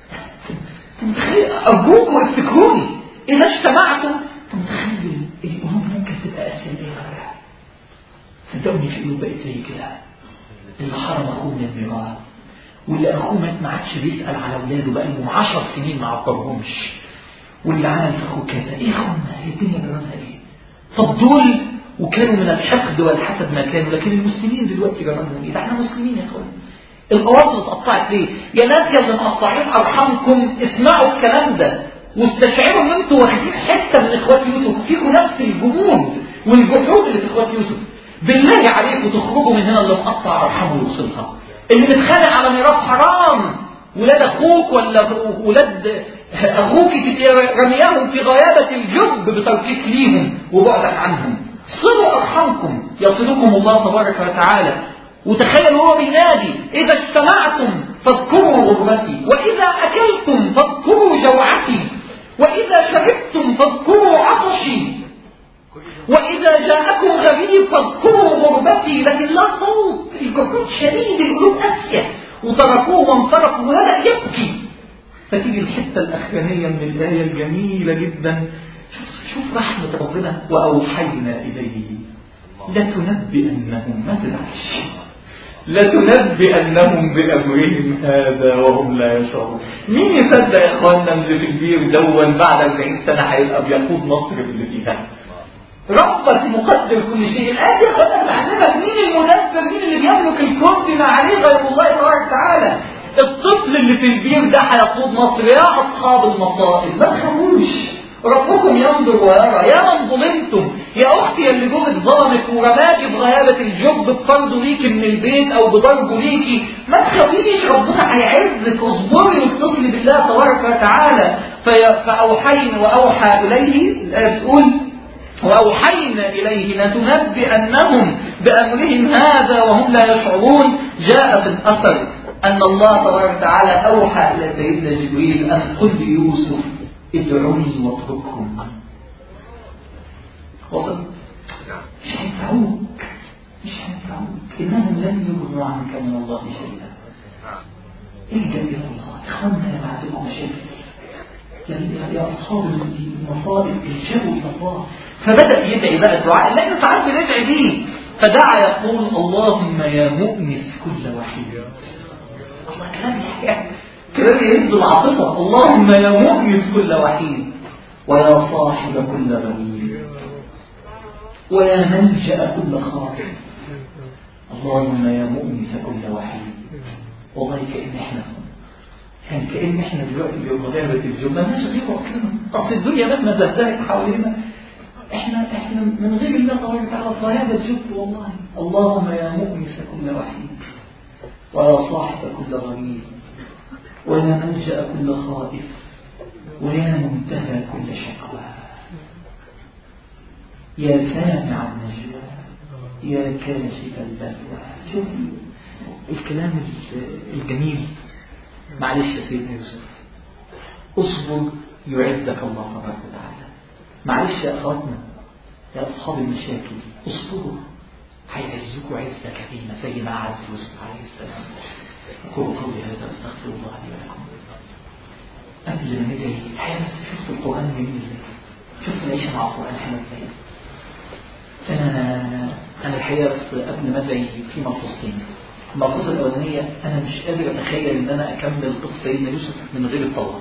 Speaker 1: ارجوكم افتكروني. اذا اجتمعتم متخيل القلوب ممكن تبقى اسهل ايه غيرها. صدقوني في قلوب بقت زي كده. اللي حرم اخوه من الميراث واللي اخوه مات ما عادش بيسال على اولاده بقى لهم عشر سنين ما عبرهمش. واللي عمل في اخوه كذا. ايه اخونا هي الدنيا جرالها ايه؟ طب دول وكانوا من الحقد والحسد ما كانوا. لكن المسلمين دلوقتي جرالهم ايه؟ ده احنا مسلمين يا اخوان. الاواصر اتقطعت ليه؟ يا ناس يا اللي مقطعين ارحامكم اسمعوا الكلام ده واستشعروا ان انتوا واخدين حته من اخوات يوسف. فيكم نفس الجمود والجحود اللي في اخوات يوسف. بالله عليكم تخرجوا من هنا اللي مقطع ارحامه يوصلها. اللي متخانق على ميراث حرام ولاد أخوك ولا ولاد أخوك رمياهم في غيابة الجب بتركك ليهم وبعدك عنهم. صلوا أرحامكم يصلكم الله تبارك وتعالى. وتخيل هو بينادي إذا اجتمعتم فاذكروا غربتي، وإذا أكلتم فاذكروا جوعتي، وإذا شربتم فاذكروا عطشي، وإذا جاءكم غريب فاذكروا غربتي. لكن لا صوت، الجحود شديد، القلوب قاسية، وتركوه وانصرفوا وبدأ يبكي. فتيجي الحتة الأخرانية من الآية الجميلة جدا. شوف رحمة ربنا. وأوحينا إليه لتنبئنهم، ما تزعلش، لتنبئنهم بأمرهم هذا وهم لا يشعرون. مين يصدق يا اخواننا اللي في البير دون بعد أربعين سنة هيبقى بيقود مصر اللي فيها؟ ربك مقدر كل شيء. الآية دي خدها معلمك مين المدبر، مين اللي بيملك الكون بما عليه غير الله تبارك وتعالى. الطفل اللي في البير ده هيقود مصر. يا أصحاب المصائب ما تخافوش، ربكم ينظر ويرى. يا من ظلمتم، يا أختي اللي جوزك ظلمك ورماكي في غيابة الجب بفرضه ليكي من البيت أو بضربه ليكي، ما تخافيش، ربنا هيعزك. اصبري واتصلي بالله تبارك وتعالى. فأوحينا وأوحى إليه، الآية بتقول وأوحينا إليه لتنبئنهم بأمرهم هذا وهم لا يشعرون. جاء في الأثر أن الله تبارك وتعالى أوحى إلى سيدنا جبريل أن قل ليوسف ادعوني واتركهم. وصل؟ مش هينفعوك، مش هينفعوك، إنهم لن يغنوا عنك من الله شيئا. الجأ إلى الله. إخواننا يا عندكم مشاكل، يعني يا أصحاب المصائب الجأوا إلى الله. فبدأ يدعي بقى الدعاء اللي احنا ساعات بندعي بيه. فدعا يقول اللهم يا مؤنس كل وحيد. الله كلام يحكي، كلام يهز العاطفة. اللهم يا مؤنس كل وحيد، ويا صاحب كل غريب، ويا ملجأ كل خاطئ. اللهم يا مؤنس كل وحيد. والله كأن احنا كان كأن احنا دلوقتي بغيابة الجملة مالناش غير وقتنا. أصل الدنيا مهما زهزهت حوالينا احنا احنا من غير الله تبارك وتعالى في غيابة الجب. والله اللهم يا مؤنس كل وحيد، ويا صاحب كل غريب، ويا ملجأ كل خائف، ويا منتهى كل شكوى، يا سامع النجوى، يا كاشف البلوى. شوف الكلام الجميل. معلش يا سيدنا يوسف، اصبر يعزك الله تبارك وتعالى. معلش يا اخواتنا يا اصحاب المشاكل، اصبروا هيعزكوا عزة كريمة زي ما عز يوسف عليه السلام. أقول قولي هذا أستغفر الله لي ولكم. قبل ما ندعي الحقيقة بس شفت القرآن جميل ازاي، شفت العيشة مع القرآن حلوة ازاي. أنا أنا الحقيقة بس قبل ما ادعي في ملحوظتين. الملحوظة الأولانية، أنا مش قادر أتخيل إن أنا أكمل قصة سيدنا يوسف من غير الطلبة.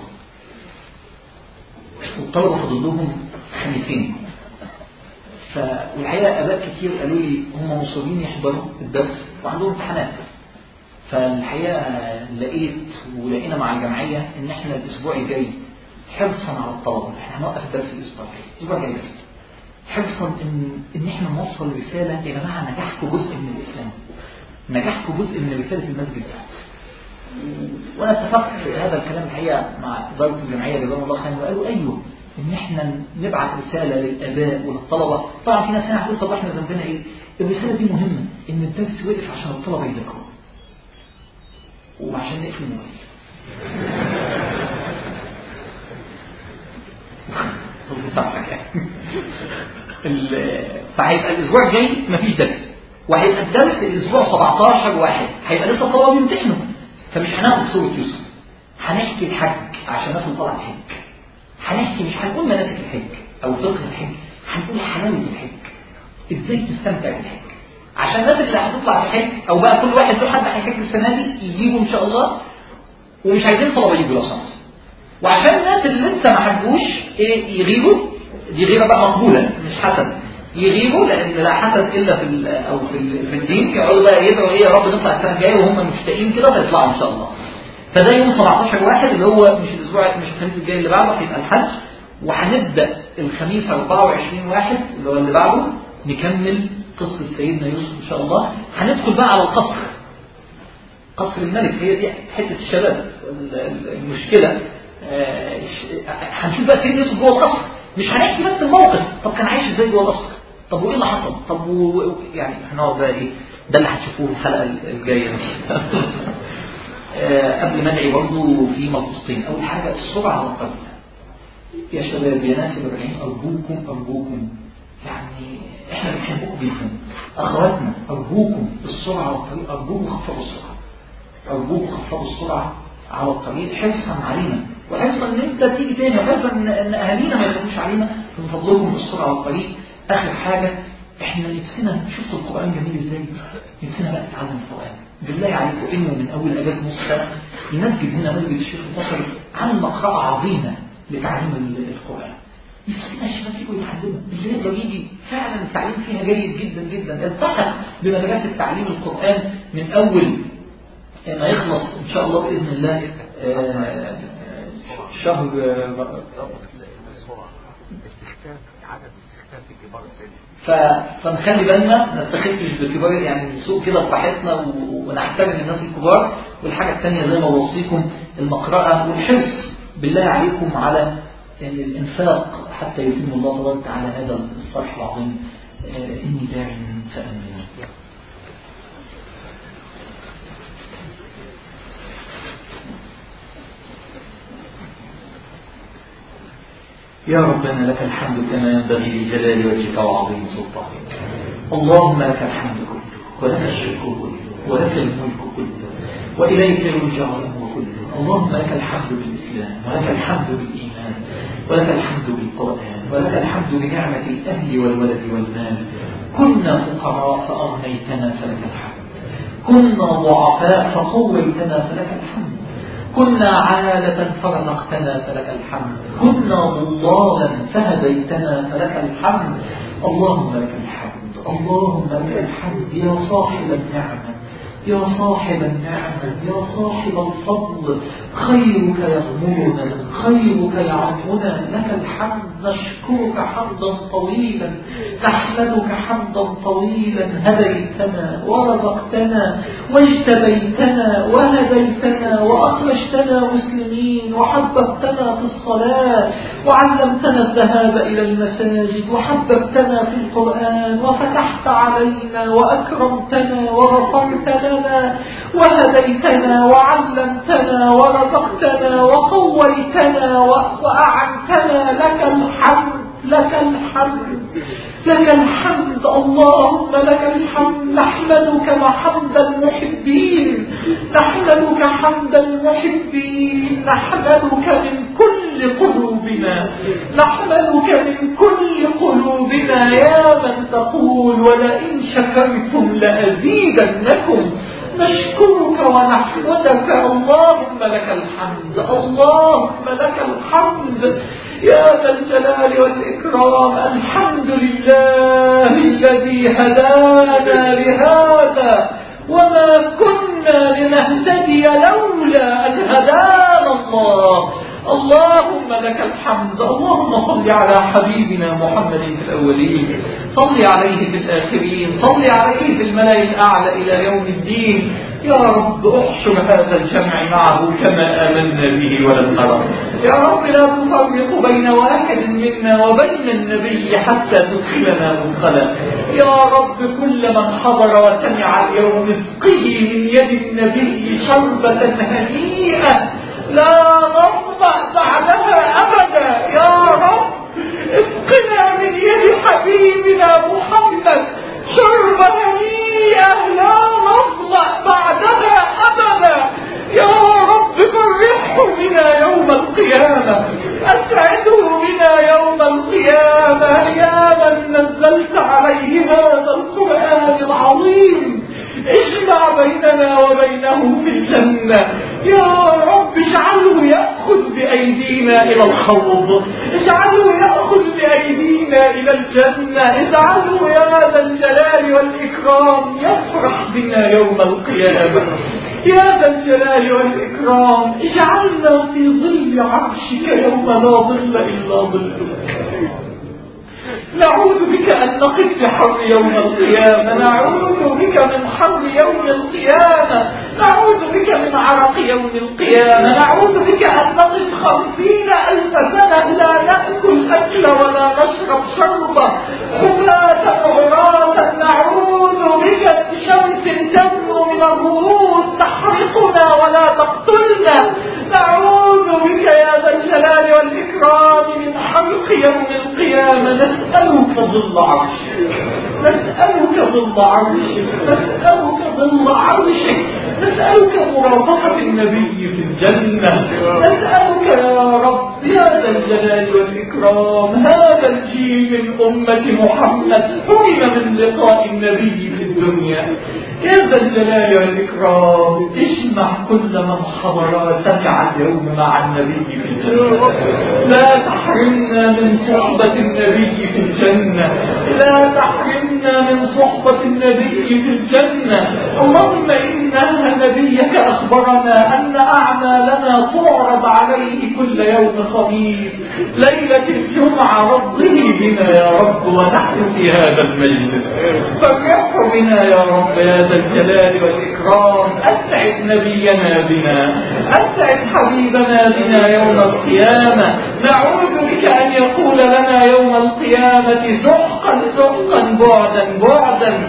Speaker 1: والطلبة فضل لهم خميسين. ف... والحقيقة أباء كتير قالوا لي هم مصرين يحضروا الدرس وعندهم امتحانات. فالحقيقة لقيت ولقينا مع الجمعية إن إحنا الأسبوع الجاي حرصا على الطلبة، إحنا هنوقف الدرس الأسبوع الجاي الأسبوع الجاي بس حرصا إن إن إحنا نوصل رسالة. يا جماعة نجاحكم جزء من الإسلام، نجاحكم جزء من رسالة المسجد. وأنا اتفقت في هذا الكلام الحقيقة مع إدارة الجمعية جزاهم الله خيرا، وقالوا أيوه إن إحنا نبعث رسالة للآباء وللطلبة. طبعا في ناس هنا هتقول طب إحنا ذنبنا إيه؟ الرسالة دي مهمة، إن الدرس وقف عشان الطلبة يذاكروا وعشان نقفل الموبايل. فهيبقى الأسبوع الجاي مفيش درس، وهيبقى الدرس الأسبوع سبعتاشر واحد، هيبقى لسه الطلبة بيمتحنوا. فمش هناخد صورة يوسف، هنحكي الحج عشان الناس اللي طلعت الحج. هنحكي مش هنقول مناسك الحج أو فقه الحج، هنقول حلاوة الحج، إزاي تستمتع بالحج. عشان الناس اللي هتطلع في الحج او بقى كل واحد له حد هيحج السنه دي يجيبوا ان شاء الله، ومش عايزين طلبه يجوا لو سمحت. وعشان الناس اللي لسه ما حجوش ايه يغيبوا، دي غيره بقى مقبوله مش حسد، يغيبوا لان لا حسد الا في او في, في الدين. يقعدوا بقى يدعوا ايه يا رب نطلع السنه الجايه وهم مشتاقين كده فيطلعوا ان شاء الله. فده يوم سبعتاشر واحد اللي هو مش الاسبوع مش الخميس الجاي اللي بعده هيبقى الحج. وهنبدا الخميس أربعة وعشرين واحد اللي هو اللي بعده نكمل قصة سيدنا يوسف إن شاء الله. هندخل بقى على القصر. قصر الملك، هي دي حته الشباب. المشكله هنشوف بقى سيدنا يوسف جوه القصر، مش هنحكي بس الموقف، طب كان عايش ازاي جوه القصر، طب وايه اللي حصل، طب و... يعني هنقعد بقى ايه، ده اللي هتشوفوه في الحلقه الجايه قبل ما ندعي برضه في ملحوظتين. اول حاجه السرعه على الطريق. يا شباب يا ناس الرعين، ارجوكم ارجوكم يعني احنا بنحبكم جدا، اخواتنا ارجوكم السرعه على الطريق، ارجوكم خفضوا السرعه، ارجوكم خفضوا السرعه على الطريق حرصا علينا، وحرصا ان انت تيجي تاني، وحرصا ان اهالينا ما يخافوش علينا، من فضلكم السرعه على الطريق. اخر حاجه، احنا نفسنا شفتوا القران جميل ازاي، نفسنا بقى نتعلم القران. بالله عليكم انه من اول اجازه نص سنه المسجد هنا مسجد الشيخ البصري عامل مقرأة عظيمه لتعليم القران. نفسنا الشباب يجوا يتعلموا، اللي يقدر يجي فعلا التعليم فيها جيد جدا جدا. التحق بمدرسه تعليم القران من اول ما يخلص ان شاء الله باذن الله آه شهر فنخلي بالنا ما نستخفش بالكبار، يعني نسوق كده براحتنا ونحترم الناس الكبار. والحاجه الثانيه زي ما بوصيكم المقرأة والحرص بالله عليكم على يعني الانفاق حتى يتم الله تبارك وتعالى هذا الصالح العظيم. آه اني داع فامنوا. يا ربنا لك الحمد كما ينبغي لجلال وجهك وعظيم سلطانك. اللهم لك الحمد كله ولك الشكر كله ولك الملك كله وإليك يرجع الأمر كله. اللهم لك الحمد بالإسلام ولك الحمد بالإيمان ولك الحمد بالقرآن ولك الحمد بنعمة الأهل والولد والمال. كنا فقراء فأغنيتنا فلك الحمد، كنا ضعفاء فقويتنا فلك الحمد، كنا عالة فرزقتنا فلك الحمد، كنا ضلالا فهديتنا فلك الحمد. اللهم لك الحمد، اللهم لك الحمد يا صاحب النعمة، يا صاحب النعمة، يا صاحب الفضل. خيرك يغمرنا، خيرك يعمنا، لك الحمد. نشكرك حمدا طويلا، نحمدك حمدا طويلا. هديتنا ورزقتنا واجتبيتنا وهديتنا وأخرجتنا مسلمين وحببتنا في الصلاة وعلمتنا الذهاب إلى المساجد وحببتنا في القرآن وفتحت علينا وأكرمتنا وغفرت لنا وهديتنا وعلمتنا ورزقتنا وقويتنا وأعنتنا. لك الحمد، لك الحمد، لك الحمد. اللهم لك الحمد. نحمدك محمد المحبين، نحمدك حمد المحبين، نحمدك من كل قلوبنا، نحمدك من كل قلوبنا. يا من تقول ولئن شكرتم لأزيدنكم. نشكرك ونحمدك. اللهم لك الحمد، اللهم لك الحمد يا ذا الجلال والإكرام. الحمد لله الذي هدانا لهذا وما كنا لنهتدي لولا أن هدانا الله. اللهم لك الحمد. اللهم صل على حبيبنا محمد في الأولين، صل عليه في الآخرين، صل عليه في الملأ الأعلى إلى يوم الدين. يا رب احشر هذا الجمع معه كما آمنا به ولم نره. يا رب لا تفرق بين واحد منا وبين النبي حتى تدخلنا مدخلا. يا رب كل من حضر وسمع اليوم اسقه من يد النبي شربة هنيئة لا نظمأ بعدها أبدا. يا رب اسقنا من يد حبيبنا محمد شربة هنيئة لا نظمأ بعدها أبدا. يا رب فرحه بنا يوم القيامة، أسعده بنا يوم القيامة. يا من نزلت عليه هذا القرآن العظيم اجمع بيننا وبينه في الجنة. يا رب اجعله يأخذ بأيدينا إلى الحوض، اجعله يأخذ بأيدينا إلى الجنة، اجعله يا ذا الجلال والإكرام يفرح بنا يوم القيامة. يا ذا الجلال والإكرام اجعلنا في ظل عرشك يوم لا ظل إلا ظلك. نعوذ بك أن نقف في حر يوم القيامة، نعوذ بك بك من حر يوم القيامة، نعوذ بك من عرق يوم القيامة، نعوذ بك أن نقف خمسين ألف سنة لا نأكل أكل ولا نشرب شربة، حفاة عراة، نعوذ بك من شمس تبدو من الرؤوس تحرقنا ولا تقتلنا، نعوذ بك يا ذا الجلال والإكرام من حرق يوم القيامة. نسألك ظل عرشك، نسألك ظل عرشك، نسألك ظل عرشك، نسألك مرافقة النبي في الجنة، نسألك يا رب يا ذا الجلال والإكرام هذا الجيل من أمة محمد حرم من لقاء النبي في الدنيا. يا ذا الجلال والإكرام اجمع كل من حضر سمع اليوم مع النبي في الجنة، لا تحرمنا من صحبة النبي في الجنة، لا تحرمنا من صحبة النبي في الجنة. اللهم إن نبيك أخبرنا أن أعمالنا تعرض عليه كل يوم خميس ليلة الجمعة، رضه بنا يا رب ونحن في هذا المجلس، فرح بنا يا رب يا ذا الجلال والإكرام. أسعد نبينا بنا، أسعد حبيبنا بنا يوم القيامة. نعوذ بك أن يقول لنا يوم القيامة سحقا سحقا بعدا بعدا.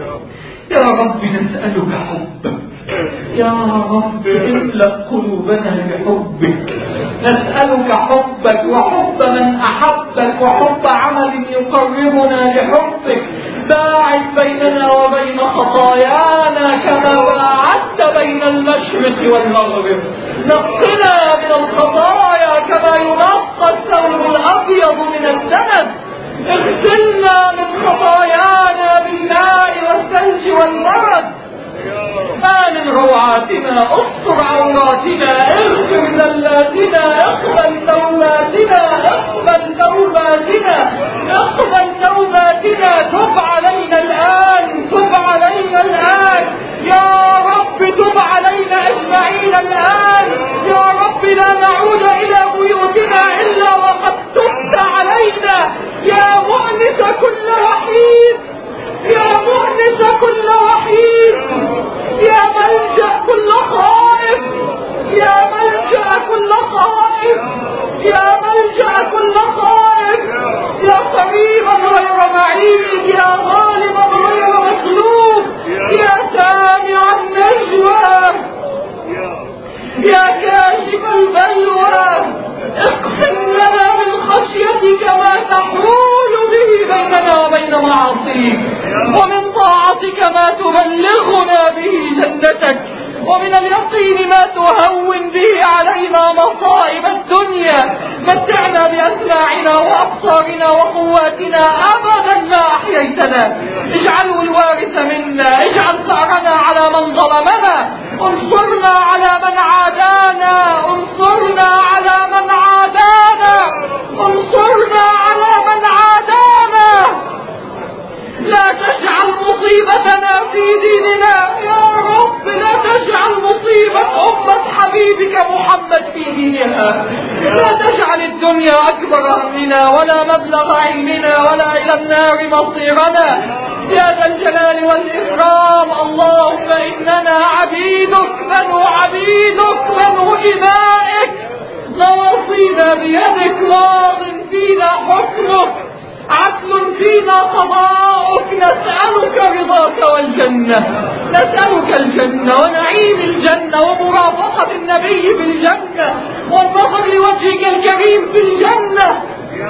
Speaker 1: يا رب نسألك حبك، يا رب املأ قلوبنا بحبك، نسألك حبك وحب من أحبك وحب عمل يقربنا لحبك. باعد بيننا وبين خطايانا كما باعدت بين المشرق والمغرب، نقنا من الخطايا كما ينقى الثوب الأبيض من الدنس، اغسلنا من خطايانا بالماء والثلج والبرد. آمن روعاتنا، استر عوراتنا، اغفر زلاتنا، اقبل توباتنا، اقبل توباتنا، اقبل توباتنا، تب علينا الآن، تب علينا الآن يا رب، تب علينا أجمعين الآن يا رب. لا نعود إلى بيوتنا إلا وقد تبت علينا يا مؤنس كل وحيد، يا مؤنس كل وحيد، يا ملجأ كل خائف، يا ملجأ كل خائف، يا ملجأ كل خائف، يا قريبا غير بعيد، يا غالبا غير مغلوب، يا سامع النجوى، يا كاشف البلوى. اقسم لنا من خشيتك ما تحول به بيننا وبين معاصيك، ومن طاعتك ما تبلغنا به جنتك، ومن اليقين ما تهون به علينا مصائب الدنيا. متعنا بأسماعنا وأبصارنا وقواتنا أبدا ما أحييتنا، اجعله الوارث منا، اجعل ثأرنا على من ظلمنا، انصرنا على من عادانا، انصرنا على من عادانا، انصرنا على من عادانا. لا تجعل مصيبتنا في ديننا يا رب، لا تجعل مصيبة أمة حبيبك محمد في دينها، لا تجعل الدنيا أكبر همنا ولا مبلغ علمنا ولا إلى النار مصيرنا يا ذا الجلال والإكرام. اللهم إننا عبيدك، بنو عبيدك، بنو إمائك، نواصينا بيدك، ماض فينا حكمك، عدل فينا قضاؤك. نسألك رضاك والجنة، نسألك الجنة ونعيم الجنة ومرافقة النبي في الجنة والنظر لوجهك الكريم في الجنة.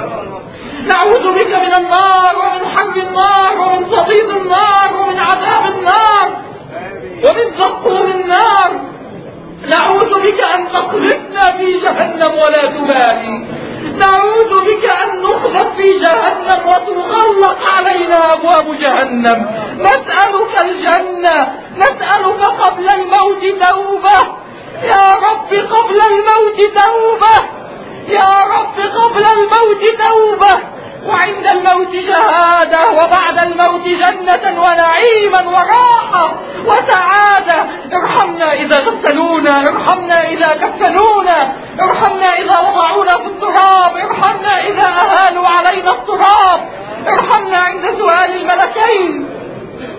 Speaker 1: نعوذ بك من النار ومن حر النار ومن صديد النار ومن عذاب النار ومن زقوم النار. نعوذ بك أن تقذفنا في جهنم ولا تبالي، نعوذ بك أن نقذف في جهنم وتغلق علينا أبواب جهنم. نسألك الجنة، نسألك قبل الموت توبة يا رب، قبل الموت توبة يا رب، قبل الموت توبة، وعند الموت شهادة، وبعد الموت جنة ونعيما وراحة وسعادة. ارحمنا إذا غسلونا، ارحمنا إذا كفنونا، ارحمنا إذا وضعونا في التراب، ارحمنا إذا أهالوا علينا التراب، ارحمنا عند سؤال الملكين.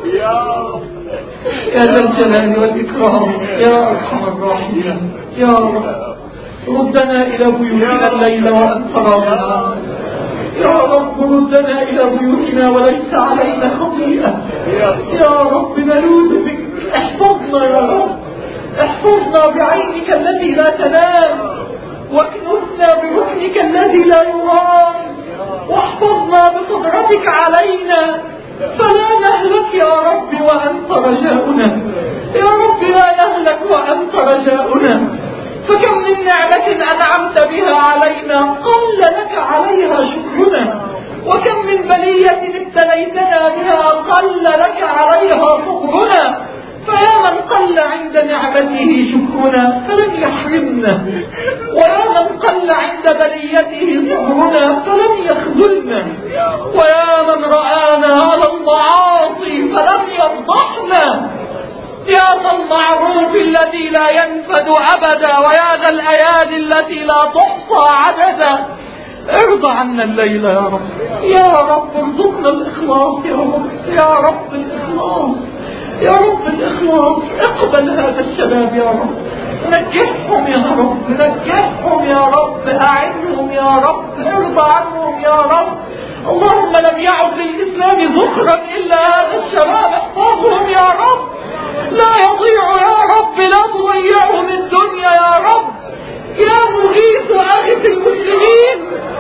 Speaker 1: يا ذا الجلال والإكرام يا أرحم الراحمين يا رب ردنا إلى بيوتنا الليل وأنت راضنا يا رب ردنا إلى بيوتنا وليس علينا خطيئة يا رب نلوذ بك احفظنا يا رب احفظنا بعينك التي لا تنام واكنفنا بركنك الذي لا يرام واحفظنا بقدرتك علينا فلا نهلك يا رب وأنت رجاؤنا يا رب لا نهلك وأنت رجاؤنا فكم من نعمة أنعمت بها علينا قل لك عليها شكرنا وكم من بلية ابتليتنا بها قل لك عليها صبرنا فيا من قل عند نعمته شكرنا فلن يحرمنا ويا من قل عند بليته صبرنا فلن يخذلنا ويا من رآنا على المعاصي فلن يفضحنا يا ذا المعروف الذي لا ينفد أبدا ويا ذا الأيادي التي لا تحصى عددا ارضى عنا الليلة يا رب يا رب ارزقنا الإخلاص يا رب يا رب الإخلاص يا رب الإخلاص اقبل هذا الشباب يا رب نجحهم يا رب نجحهم يا رب أعنهم يا رب ارضى عنهم يا رب اللهم لم يعد للإسلام ذخرا إلا هذا الشباب احفظهم يا رب لا يضيع يا رب لا تضيعهم الدنيا يا رب يا مغيث أغث المسلمين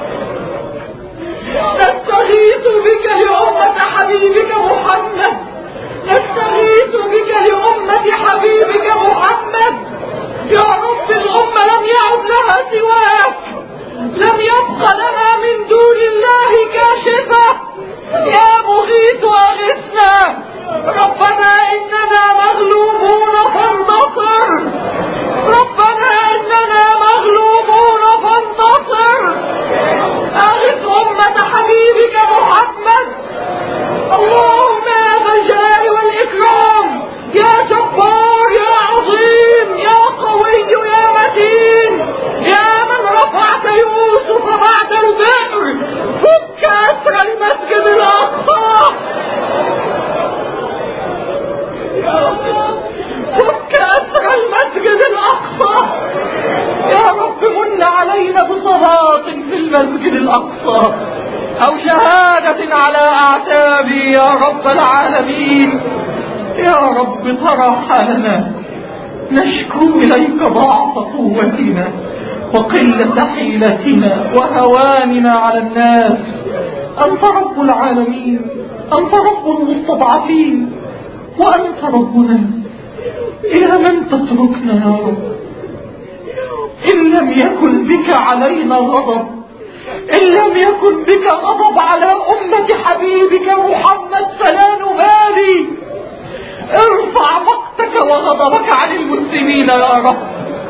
Speaker 1: نستغيث بك لأمة حبيبك محمد نستغيث بك لأمة حبيبك محمد يا رب الأمة لم يعد لها سواك لم يبق لنا من دون الله كاشفة يا مغيث أغثنا ربنا إننا مغلوبون فانتصر ربنا إننا مغلوبون فانتصر أغث أمة حبيبك محمد اللهم يا ذا الجلال والإكرام يا جبار يا عظيم يا قوي يا متين يا من رفعت يوسف بعد البئر فك أسر المسجد الأقصى فك أسر المسجد الأقصى يا رب من علينا بصلاة في المسجد الأقصى أو شهادة على أعتابي يا رب العالمين يا رب ترى حالنا نشكو إليك ضعف قوتنا وقلة حيلتنا وهواننا على الناس أنت رب العالمين أنت رب المستضعفين وأنت ربنا إلى من تتركنا يا رب إن لم يكن بك علينا غضب إن لم يكن بك غضب على أمة حبيبك محمد فلا نبالي ارفع مقتك وغضبك عن المسلمين يا رب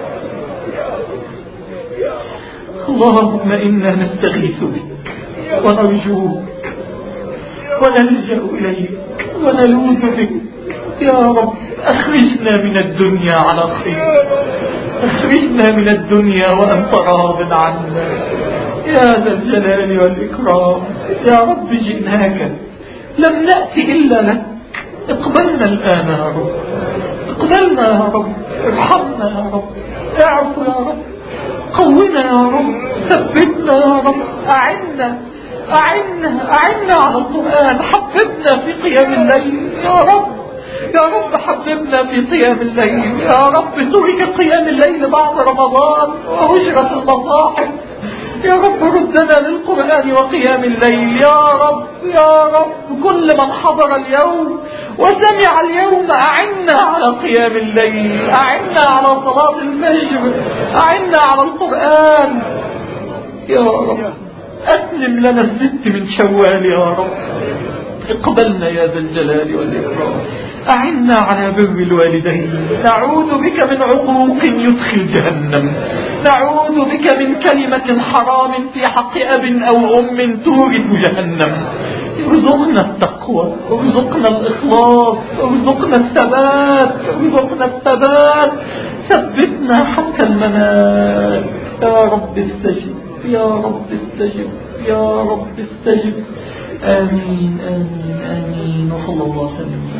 Speaker 1: اللهم إنا نستغيث بك ونرجوك ونلجأ إليك ونلوذ بك يا رب أخرجنا من الدنيا على خير أخرجنا من الدنيا وأنت راض عنا يا ذا الجلال والإكرام يا رب جئناك لم نأتي إلا لك اقبلنا الآن يا رب اقبلنا يا رب ارحمنا يا رب اعفو يا رب قونا يا رب ثبتنا يا رب أعنا أعنا أعنا على القرآن حببنا في قيام الليل يا رب يا رب حببنا في قيام الليل يا رب ترك قيام الليل بعد رمضان وهجرة المصاحف يا رب ردنا للقرآن وقيام الليل يا رب يا رب كل من حضر اليوم وسمع اليوم أعنا على قيام الليل أعنا على صلاة الفجر أعنا على القرآن يا رب أسلم لنا الست من شوال يا رب اقبلنا يا ذا الجلال والإكرام أعنا على بر الوالدين نعوذ بك من عقوق يدخل جهنم نعوذ بك من كلمة حرام في حق أب أو أم تورث جهنم ارزقنا التقوى ارزقنا الإخلاص ارزقنا الثبات ارزقنا الثبات ثبتنا حتى الممات يا رب استجب يا رب استجب يا رب استجب آمين آمين آمين وصلى الله وسلم